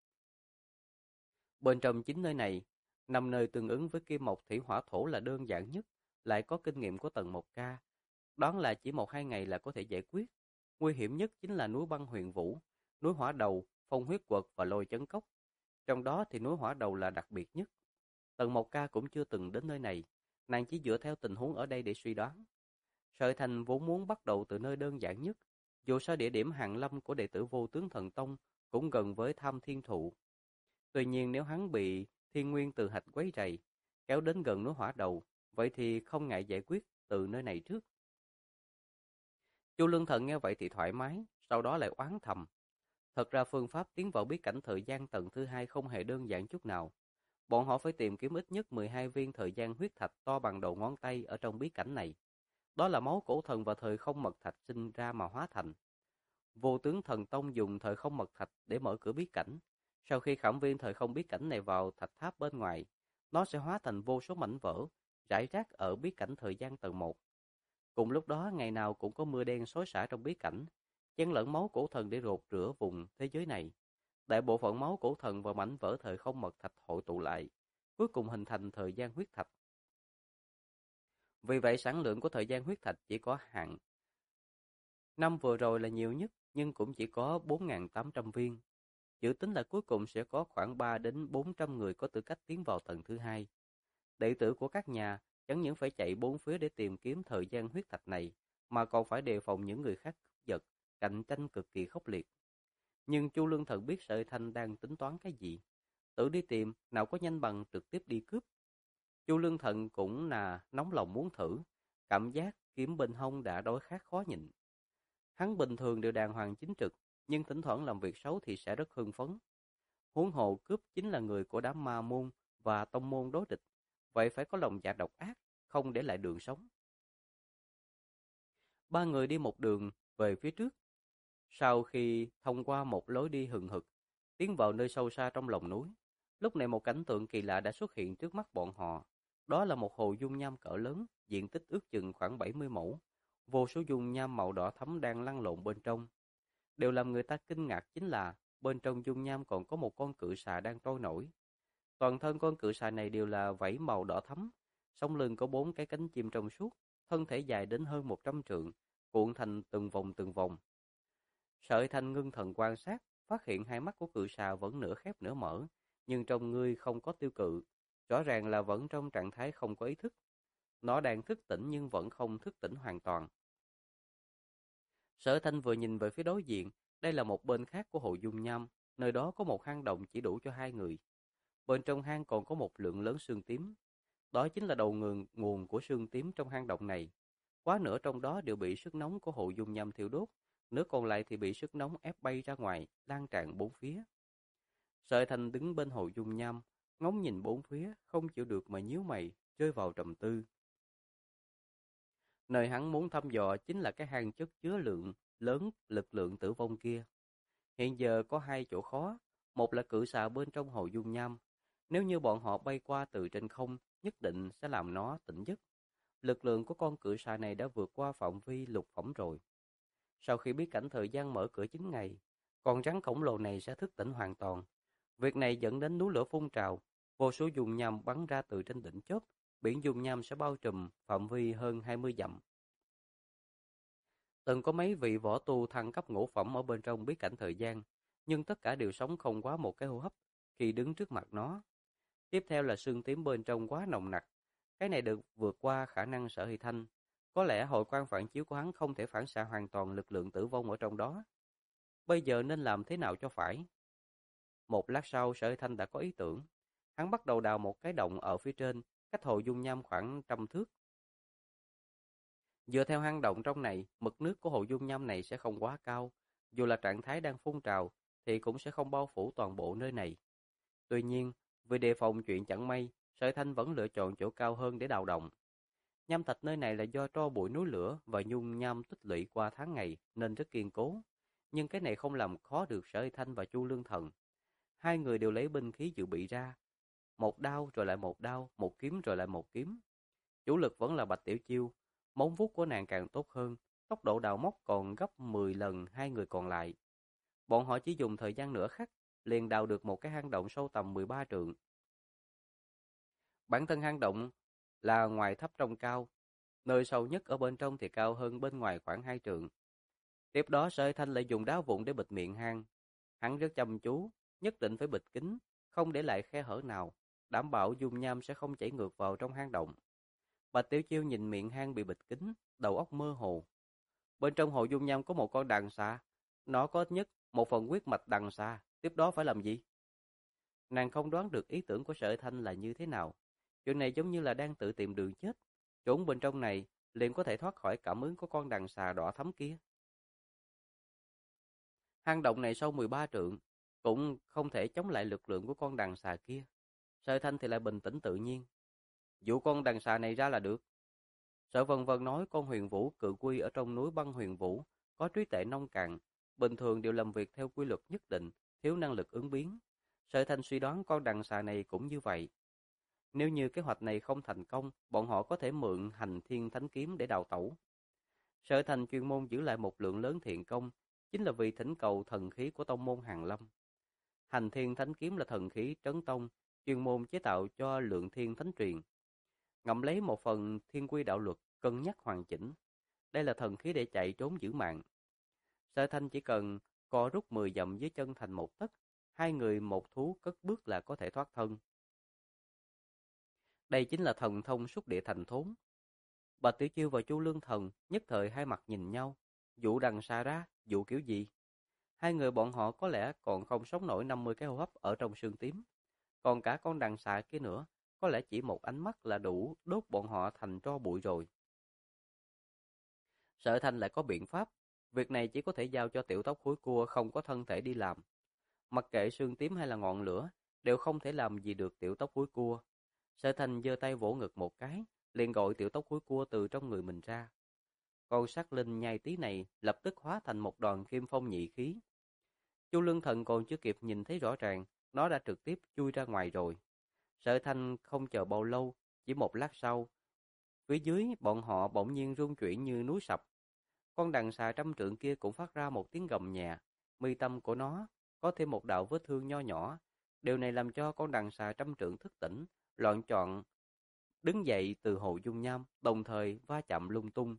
Bên trong chính nơi này, 5 nơi tương ứng với kim mộc thủy hỏa thổ là đơn giản nhất, lại có kinh nghiệm của tầng 1K. Đoán là chỉ 1-2 ngày là có thể giải quyết. Nguy hiểm nhất chính là núi Băng Huyền Vũ, núi Hỏa Đầu, Phong Huyết Quật và Lôi Chấn Cốc. Trong đó thì núi Hỏa Đầu là đặc biệt nhất. Tầng 1K cũng chưa từng đến nơi này, nàng chỉ dựa theo tình huống ở đây để suy đoán. Sợi Thành vốn muốn bắt đầu từ nơi đơn giản nhất, dù sao địa điểm hàn lâm của đệ tử Vô Tướng Thần Tông cũng gần với Tham Thiên Thụ. Tuy nhiên nếu hắn bị thiên nguyên từ hạch quấy rầy, kéo đến gần núi Hỏa Đầu, vậy thì không ngại giải quyết từ nơi này trước. Chu Lương Thần nghe vậy thì thoải mái, sau đó lại oán thầm. Thật ra phương pháp tiến vào bí cảnh thời gian tầng thứ 2 không hề đơn giản chút nào. Bọn họ phải tìm kiếm ít nhất 12 viên thời gian huyết thạch to bằng đầu ngón tay ở trong bí cảnh này. Đó là máu cổ thần và thời không mật thạch sinh ra mà hóa thành. Vô Tướng Thần Tông dùng thời không mật thạch để mở cửa bí cảnh. Sau khi khảm viên thời không bí cảnh này vào thạch tháp bên ngoài, nó sẽ hóa thành vô số mảnh vỡ, rải rác ở bí cảnh thời gian tầng 1. Cùng lúc đó, ngày nào cũng có mưa đen xối xả trong bí cảnh, chen lẫn máu cổ thần để rột rửa vùng thế giới này. Đại bộ phận máu cổ thần và mảnh vỡ thời không mật thạch hội tụ lại, cuối cùng hình thành thời gian huyết thạch. Vì vậy sản lượng của thời gian huyết thạch chỉ có hạn. Năm vừa rồi là nhiều nhất, nhưng cũng chỉ có 4.800 viên. Dự tính là cuối cùng sẽ có khoảng 3 đến 400 người có tư cách tiến vào tầng thứ 2. Đệ tử của các nhà chẳng những phải chạy bốn phía để tìm kiếm thời gian huyết thạch này, mà còn phải đề phòng những người khác cướp giật, cạnh tranh cực kỳ khốc liệt. Nhưng Chu Lương Thần biết Sợi Thanh đang tính toán cái gì. Tự đi tìm, nào có nhanh bằng trực tiếp đi cướp. Chu Lương Thần cũng là nóng lòng muốn thử, cảm giác kiếm bên hông đã đói khát khó nhịn. Hắn bình thường đều đàng hoàng chính trực, nhưng thỉnh thoảng làm việc xấu thì sẽ rất hưng phấn. Huống hồ cướp chính là người của đám ma môn và tông môn đối địch, vậy phải có lòng dạ độc ác, không để lại đường sống. Ba người đi một đường về phía trước. Sau khi thông qua một lối đi hừng hực, tiến vào nơi sâu xa trong lòng núi, lúc này một cảnh tượng kỳ lạ đã xuất hiện trước mắt bọn họ. Đó là một hồ dung nham cỡ lớn, diện tích ước chừng khoảng 70 mẫu. Vô số dung nham màu đỏ thẫm đang lăn lộn bên trong. Điều làm người ta kinh ngạc chính là bên trong dung nham còn có một con cự xà đang trôi nổi. Toàn thân con cự xà này đều là vảy màu đỏ thẫm, sống lưng có 4 cái cánh chim trong suốt, thân thể dài đến hơn 100 trượng, cuộn thành từng vòng từng vòng. Sợi Thanh ngưng thần quan sát, phát hiện hai mắt của cự xà vẫn nửa khép nửa mở, nhưng trong ngươi không có tiêu cự. rõ ràng là vẫn trong trạng thái không có ý thức. Nó đang thức tỉnh nhưng vẫn không thức tỉnh hoàn toàn. Sở Thanh vừa nhìn về phía đối diện, đây là một bên khác của hồ dung nham, nơi đó có một hang động chỉ đủ cho hai người. Bên trong hang còn có một lượng lớn xương tím. Đó chính là đầu nguồn của xương tím trong hang động này. Quá nửa trong đó đều bị sức nóng của hồ dung nham thiêu đốt, nửa còn lại thì bị sức nóng ép bay ra ngoài, lan tràn bốn phía. Sở Thanh đứng bên hồ dung nham, ngóng nhìn bốn phía, không chịu được mà nhíu mày, rơi vào trầm tư. Nơi hắn muốn thăm dò chính là cái hang chất chứa lớn lực lượng tử vong kia. Hiện giờ có hai chỗ khó, một là cự xà bên trong hồ dung nham. Nếu như bọn họ bay qua từ trên không, nhất định sẽ làm nó tỉnh giấc. Lực lượng của con cự xà này đã vượt qua phạm vi lục phẩm rồi. Sau khi biết cảnh thời gian mở cửa 9 ngày, con rắn khổng lồ này sẽ thức tỉnh hoàn toàn. Việc này dẫn đến núi lửa phun trào, vô số dung nham bắn ra từ trên đỉnh chóp, biển dung nham sẽ bao trùm phạm vi hơn 20 dặm. Từng có mấy vị võ tu thăng cấp ngũ phẩm ở bên trong bí cảnh thời gian, nhưng tất cả đều sống không quá một cái hô hấp khi đứng trước mặt nó. Tiếp theo là sương tím bên trong quá nồng nặc. Cái này được vượt qua khả năng Sở Hy Thanh. Có lẽ hội quan phản chiếu của hắn không thể phản xạ hoàn toàn lực lượng tử vong ở trong đó. Bây giờ nên làm thế nào cho phải? Một lát sau Sở Hy Thanh đã có ý tưởng. Hắn bắt đầu đào một cái động ở phía trên, cách hồ dung nham khoảng 100 thước. Dựa theo hang động trong này, mực nước của hồ dung nham này sẽ không quá cao. Dù là trạng thái đang phun trào, thì cũng sẽ không bao phủ toàn bộ nơi này. Tuy nhiên, vì đề phòng chuyện chẳng may, Sở Thanh vẫn lựa chọn chỗ cao hơn để đào động. Nham thạch nơi này là do tro bụi núi lửa và nhung nham tích lũy qua tháng ngày nên rất kiên cố. Nhưng cái này không làm khó được Sở Thanh và Chu Lương Thần. Hai người đều lấy binh khí dự bị ra. Một đao rồi lại một đao, một kiếm rồi lại một kiếm. Chủ lực vẫn là Bạch Tiểu Chiêu. Móng vuốt của nàng càng tốt hơn, tốc độ đào móc còn gấp 10 lần hai người còn lại. Bọn họ chỉ dùng thời gian nửa khắc, liền đào được một cái hang động sâu tầm 13 trượng. Bản thân hang động là ngoài thấp trong cao, nơi sâu nhất ở bên trong thì cao hơn bên ngoài khoảng 2 trượng. Tiếp đó Sở Thanh lại dùng đá vụn để bịt miệng hang. Hắn rất chăm chú, nhất định phải bịt kín, không để lại khe hở nào, đảm bảo dung nham sẽ không chảy ngược vào trong hang động. Bạch Tiểu Chiêu nhìn miệng hang bị bịt kín, đầu óc mơ hồ. Bên trong hồ dung nham có một con đằng xà, nó có ít nhất một phần huyết mạch đằng xà, tiếp đó phải làm gì? Nàng không đoán được ý tưởng của Sở Thanh là như thế nào. Chuyện này giống như là đang tự tìm đường chết. Trốn bên trong này, liền có thể thoát khỏi cảm ứng của con đằng xà đỏ thắm kia. Hang động này sâu 13 trượng, cũng không thể chống lại lực lượng của con đằng xà kia. Sở Thanh thì lại bình tĩnh tự nhiên. Dụ con đằng xà này ra là được. Sở Vân Vân nói con huyền vũ cự quy ở trong núi băng huyền vũ, có trí tuệ nông cạn, bình thường đều làm việc theo quy luật nhất định, thiếu năng lực ứng biến. Sở Thanh suy đoán con đằng xà này cũng như vậy. Nếu như kế hoạch này không thành công, bọn họ có thể mượn hành thiên thánh kiếm để đào tẩu. Sở Thành chuyên môn giữ lại một lượng lớn thiện công, chính là vì thỉnh cầu thần khí của tông môn Hàn Lâm. Hành thiên thánh kiếm là thần khí trấn tông, chuyên môn chế tạo cho lượng thiên thánh truyền. Ngậm lấy một phần thiên quy đạo luật, cân nhắc hoàn chỉnh. Đây là thần khí để chạy trốn giữ mạng. Sở Thanh chỉ cần co rút 10 dặm dưới chân thành một tấc, hai người một thú cất bước là có thể thoát thân. Đây chính là thần thông xúc địa thành thốn. Bạch Tiểu Chiêu và Chu Lương Thần nhất thời hai mặt nhìn nhau, dụ đằng xa ra, dụ kiểu gì? Hai người bọn họ có lẽ còn không sống nổi 50 cái hô hấp ở trong sương tím. Còn cả con đằng xà kia nữa, có lẽ chỉ một ánh mắt là đủ đốt bọn họ thành tro bụi rồi. Sở Thanh lại có biện pháp, việc này chỉ có thể giao cho tiểu tóc khối cua không có thân thể đi làm. Mặc kệ sương tím hay là ngọn lửa, đều không thể làm gì được tiểu tóc khối cua. Sở Thanh giơ tay vỗ ngực một cái, liền gọi tiểu tóc khối cua từ trong người mình ra. Con sát linh nhai tí này lập tức hóa thành một đoàn kim phong nhị khí. Chu Lương Thần còn chưa kịp nhìn thấy rõ ràng, nó đã trực tiếp chui ra ngoài rồi. Sở Thanh không chờ bao lâu, chỉ một lát sau, phía dưới bọn họ bỗng nhiên rung chuyển như núi sập. Con đằng xà 100 trượng kia cũng phát ra một tiếng gầm nhẹ, mi tâm của nó có thêm một đạo vết thương nho nhỏ. Điều này làm cho con đằng xà 100 trượng thức tỉnh, loạn trọn đứng dậy từ hồ dung nham, đồng thời va chạm lung tung.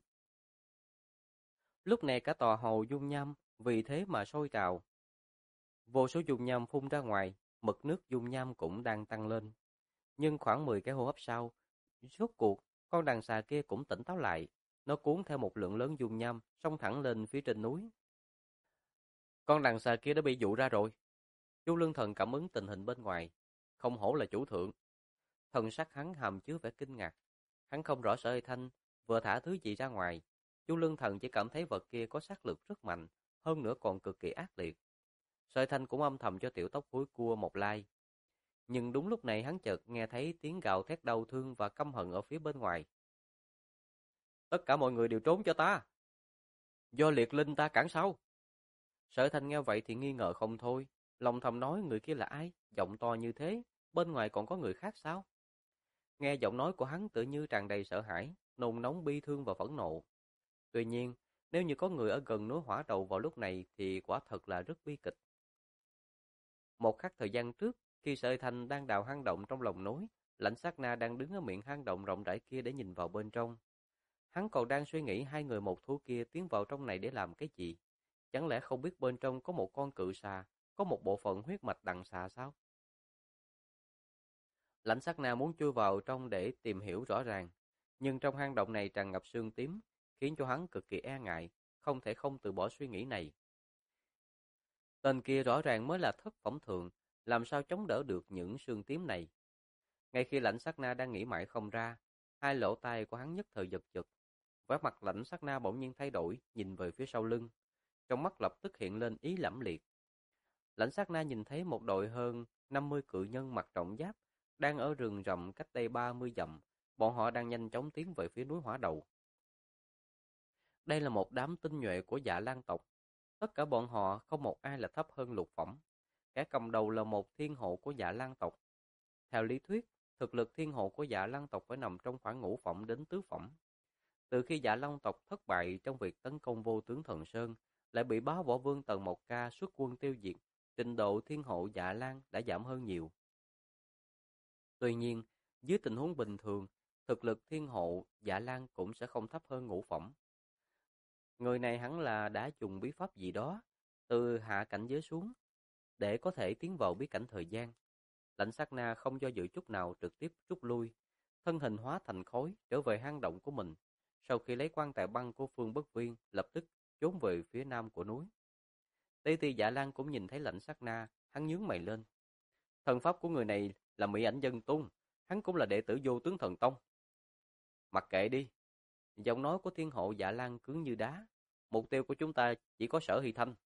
Lúc này cả tòa hồ dung nham vì thế mà sôi trào. Vô số dung nham phun ra ngoài, mực nước dung nham cũng đang tăng lên. Nhưng khoảng 10 cái hô hấp sau, rốt cuộc, con đàn xà kia cũng tỉnh táo lại. Nó cuốn theo một lượng lớn dung nham, xông thẳng lên phía trên núi. Con đàn xà kia đã bị dụ ra rồi. Chu Lương Thần cảm ứng tình hình bên ngoài. Không hổ là chủ thượng. Thần sắc hắn hàm chứa vẻ kinh ngạc. Hắn không rõ Sở Hy Thanh vừa thả thứ gì ra ngoài. Chu Lương Thần chỉ cảm thấy vật kia có sát lực rất mạnh, hơn nữa còn cực kỳ ác liệt. Sở Hy Thanh cũng âm thầm cho tiểu tóc húi cua một lai. Nhưng đúng lúc này hắn chợt nghe thấy tiếng gào thét đau thương và căm hận ở phía bên ngoài. Tất cả mọi người đều trốn cho ta. Do liệt linh ta cản sau. Sở Thanh nghe vậy thì nghi ngờ không thôi. Lòng thầm nói người kia là ai? Giọng to như thế, bên ngoài còn có người khác sao? Nghe giọng nói của hắn tự như tràn đầy sợ hãi, nôn nóng bi thương và phẫn nộ. Tuy nhiên, nếu như có người ở gần núi Hỏa Đầu vào lúc này thì quả thật là rất bi kịch. Một khắc thời gian trước, khi Sở Thanh đang đào hang động trong lòng núi, Lãnh Sát Na đang đứng ở miệng hang động rộng rãi kia để nhìn vào bên trong. Hắn còn đang suy nghĩ hai người một thú kia tiến vào trong này để làm cái gì? Chẳng lẽ không biết bên trong có một con cự xà, có một bộ phận huyết mạch đằng xà sao? Lãnh Sát Na muốn chui vào trong để tìm hiểu rõ ràng, nhưng trong hang động này tràn ngập sương tím, khiến cho hắn cực kỳ e ngại, không thể không từ bỏ suy nghĩ này. Tên kia rõ ràng mới là thất phẩm thượng, làm sao chống đỡ được những sương tím này? Ngay khi Lãnh Sát Na đang nghĩ mãi không ra, hai lỗ tai của hắn nhất thời giật giật. Vẻ mặt Lãnh Sát Na bỗng nhiên thay đổi, nhìn về phía sau lưng, trong mắt lập tức hiện lên ý lẫm liệt. Lãnh Sát Na nhìn thấy một đội hơn 50 cự nhân mặc trọng giáp đang ở rừng rậm cách đây 30 dặm, bọn họ đang nhanh chóng tiến về phía núi Hỏa Đầu. Đây là một đám tinh nhuệ của Dạ Lan tộc, tất cả bọn họ không một ai là thấp hơn lục phẩm. Kẻ cầm đầu là một thiên hộ của Dạ Lan tộc. Theo lý thuyết, thực lực thiên hộ của Dạ Lan tộc phải nằm trong khoảng ngũ phẩm đến tứ phẩm. Từ khi Dạ Lan tộc thất bại trong việc tấn công vô tướng Thần Sơn, lại bị Bá Võ Vương Tần Mộc Ca xuất quân tiêu diệt, trình độ thiên hộ Dạ Lan đã giảm hơn nhiều. Tuy nhiên, dưới tình huống bình thường, thực lực thiên hộ Dạ Lan cũng sẽ không thấp hơn ngũ phẩm. Người này hẳn là đã dùng bí pháp gì đó, từ hạ cảnh giới xuống, để có thể tiến vào bí cảnh thời gian. Lãnh Sát Na không do dự chút nào trực tiếp rút lui, thân hình hóa thành khói trở về hang động của mình. Sau khi lấy quan tài băng của Phương Bất Viên, lập tức trốn về phía nam của núi. Tây Ti Dạ Lan cũng nhìn thấy Lãnh Sát Na, hắn nhướng mày lên. Thần pháp của người này là Mỹ Ảnh Dân Tôn, hắn cũng là đệ tử Vô Tướng Thần Tông. Mặc kệ đi. Giọng nói của thiên hộ Dạ Lan cứng như đá. Mục tiêu của chúng ta chỉ có Sở Hy Thanh.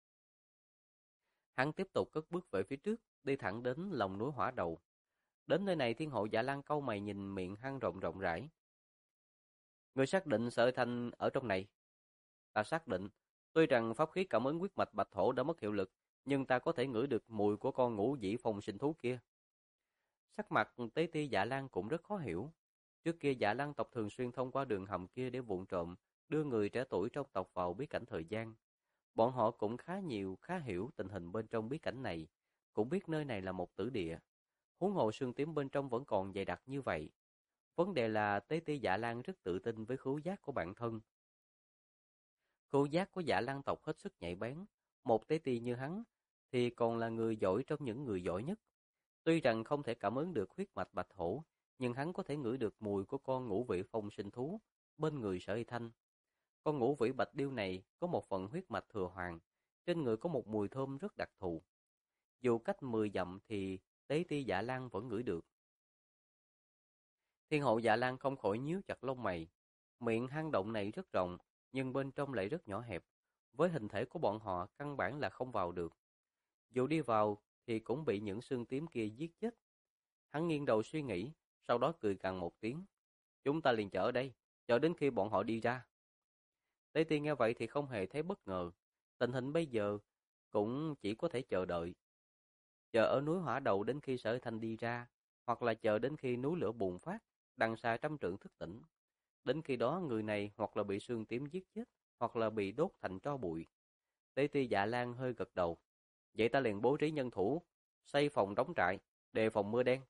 Hắn tiếp tục cất bước về phía trước, đi thẳng đến lòng núi Hỏa Đầu. Đến nơi này thiên hộ Dạ Lan cau mày nhìn miệng hang rộng rộng rãi. Ngươi xác định Sở Hy Thanh ở trong này? Ta xác định. Tuy rằng pháp khí cảm ứng huyết mạch bạch thổ đã mất hiệu lực, nhưng ta có thể ngửi được mùi của con ngũ dĩ phong sinh thú kia. Sắc mặt Tế Ti Dạ Lan cũng rất khó hiểu. Trước kia Dạ Lan tộc thường xuyên thông qua đường hầm kia để vụng trộm, đưa người trẻ tuổi trong tộc vào bí cảnh thời gian. Bọn họ cũng khá hiểu tình hình bên trong bí cảnh này, cũng biết nơi này là một tử địa. Huống hồ sương tím bên trong vẫn còn dày đặc như vậy. Vấn đề là Tế Ti Dạ Lan rất tự tin với khứu giác của bản thân. Khứu giác của Dạ Lan tộc hết sức nhạy bén. Một Tế Ti như hắn thì còn là người giỏi trong những người giỏi nhất. Tuy rằng không thể cảm ứng được huyết mạch bạch hổ, nhưng hắn có thể ngửi được mùi của con ngũ vị phong sinh thú bên người Sở Hy Thanh. Con ngũ vị bạch điêu này có một phần huyết mạch thừa hoàng, trên người có một mùi thơm rất đặc thù. Dù cách 10 dặm thì Tế Ti Dạ Lan vẫn ngửi được. Thiên hộ Dạ Lan không khỏi nhíu chặt lông mày. Miệng hang động này rất rộng, nhưng bên trong lại rất nhỏ hẹp. Với hình thể của bọn họ căn bản là không vào được. Dù đi vào thì cũng bị những xương tím kia giết chết. Hắn nghiêng đầu suy nghĩ, sau đó cười gằn một tiếng. Chúng ta liền chờ ở đây, chờ đến khi bọn họ đi ra. Tế Ti nghe vậy thì không hề thấy bất ngờ. Tình hình bây giờ cũng chỉ có thể chờ đợi. Chờ ở núi Hỏa Đầu đến khi Sở Thanh đi ra, hoặc là chờ đến khi núi lửa bùng phát, đằng xa trăm trượng thức tỉnh. Đến khi đó người này hoặc là bị sương tím giết chết, hoặc là bị đốt thành tro bụi. Tế Ti Dạ Lan hơi gật đầu. Vậy ta liền bố trí nhân thủ, xây phòng đóng trại, đề phòng mưa đen.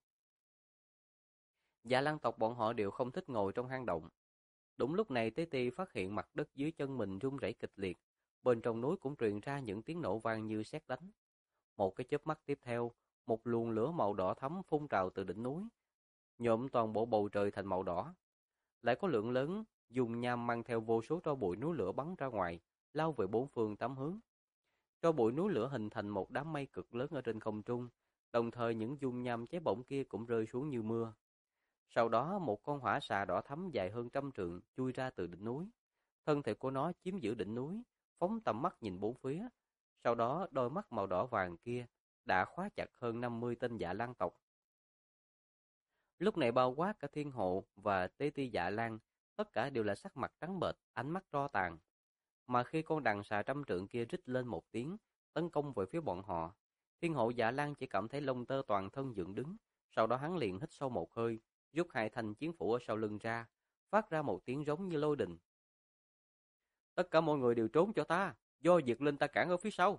Dạ Lan tộc bọn họ đều không thích ngồi trong hang động. Đúng lúc này Tế Ti phát hiện mặt đất dưới chân mình rung rẩy kịch liệt, bên trong núi cũng truyền ra những tiếng nổ vang như sét đánh. Một cái chớp mắt tiếp theo, một luồng lửa màu đỏ thẫm phun trào từ đỉnh núi, nhuộm toàn bộ bầu trời thành màu đỏ. Lại có lượng lớn dung nham mang theo vô số tro bụi núi lửa bắn ra ngoài, lao về bốn phương tám hướng. Tro bụi núi lửa hình thành một đám mây cực lớn ở trên không trung, đồng thời những dung nham cháy bỏng kia cũng rơi xuống như mưa. Sau đó một con hỏa xà đỏ thắm dài hơn 100 trượng chui ra từ đỉnh núi. Thân thể của nó chiếm giữ đỉnh núi, phóng tầm mắt nhìn bốn phía. Sau đó đôi mắt màu đỏ vàng kia đã khóa chặt hơn 50 tên Dạ Lan tộc. Lúc này bao quát cả Thiên Hộ và Tế Ti Dạ Lan, tất cả đều là sắc mặt trắng bệch, ánh mắt tro tàn. Mà khi con đàn xà 100 trượng kia rít lên một tiếng, tấn công về phía bọn họ, Thiên Hộ Dạ Lan chỉ cảm thấy lông tơ toàn thân dựng đứng, sau đó hắn liền hít sâu một hơi, rút hai thanh chiến phủ ở sau lưng ra, phát ra một tiếng giống như lôi đình. Tất cả mọi người đều trốn cho ta, do Diệt Linh ta cản ở phía sau.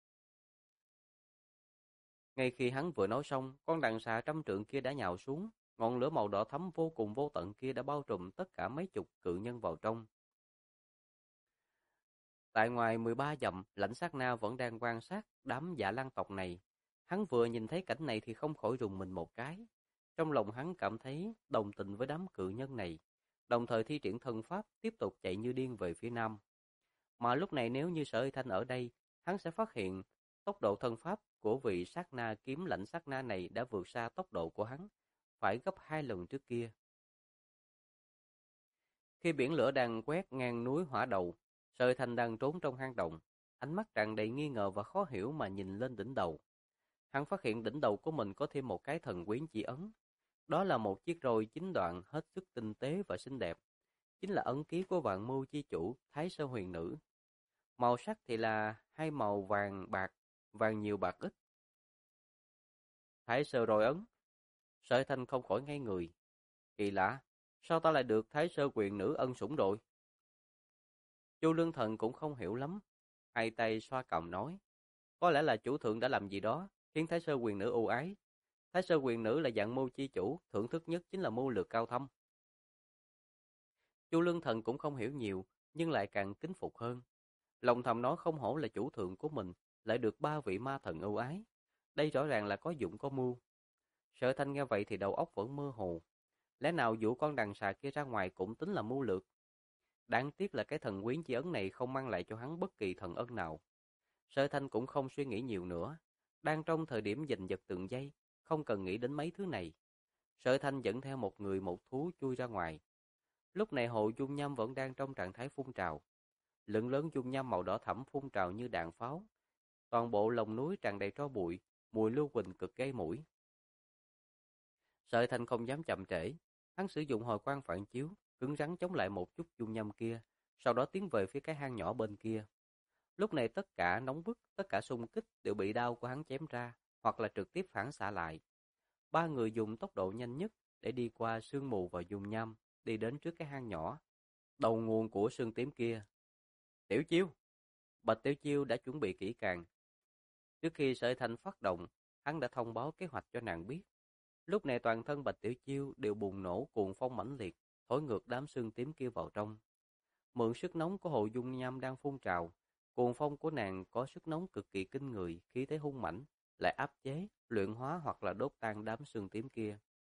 Ngay khi hắn vừa nói xong, con đàn xà 100 trượng kia đã nhào xuống, ngọn lửa màu đỏ thắm vô cùng vô tận kia đã bao trùm tất cả mấy chục cự nhân vào trong. Tại ngoài 13 dặm, Lãnh Sát Na vẫn đang quan sát đám Dạ Lan tộc này. Hắn vừa nhìn thấy cảnh này thì không khỏi rùng mình một cái. Trong lòng hắn cảm thấy đồng tình với đám cự nhân này, đồng thời thi triển thân pháp tiếp tục chạy như điên về phía nam. Mà lúc này nếu như Sở Uy Thanh ở đây, hắn sẽ phát hiện tốc độ thân pháp của vị sát na kiếm Lãnh Sát Na này đã vượt xa tốc độ của hắn, phải gấp 2 lần trước kia. Khi biển lửa đang quét ngang núi Hỏa Đầu, Sở Uy Thanh đang trốn trong hang động, ánh mắt tràn đầy nghi ngờ và khó hiểu mà nhìn lên đỉnh đầu. Hắn phát hiện đỉnh đầu của mình có thêm một cái thần quyến chỉ ấn. Đó là một chiếc roi 9 đoạn hết sức tinh tế và xinh đẹp. Chính là ấn ký của Vạn Mưu chi chủ Thái Sơ Huyền Nữ. Màu sắc thì là hai màu vàng bạc, vàng nhiều bạc ít. Thái Sơ roi ấn. Sở Uy Thanh không khỏi ngây người. Kỳ lạ, sao ta lại được Thái Sơ Quyền Nữ ân sủng rồi? Chu Lương Thần cũng không hiểu lắm, hai tay xoa cằm nói, có lẽ là chủ thượng đã làm gì đó, khiến Thái Sơ Quyền Nữ ưu ái. Thái Sơ Quyền Nữ là dạng mưu chi chủ, thưởng thức nhất chính là mưu lược cao thâm. Chu Lương Thần cũng không hiểu nhiều, nhưng lại càng kính phục hơn. Lòng thầm nói không hổ là chủ thượng của mình, lại được 3 vị ma thần ưu ái. Đây rõ ràng là có dụng có mưu. Sở Thanh nghe vậy thì đầu óc vẫn mơ hồ. Lẽ nào dụ con đàn xà kia ra ngoài cũng tính là mưu lược? Đáng tiếc là cái thần quyến chi ấn này không mang lại cho hắn bất kỳ thần ân nào. Sở Thanh cũng không suy nghĩ nhiều nữa. Đang trong thời điểm giành giật từng giây, không cần nghĩ đến mấy thứ này. Sở Thanh dẫn theo một người một thú chui ra ngoài. Lúc này hồ dung nham vẫn đang trong trạng thái phun trào. Lượng lớn dung nham màu đỏ thẫm phun trào như đạn pháo. Toàn bộ lòng núi tràn đầy tro bụi, mùi lưu huỳnh cực gây mũi. Sở Thanh không dám chậm trễ, hắn sử dụng hồi quang phản chiếu, cứng rắn chống lại một chút dung nham kia, sau đó tiến về phía cái hang nhỏ bên kia. Lúc này tất cả nóng bức, tất cả xung kích đều bị đao của hắn chém ra, hoặc là trực tiếp phản xạ lại. 3 người dùng tốc độ nhanh nhất để đi qua sương mù và dung nham, đi đến trước cái hang nhỏ, đầu nguồn của sương tím kia. Tiểu Chiêu, Bạch Tiểu Chiêu đã chuẩn bị kỹ càng. Trước khi Sở Thanh phát động, hắn đã thông báo kế hoạch cho nàng biết. Lúc này toàn thân Bạch Tiểu Chiêu đều bùng nổ cuồng phong mãnh liệt, thổi ngược đám sương tím kia vào trong. Mượn sức nóng của hồ dung nham đang phun trào, cuồng phong của nàng có sức nóng cực kỳ kinh người, khí thế hung mãnh, lại áp chế, luyện hóa hoặc là đốt tan đám sương tím kia.